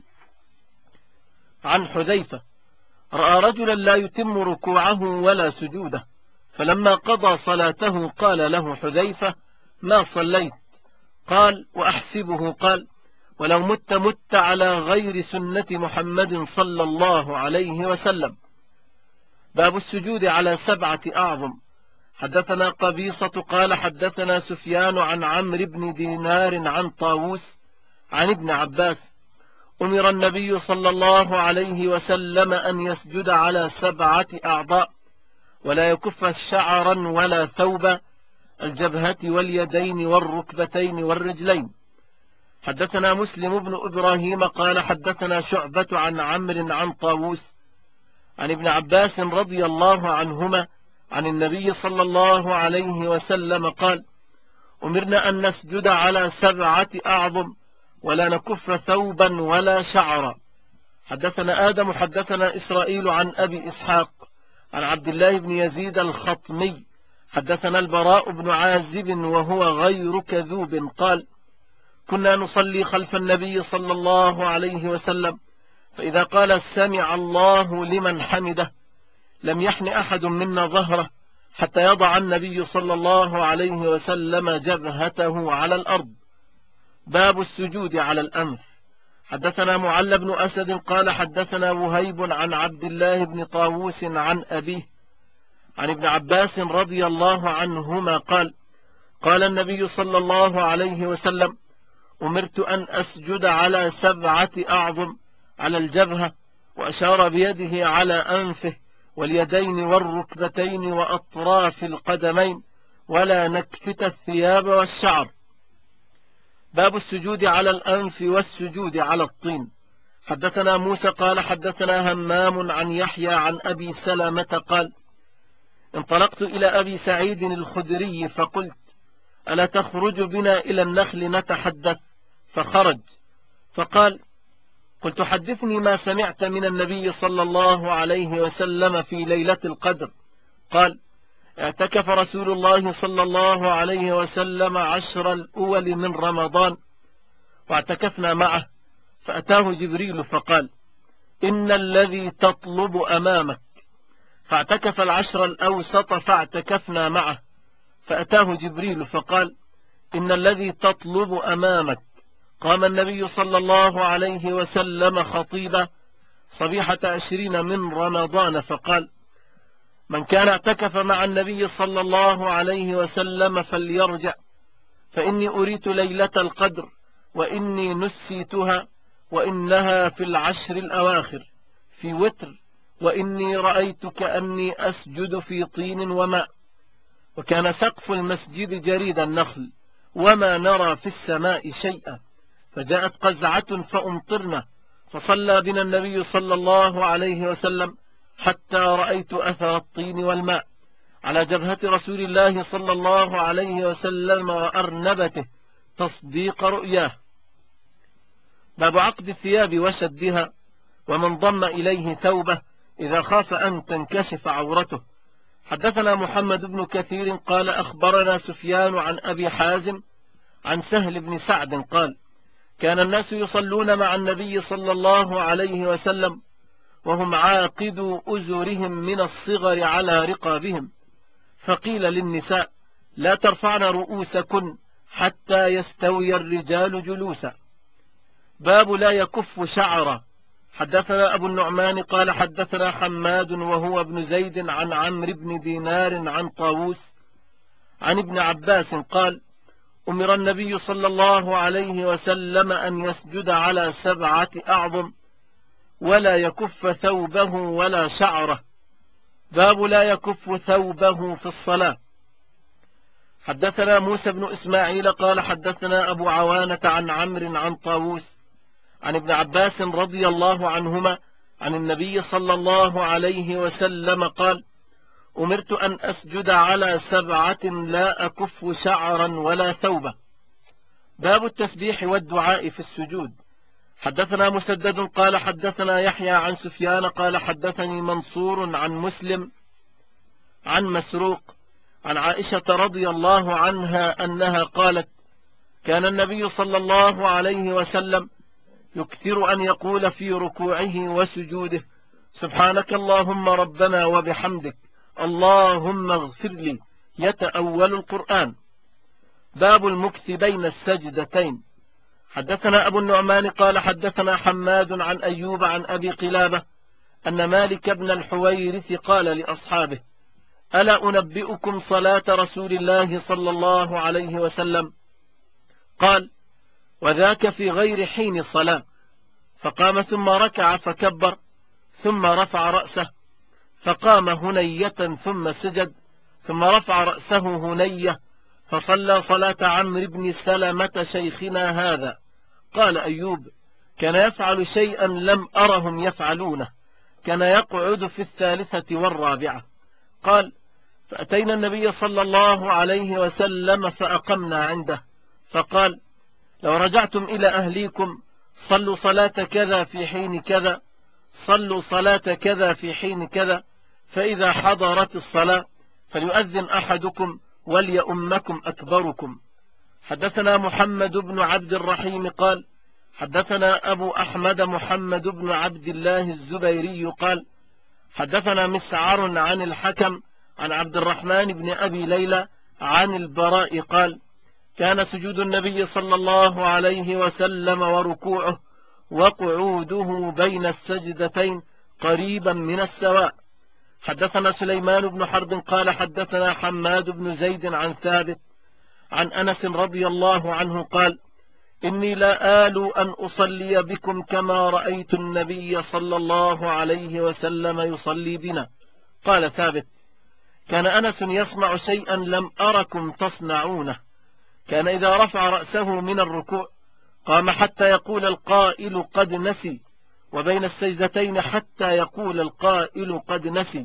عن حذيفة: رأى رجلا لا يتم ركوعه ولا سجوده، فلما قضى صلاته قال له حذيفة: ما صليت؟ قال: وأحسبه قال: ولو مت على غير سنة محمد صلى الله عليه وسلم. باب السجود على 7 أعظم. حدثنا قبيصة قال حدثنا سفيان عن عمرو بن دينار عن طاووس عن ابن عباس: أمر النبي صلى الله عليه وسلم أن يسجد على 7 أعضاء، ولا يكف شعرا ولا ثوبا، الجبهة واليدين والركبتين والرجلين. حدثنا مسلم بن إبراهيم قال حدثنا شعبة عن عمرو عن طاووس عن ابن عباس رضي الله عنهما عن النبي صلى الله عليه وسلم قال: أمرنا أن نسجد على 7 أعظم، ولا نكف ثوبا ولا شعرا. حدثنا آدم حدثنا إسرائيل عن أبي إسحاق عن عبد الله بن يزيد الخطمي حدثنا البراء بن عازب وهو غير كذوب قال: كنا نصلي خلف النبي صلى الله عليه وسلم، فإذا قال سمع الله لمن حمده لم يحن أحد منا ظهره حتى يضع النبي صلى الله عليه وسلم جبهته على الأرض. باب السجود على الأنف. حدثنا معل بن أسد قال حدثنا وهيب عن عبد الله بن طاووس عن أبيه عن ابن عباس رضي الله عنهما قال: قال النبي صلى الله عليه وسلم: أمرت أن أسجد على 7 أعظم على الجبهة، وأشار بيده على أنفه واليدين والركبتين وأطراف القدمين، ولا نكفت الثياب والشعر. باب السجود على الأنف والسجود على الطين. حدثنا موسى قال حدثنا همام عن يحيى عن أبي سلمة قال: انطلقت إلى أبي سعيد الخدري فقلت: ألا تخرج بنا إلى النخل نتحدث؟ فخرج فقال: قلت: حدثني ما سمعت من النبي صلى الله عليه وسلم في ليلة القدر. قال: اعتكف رسول الله صلى الله عليه وسلم 10 الأول من رمضان، واعتكفنا معه، فأتاه جبريل فقال: إن الذي تطلب أمامك. فاعتكف 10 الأوسط فاعتكفنا معه، فأتاه جبريل فقال: إن الذي تطلب أمامك. قام النبي صلى الله عليه وسلم خطيبا صبيحة 20 من رمضان فقال: من كان اعتكف مع النبي صلى الله عليه وسلم فليرجع، فإني أريت ليلة القدر وإني نسيتها، وإنها في 10 الأواخر في وتر، وإني رأيت كأني أسجد في طين وماء. وكان سقف المسجد جريد النخل، وما نرى في السماء شيئا، فجاءت قزعة فأمطرنا، فصلى بنا النبي صلى الله عليه وسلم حتى رأيت أثر الطين والماء على جبهة رسول الله صلى الله عليه وسلم وأرنبته تصديق رؤياه. باب عقد الثياب وشدها، ومن ضم إليه ثوبه إذا خاف أن تنكشف عورته. حدثنا محمد بن كثير قال أخبرنا سفيان عن أبي حازم عن سهل بن سعد قال: كان الناس يصلون مع النبي صلى الله عليه وسلم وهم عاقدوا أزرهم من الصغر على رقابهم، فقيل للنساء: لا ترفعن رؤوسكن حتى يستوي الرجال جلوسا. باب لا يكف شعرا. حدثنا أبو النعمان قال حدثنا حماد وهو ابن زيد عن عمرو بن دينار عن طاووس عن ابن عباس قال: أمر النبي صلى الله عليه وسلم أن يسجد على 7 أعظم ولا يكف ثوبه ولا شعره. باب لا يكف ثوبه في الصلاة. حدثنا موسى بن إسماعيل قال حدثنا أبو عوانة عن عمرو عن طاووس عن ابن عباس رضي الله عنهما عن النبي صلى الله عليه وسلم قال: أمرت أن أسجد على 7 لا أكف شعرا ولا ثوبا. باب التسبيح والدعاء في السجود. حدثنا مسدد قال حدثنا يحيى عن سفيان قال حدثني منصور عن مسلم عن مسروق عن عائشة رضي الله عنها أنها قالت: كان النبي صلى الله عليه وسلم يكثر أن يقول في ركوعه وسجوده: سبحانك اللهم ربنا وبحمدك اللهم اغفر لي، يتأول القرآن. باب المكث بين السجدتين. حدثنا أبو النعمان قال حدثنا حماد عن أيوب عن أبي قلابة أن مالك بن الحويرث قال لأصحابه: ألا أنبئكم صلاة رسول الله صلى الله عليه وسلم؟ قال: وذاك في غير حين صلاة. فقام ثم ركع فكبر ثم رفع رأسه، فقام هنية ثم سجد ثم رفع رأسه هنية، فصلى صلاة عمرو بن سلمة شيخنا هذا. قال أيوب: كان يفعل شيئا لم أرهم يفعلونه، كان يقعد في 3 والرابعة. قال: فأتينا النبي صلى الله عليه وسلم فأقمنا عنده، فقال: لو رجعتم إلى أهليكم صلوا صلاة كذا في حين كذا، صلوا صلاة كذا في حين كذا، فإذا حضرت الصلاة فليؤذن أحدكم وليؤمكم أكبركم. حدثنا محمد بن عبد الرحيم قال حدثنا أبو أحمد محمد بن عبد الله الزبيري قال حدثنا مسعر عن الحكم عن عبد الرحمن بن أبي ليلى عن البراء قال كان سجود النبي صلى الله عليه وسلم وركوعه وقعوده بين السجدتين قريبا من السواء. حدثنا سليمان بن حرب قال حدثنا حماد بن زيد عن ثابت عن أنس رضي الله عنه قال إني لا آل أن أصلي بكم كما رأيت النبي صلى الله عليه وسلم يصلي بنا. قال ثابت كان أنس يصنع شيئا لم أركم تصنعونه، كان إذا رفع رأسه من الركوع قام حتى يقول القائل قد نسي، وبين السجدتين حتى يقول القائل قد نسي.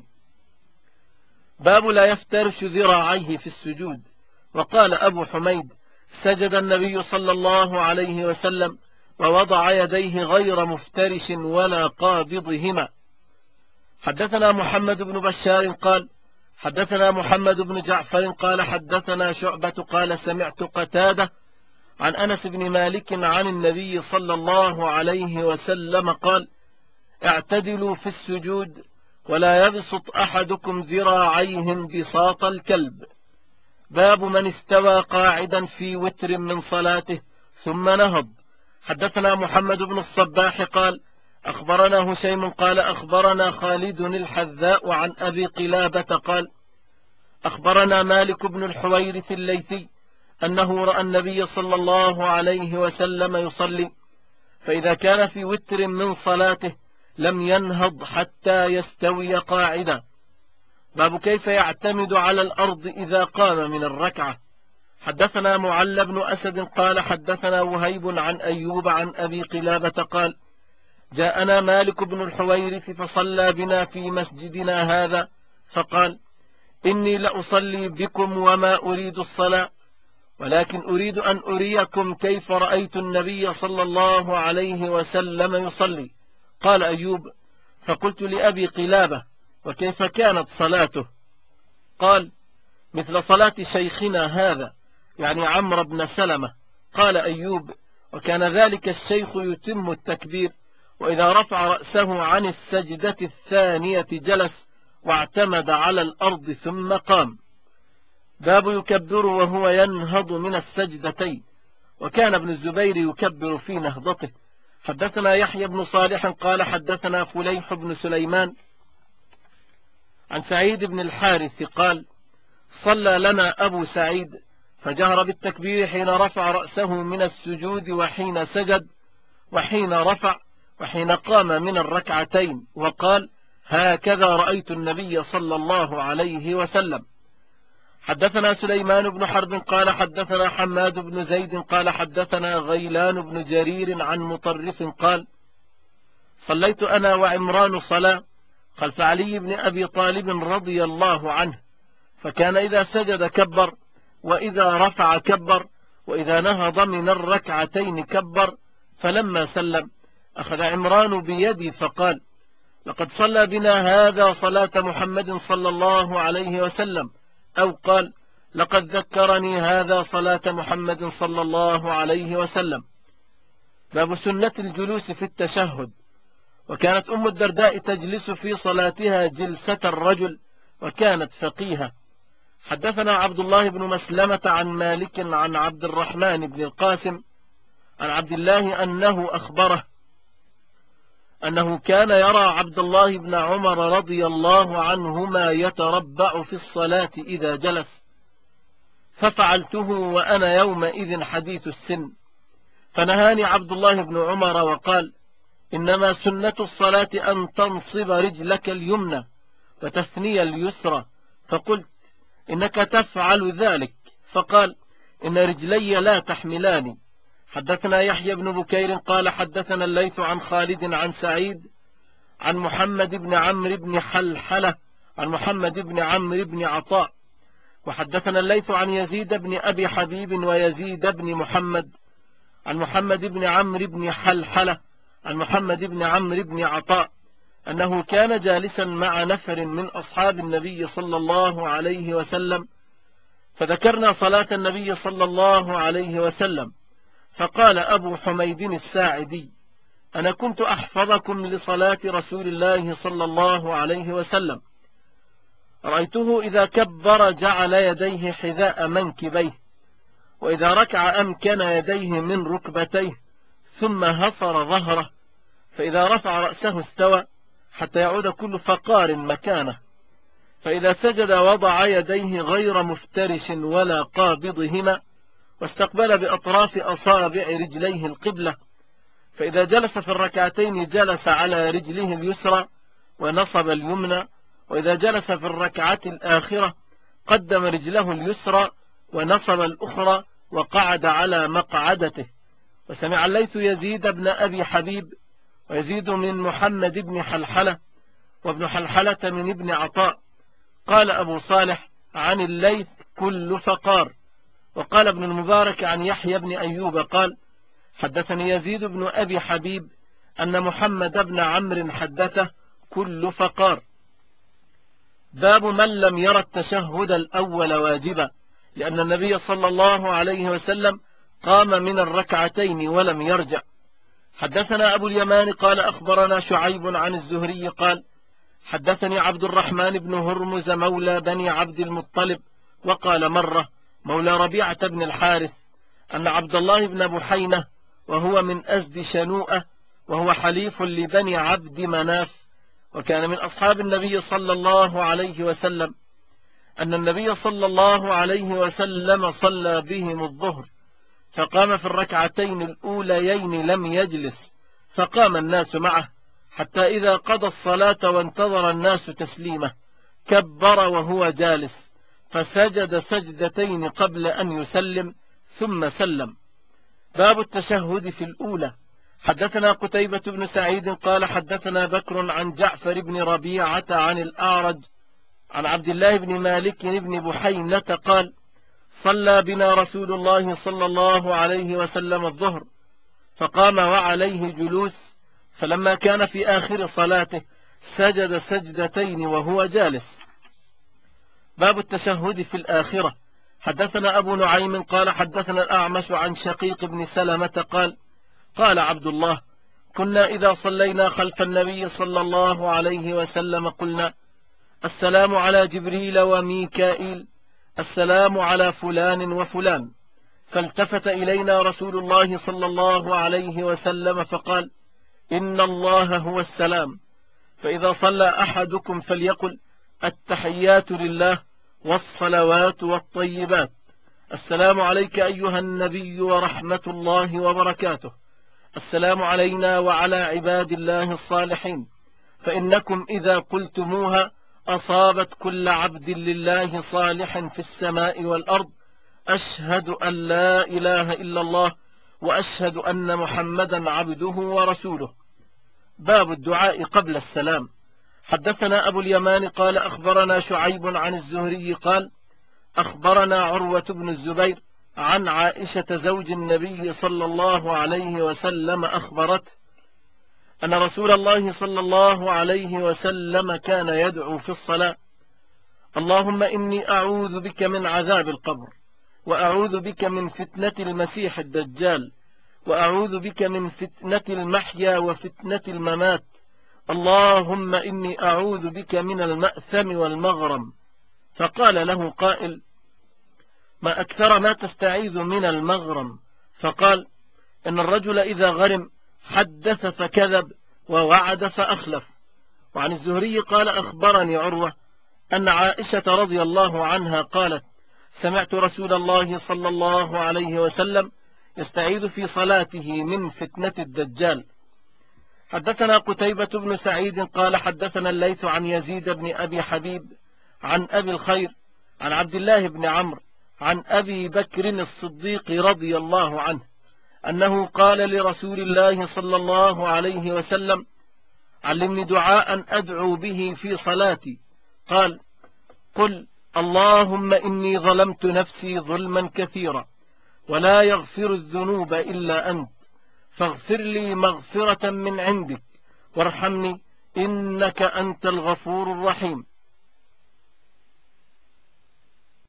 باب لا يفترش ذراعيه في السجود. وقال أبو حميد سجد النبي صلى الله عليه وسلم ووضع يديه غير مفترش ولا قابضهما. حدثنا محمد بن بشار قال حدثنا محمد بن جعفر قال حدثنا شعبة قال سمعت قتادة عن أنس بن مالك عن النبي صلى الله عليه وسلم قال اعتدلوا في السجود ولا يبسط أحدكم ذراعيه بساط الكلب. باب من استوى قاعدا في وتر من صلاته ثم نهض. حدثنا محمد بن الصباح قال أخبرنا هشيم قال أخبرنا خالد الحذاء عن أبي قلابة قال أخبرنا مالك بن الحويرث الليثي أنه رأى النبي صلى الله عليه وسلم يصلي، فإذا كان في وتر من صلاته لم ينهض حتى يستوي قاعدا. باب كيف يعتمد على الأرض إذا قام من الركعة. حدثنا معل بن أسد قال حدثنا وهيب عن أيوب عن أبي قلابة قال جاءنا مالك بن الحويرث فصلى بنا في مسجدنا هذا فقال إني لأصلي بكم وما أريد الصلاة، ولكن أريد أن أريكم كيف رأيت النبي صلى الله عليه وسلم يصلي. قال أيوب فقلت لأبي قلابة وكيف كانت صلاته؟ قال مثل صلاة شيخنا هذا، يعني عمرو بن سلمة. قال أيوب وكان ذلك الشيخ يتم التكبير، وإذا رفع رأسه عن السجدة الثانية جلس واعتمد على الأرض ثم قام. باب يكبر وهو ينهض من السجدتين، وكان ابن الزبير يكبر في نهضته. حدثنا يحيى بن صالح قال حدثنا فليح بن سليمان عن سعيد بن الحارث قال صلى لنا أبو سعيد فجهر بالتكبير حين رفع رأسه من السجود وحين سجد وحين رفع وحين قام من الركعتين، وقال هكذا رأيت النبي صلى الله عليه وسلم. حدثنا سليمان بن حرب قال حدثنا حماد بن زيد قال حدثنا غيلان بن جرير عن مطرف قال صليت أنا وعمران صلاة خلف علي بن أبي طالب رضي الله عنه، فكان إذا سجد كبر، وإذا رفع كبر، وإذا نهض من الركعتين كبر. فلما سلم أخذ عمران بيدي فقال لقد صلى بنا هذا صلاة محمد صلى الله عليه وسلم، أو قال لقد ذكرني هذا صلاة محمد صلى الله عليه وسلم. باب سنة الجلوس في التشهد. وكانت أم الدرداء تجلس في صلاتها جلسة الرجل، وكانت فقيهة. حدثنا عبد الله بن مسلمة عن مالك عن عبد الرحمن بن القاسم عن عبد الله أنه أخبره أنه كان يرى عبد الله بن عمر رضي الله عنهما يتربع في الصلاة إذا جلس، ففعلته وأنا يومئذ حديث السن، فنهاني عبد الله بن عمر وقال إنما سنة الصلاة أن تنصب رجلك اليمنى وتثني اليسرى، فقلت إنك تفعل ذلك، فقال إن رجلي لا تحملاني. حدثنا يحيى بن بكير قال حدثنا الليث عن خالد عن سعيد عن محمد بن عمرو بن حلحلة عن محمد بن عمرو بن عطاء. وحدثنا الليث عن يزيد بن أبي حبيب ويزيد بن محمد عن محمد بن عمرو بن حلحلة عن محمد بن عمرو بن عطاء أنه كان جالسا مع نفر من أصحاب النبي صلى الله عليه وسلم، فذكرنا صلاة النبي صلى الله عليه وسلم، فقال أبو حميد الساعدي: أنا كنت أحفظكم لصلاة رسول الله صلى الله عليه وسلم، رأيته إذا كبر جعل يديه حذاء منكبيه، وإذا ركع أمكن يديه من ركبتيه، ثم هفر ظهره، فإذا رفع رأسه استوى حتى يعود كل فقار مكانه، فإذا سجد وضع يديه غير مفترش ولا قابضهما، واستقبل بأطراف أصابع رجليه القبلة، فإذا جلس في الركعتين جلس على رجله اليسرى ونصب اليمنى، وإذا جلس في الركعة الآخرة قدم رجله اليسرى ونصب الأخرى وقعد على مقعدته. وسمع الليث يزيد بن أبي حبيب، ويزيد من محمد بن حلحلة، وابن حلحلة من ابن عطاء. قال أبو صالح عن الليث: كل فقار. وقال ابن المبارك عن يحيى بن أيوب قال: حدثني يزيد بن أبي حبيب أن محمد بن عمرو حدثه: كل فقار. باب من لم ير التشهد الأول واجبا، لأن النبي صلى الله عليه وسلم قام من الركعتين ولم يرجع. حدثنا أبو اليمان قال أخبرنا شعيب عن الزهري قال: حدثني عبد الرحمن بن هرمز مولى بني عبد المطلب، وقال مرة مولى ربيعة بن الحارث، أن عبد الله بن بحينة وهو من أزد شنوءة، وهو حليف لبني عبد مناف، وكان من أصحاب النبي صلى الله عليه وسلم، أن النبي صلى الله عليه وسلم صلى بهم الظهر، فقام في الركعتين الأوليين لم يجلس، فقام الناس معه، حتى إذا قضى الصلاة وانتظر الناس تسليمه كبر وهو جالس، فسجد سجدتين قبل أن يسلم ثم سلم. باب التشهد في الأولى. حدثنا قتيبة بن سعيد قال حدثنا بكر عن جعفر بن ربيعة عن الأعرج عن عبد الله بن مالك بن بحينة قال: صلى بنا رسول الله صلى الله عليه وسلم الظهر، فقام وعليه جلوس، فلما كان في آخر صلاته سجد سجدتين وهو جالس. باب التشهد في الآخرة. حدثنا أبو نعيم قال حدثنا الأعمش عن شقيق بن سلمة قال: قال عبد الله: كنا إذا صلينا خلف النبي صلى الله عليه وسلم قلنا: السلام على جبريل وميكائيل، السلام على فلان وفلان. فالتفت إلينا رسول الله صلى الله عليه وسلم فقال: إن الله هو السلام، فإذا صلى أحدكم فليقل: التحيات لله والصلوات والطيبات، السلام عليك أيها النبي ورحمة الله وبركاته، السلام علينا وعلى عباد الله الصالحين، فإنكم إذا قلتموها أصابت كل عبد لله صالح في السماء والأرض، أشهد أن لا إله إلا الله وأشهد أن محمدا عبده ورسوله. باب الدعاء قبل السلام. حدثنا أبو اليمان قال أخبرنا شعيب عن الزهري قال: أخبرنا عروة بن الزبير عن عائشة زوج النبي صلى الله عليه وسلم أخبرته أن رسول الله صلى الله عليه وسلم كان يدعو في الصلاة: اللهم إني أعوذ بك من عذاب القبر، وأعوذ بك من فتنة المسيح الدجال، وأعوذ بك من فتنة المحيا وفتنة الممات، اللهم إني أعوذ بك من المأثم والمغرم. فقال له قائل: ما أكثر ما تستعيذ من المغرم؟ فقال: إن الرجل إذا غرم حدث فكذب ووعد فأخلف. وعن الزهري قال أخبرني عروة أن عائشة رضي الله عنها قالت: سمعت رسول الله صلى الله عليه وسلم يستعيذ في صلاته من فتنة الدجال. حدثنا قتيبة بن سعيد قال حدثنا الليث عن يزيد بن أبي حبيب عن أبي الخير عن عبد الله بن عمرو عن أبي بكر الصديق رضي الله عنه أنه قال لرسول الله صلى الله عليه وسلم: علمني دعاء أدعو به في صلاتي. قال: قل اللهم إني ظلمت نفسي ظلما كثيرا ولا يغفر الذنوب إلا أنت، فاغفر لي مغفرة من عندك وارحمني إنك أنت الغفور الرحيم.